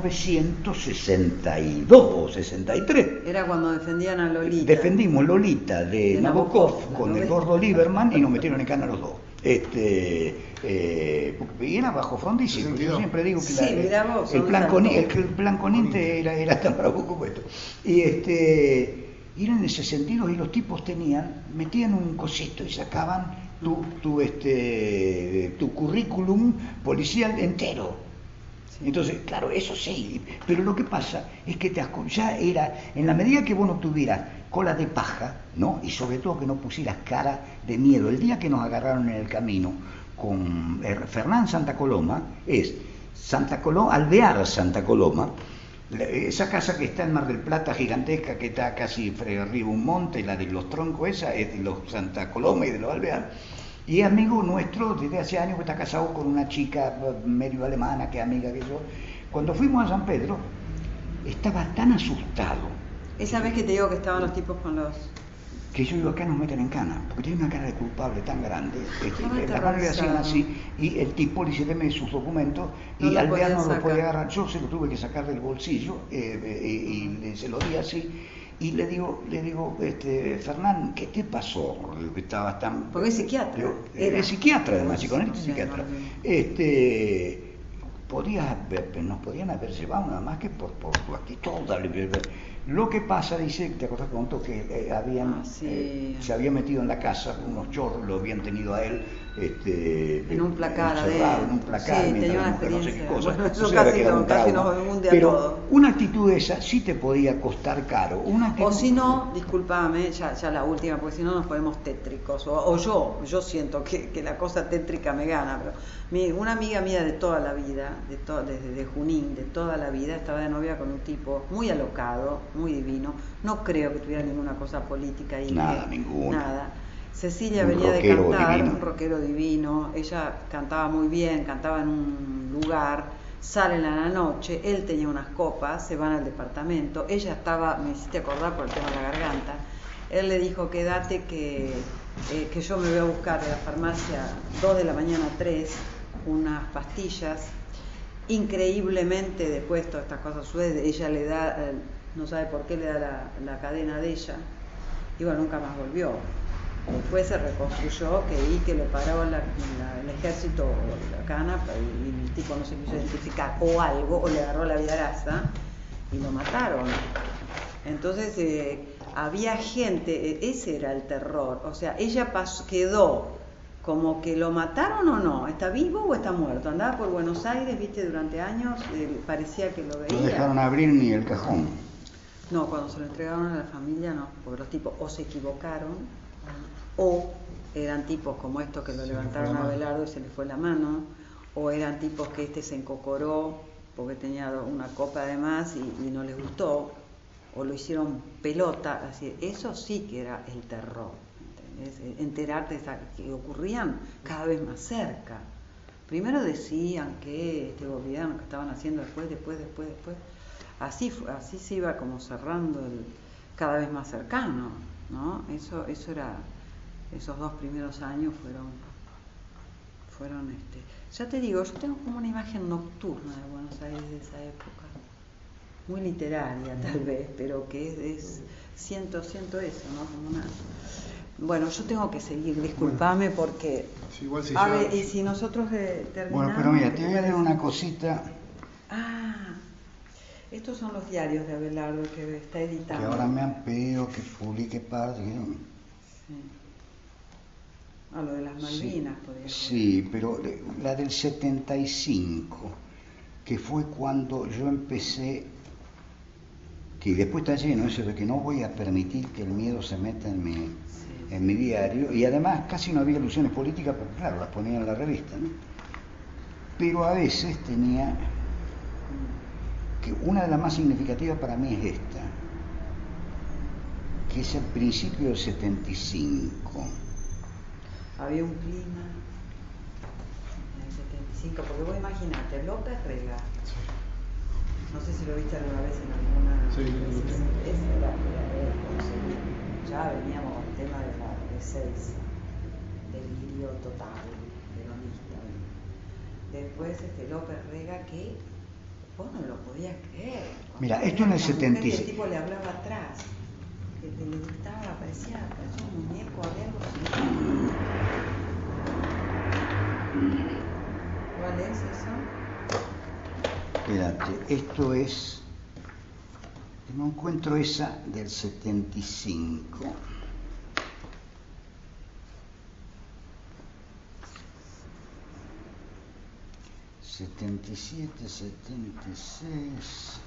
1962 o 63. Era cuando defendían a Lolita. Defendimos Lolita de Nabokov con el gordo Lieberman y nos metieron en cana los dos. Y era bajo frondísimo. Yo siempre digo que el plan Coninte era tan bravo como esto. Y era en ese sentido, y los tipos metían un cosito y sacaban tu currículum policial entero. Sí. Entonces, claro, eso sí, pero lo que pasa es que ya era, en la medida que vos no tuvieras cola de paja, ¿no? Y sobre todo que no pusieras cara de miedo. El día que nos agarraron en el camino con Fernán Santa Coloma, Alvear Santa Coloma, esa casa que está en Mar del Plata, gigantesca, que está casi arriba un monte, la de los troncos esa, es de los Santa Coloma y de los Alvear, y es amigo nuestro desde hace años, que está casado con una chica medio alemana, que es amiga que yo. Cuando fuimos a San Pedro, estaba tan asustado. Esa vez que te digo que estaban los tipos con los... Que yo digo, acá nos meten en cana, porque tiene una cara de culpable tan grande. La mano le hacían así, y el tipo le dice, deme sus documentos, y Alvear no lo podía agarrar. Yo se lo tuve que sacar del bolsillo, y se lo di así. Y le digo, Fernán, ¿qué te pasó? Estabas tan... Porque es psiquiatra. Es psiquiatra, además, psicoanalista y psiquiatra. Nos podían haber llevado nada más que por tu actitud. Lo que pasa, dice, ¿te acordás que contó que se había metido en la casa, unos chorros lo habían tenido a él en un placar en un placar, sí, mientras la mujer no sé qué cosa. Bueno, eso casi nos hunde a todo. Una actitud esa sí te podía costar caro. O si no, discúlpame, ya la última, porque si no nos ponemos tétricos. O yo siento que la cosa tétrica me gana. Pero una amiga mía de toda la vida, desde Junín, de toda la vida, estaba de novia con un tipo muy alocado, muy divino. No creo que tuviera ninguna cosa política ahí. Nada. Cecilia venía de cantar, un rockero divino, ella cantaba muy bien, cantaba en un lugar, salen a la noche, él tenía unas copas, se van al departamento, ella estaba, me hiciste acordar por el tema de la garganta, él le dijo, quédate que que yo me voy a buscar de la farmacia 2 de la mañana a 3 unas pastillas. Increíblemente, después todas estas cosas suceden, ella le da, no sabe por qué le da la cadena de ella, y bueno, nunca más volvió. Después se reconstruyó que lo paró el ejército la cana y el tipo no se quiso identificar o algo, o le agarró la vidaraza y lo mataron. Entonces había gente, ese era el terror, o sea, ella quedó como que lo mataron o no, está vivo o está muerto, andaba por Buenos Aires, viste, durante años, parecía que lo veía. No dejaron abrir ni el cajón. No, cuando se lo entregaron a la familia no, porque los tipos o se equivocaron o eran tipos como estos que lo levantaron a Abelardo y se le fue la mano, o eran tipos que se encocoró porque tenía una copa de más y no les gustó, o lo hicieron pelota, así, eso sí que era el terror, ¿entendés? Enterarte que ocurrían cada vez más cerca. Primero decían que este gobierno que estaban haciendo después, así se iba como cerrando cada vez más cercano, ¿no? Eso era, esos 2 primeros años fueron ya te digo, yo tengo como una imagen nocturna de Buenos Aires de esa época, muy literaria tal vez, pero que siento eso, ¿no? Como una... Bueno, yo tengo que seguir, disculpame porque... Sí, igual si ver, y si nosotros terminamos... Bueno, pero mira, te voy a leer una cosita... Estos son los diarios de Abelardo que está editando. Que ahora me han pedido que publique parte. Sí. Lo de las Malvinas, podría ser. Sí, pero la del 75, que fue cuando yo empecé, que después está lleno eso de que no voy a permitir que el miedo se meta en mi diario, y además casi no había alusiones políticas, porque claro, las ponía en la revista, ¿no? Pero a veces tenía... que una de las más significativas para mí es esta, que es el principio del 75. Había un clima en el 75, porque vos imaginate, López Rega, no sé si lo viste alguna vez en alguna... Sí, ese era ya veníamos al tema de la D6, delirio total, peronista. Después López Rega, que vos no lo podías creer. Mira, esto en el 76. El tipo le hablaba atrás, que le dictaba, parecía un muñeco, había algo así. ¿Cuál es eso? Espérate, esto es... no encuentro esa del 75. ...77, 76...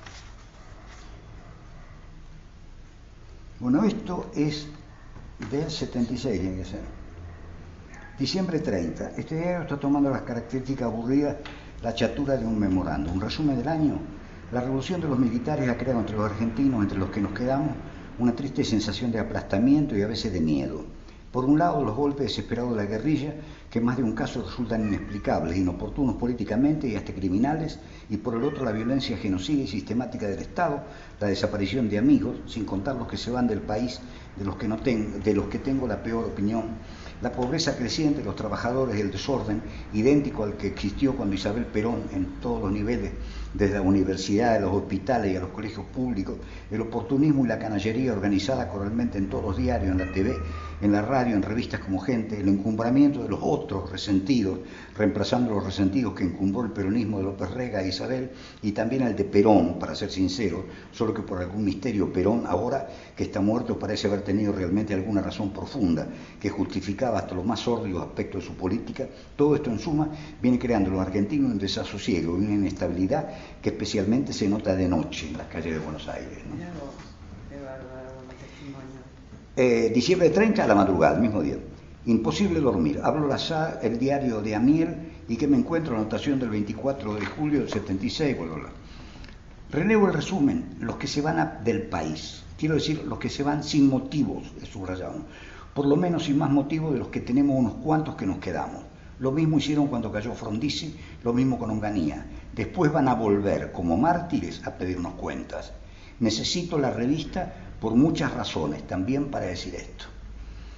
Bueno, esto es del 76, tiene que ser. Diciembre 30. Este diario está tomando las características aburridas, la chatura de un memorando. Un resumen del año. La revolución de los militares ha creado entre los argentinos, entre los que nos quedamos, una triste sensación de aplastamiento y a veces de miedo. Por un lado, los golpes desesperados de la guerrilla, que en más de un caso resultan inexplicables, inoportunos políticamente y hasta criminales, y por el otro la violencia genocida y sistemática del Estado, la desaparición de amigos, sin contar los que se van del país, de los que tengo la peor opinión, la pobreza creciente de los trabajadores y el desorden, idéntico al que existió cuando Isabel Perón, en todos los niveles, desde la universidad, a los hospitales y a los colegios públicos, el oportunismo y la canallería organizada coralmente en todos los diarios, en la TV, en la radio, en revistas como Gente, el encumbramiento de los otros resentidos, reemplazando los resentidos que encumbró el peronismo de López Rega e Isabel, y también el de Perón, para ser sincero, solo que por algún misterio Perón, ahora que está muerto, parece haber tenido realmente alguna razón profunda que justificaba hasta los más sórdidos aspectos de su política. Todo esto en suma viene creando en los argentinos un desasosiego y una inestabilidad que especialmente se nota de noche en las calles de Buenos Aires, ¿no? Mirá vos, qué bárbaro, testimonio. Diciembre 30 a la madrugada, el mismo día. Imposible dormir. Abro el diario de Amiel y que me encuentro anotación del 24 de julio del 76, bla. Relevo el resumen, los que se van del país. Quiero decir, los que se van sin motivos, es subrayado. Por lo menos sin más motivo de los que tenemos unos cuantos que nos quedamos. Lo mismo hicieron cuando cayó Frondizi, lo mismo con Onganía. Después van a volver como mártires a pedirnos cuentas. Necesito la revista por muchas razones, también para decir esto.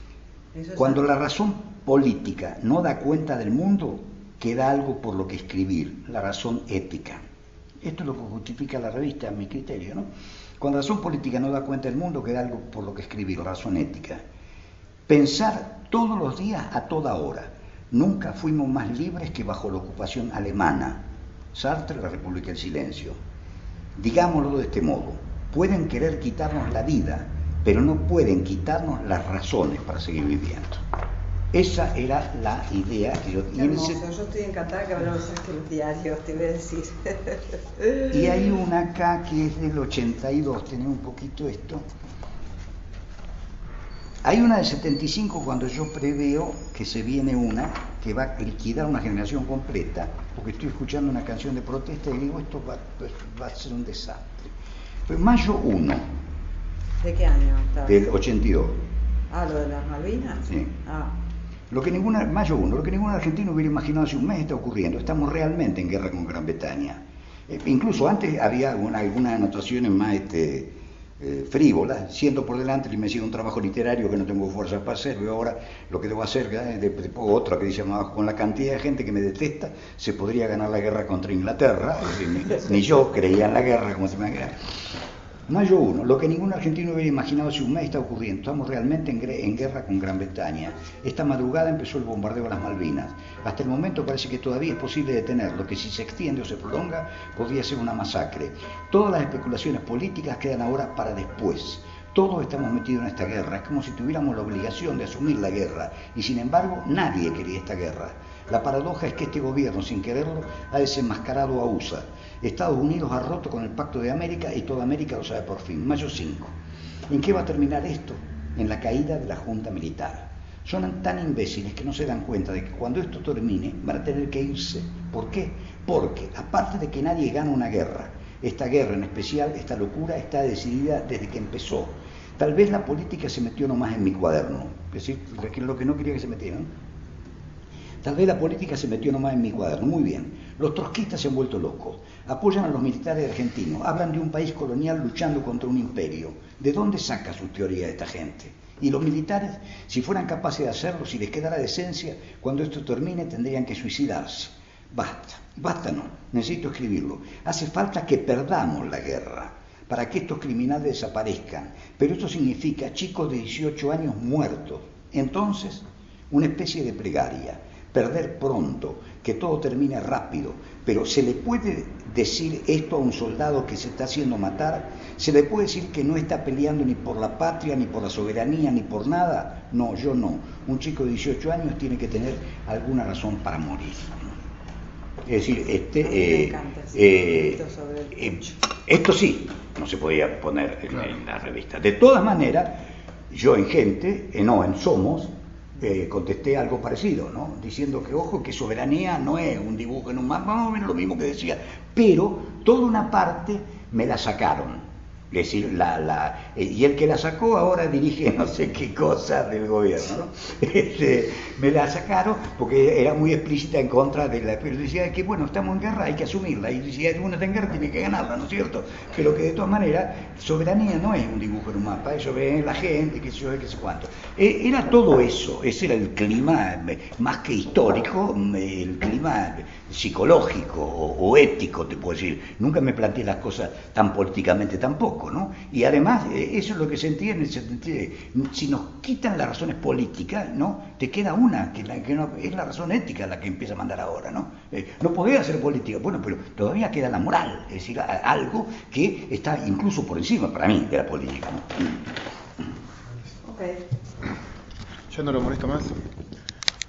Cuando la razón política no da cuenta del mundo, queda algo por lo que escribir, la razón ética. Esto es lo que justifica la revista, a mi criterio, ¿no? Cuando la razón política no da cuenta del mundo, queda algo por lo que escribir, la razón ética. Pensar todos los días a toda hora. Nunca fuimos más libres que bajo la ocupación alemana. Sartre, La República del Silencio. Digámoslo de este modo: pueden querer quitarnos la vida, pero no pueden quitarnos las razones para seguir viviendo. Esa era la idea que yo tenía. Yo estoy encantada que ahora lo saques los diarios, te voy a decir. Y hay una acá que es del 82, tenés un poquito esto. Hay una del 75 cuando yo preveo que se viene una que va a liquidar una generación completa, porque estoy escuchando una canción de protesta y digo, esto va a ser un desastre. Fue mayo 1. ¿De qué año? Del 82. Ah, ¿lo de las Malvinas? Sí. Ah. Mayo 1, lo que ningún argentino hubiera imaginado hace un mes está ocurriendo. Estamos realmente en guerra con Gran Bretaña. Incluso antes había algunas anotaciones más frívolas, siendo por delante me sigue un trabajo literario que no tengo fuerzas para hacer, veo ahora lo que debo hacer, otra que dice más abajo, con la cantidad de gente que me detesta, se podría ganar la guerra contra Inglaterra, ni yo creía en la guerra como se me ha. Mayo 1, lo que ningún argentino hubiera imaginado hace un mes está ocurriendo. Estamos realmente en guerra con Gran Bretaña. Esta madrugada empezó el bombardeo a las Malvinas. Hasta el momento parece que todavía es posible detenerlo, que si se extiende o se prolonga podría ser una masacre. Todas las especulaciones políticas quedan ahora para después. Todos estamos metidos en esta guerra. Es como si tuviéramos la obligación de asumir la guerra. Y sin embargo, nadie quería esta guerra. La paradoja es que este gobierno, sin quererlo, ha desenmascarado a USA. Estados Unidos ha roto con el Pacto de América y toda América lo sabe por fin. Mayo 5. ¿En qué va a terminar esto? En la caída de la Junta Militar. Son tan imbéciles que no se dan cuenta de que cuando esto termine van a tener que irse. ¿Por qué? Porque, aparte de que nadie gana una guerra, esta guerra en especial, esta locura, está decidida desde que empezó. Tal vez la política se metió nomás en mi cuaderno. Es decir, lo que no quería que se metieran. Tal vez la política se metió nomás en mi cuaderno. Muy bien. Los trotskistas se han vuelto locos. Apoyan a los militares argentinos. Hablan de un país colonial luchando contra un imperio. ¿De dónde saca su teoría esta gente? Y los militares, si fueran capaces de hacerlo, si les quedara decencia, cuando esto termine tendrían que suicidarse. Basta no. Necesito escribirlo. Hace falta que perdamos la guerra para que estos criminales desaparezcan. Pero esto significa chicos de 18 años muertos. Entonces, una especie de plegaria. Perder pronto, que todo termine rápido, pero ¿se le puede decir esto a un soldado que se está haciendo matar? ¿Se le puede decir que no está peleando ni por la patria, ni por la soberanía, ni por nada? No, yo no. Un chico de 18 años tiene que tener alguna razón para morir. Es decir, esto sí, no se podía poner en la revista. De todas maneras, yo en Somos, contesté algo parecido, ¿no? Diciendo que, ojo, que soberanía no es un dibujo en un mapa, más o menos lo mismo que decía, pero toda una parte me la sacaron. Es decir, y el que la sacó ahora dirige no sé qué cosa del gobierno, ¿no? Me la sacaron porque era muy explícita en contra de la... Pero decía que, bueno, estamos en guerra, hay que asumirla, y si uno está en guerra tiene que ganarla, ¿no es cierto? Pero que de todas maneras, soberanía no es un dibujo en un mapa, eso ve la gente, qué sé yo, qué sé cuánto. Era todo eso, ese era el clima, más que histórico, el clima psicológico o ético, te puedo decir. Nunca me planteé las cosas tan políticamente tampoco, ¿no? Y además, eso es lo que sentí en el 73. Si nos quitan las razones políticas, ¿no? Te queda una, que no, es la razón ética la que empieza a mandar ahora, ¿no? No podés hacer política, bueno, pero todavía queda la moral, es decir, algo que está incluso por encima, para mí, de la política, ¿no? Okay. Yo no lo molesto más.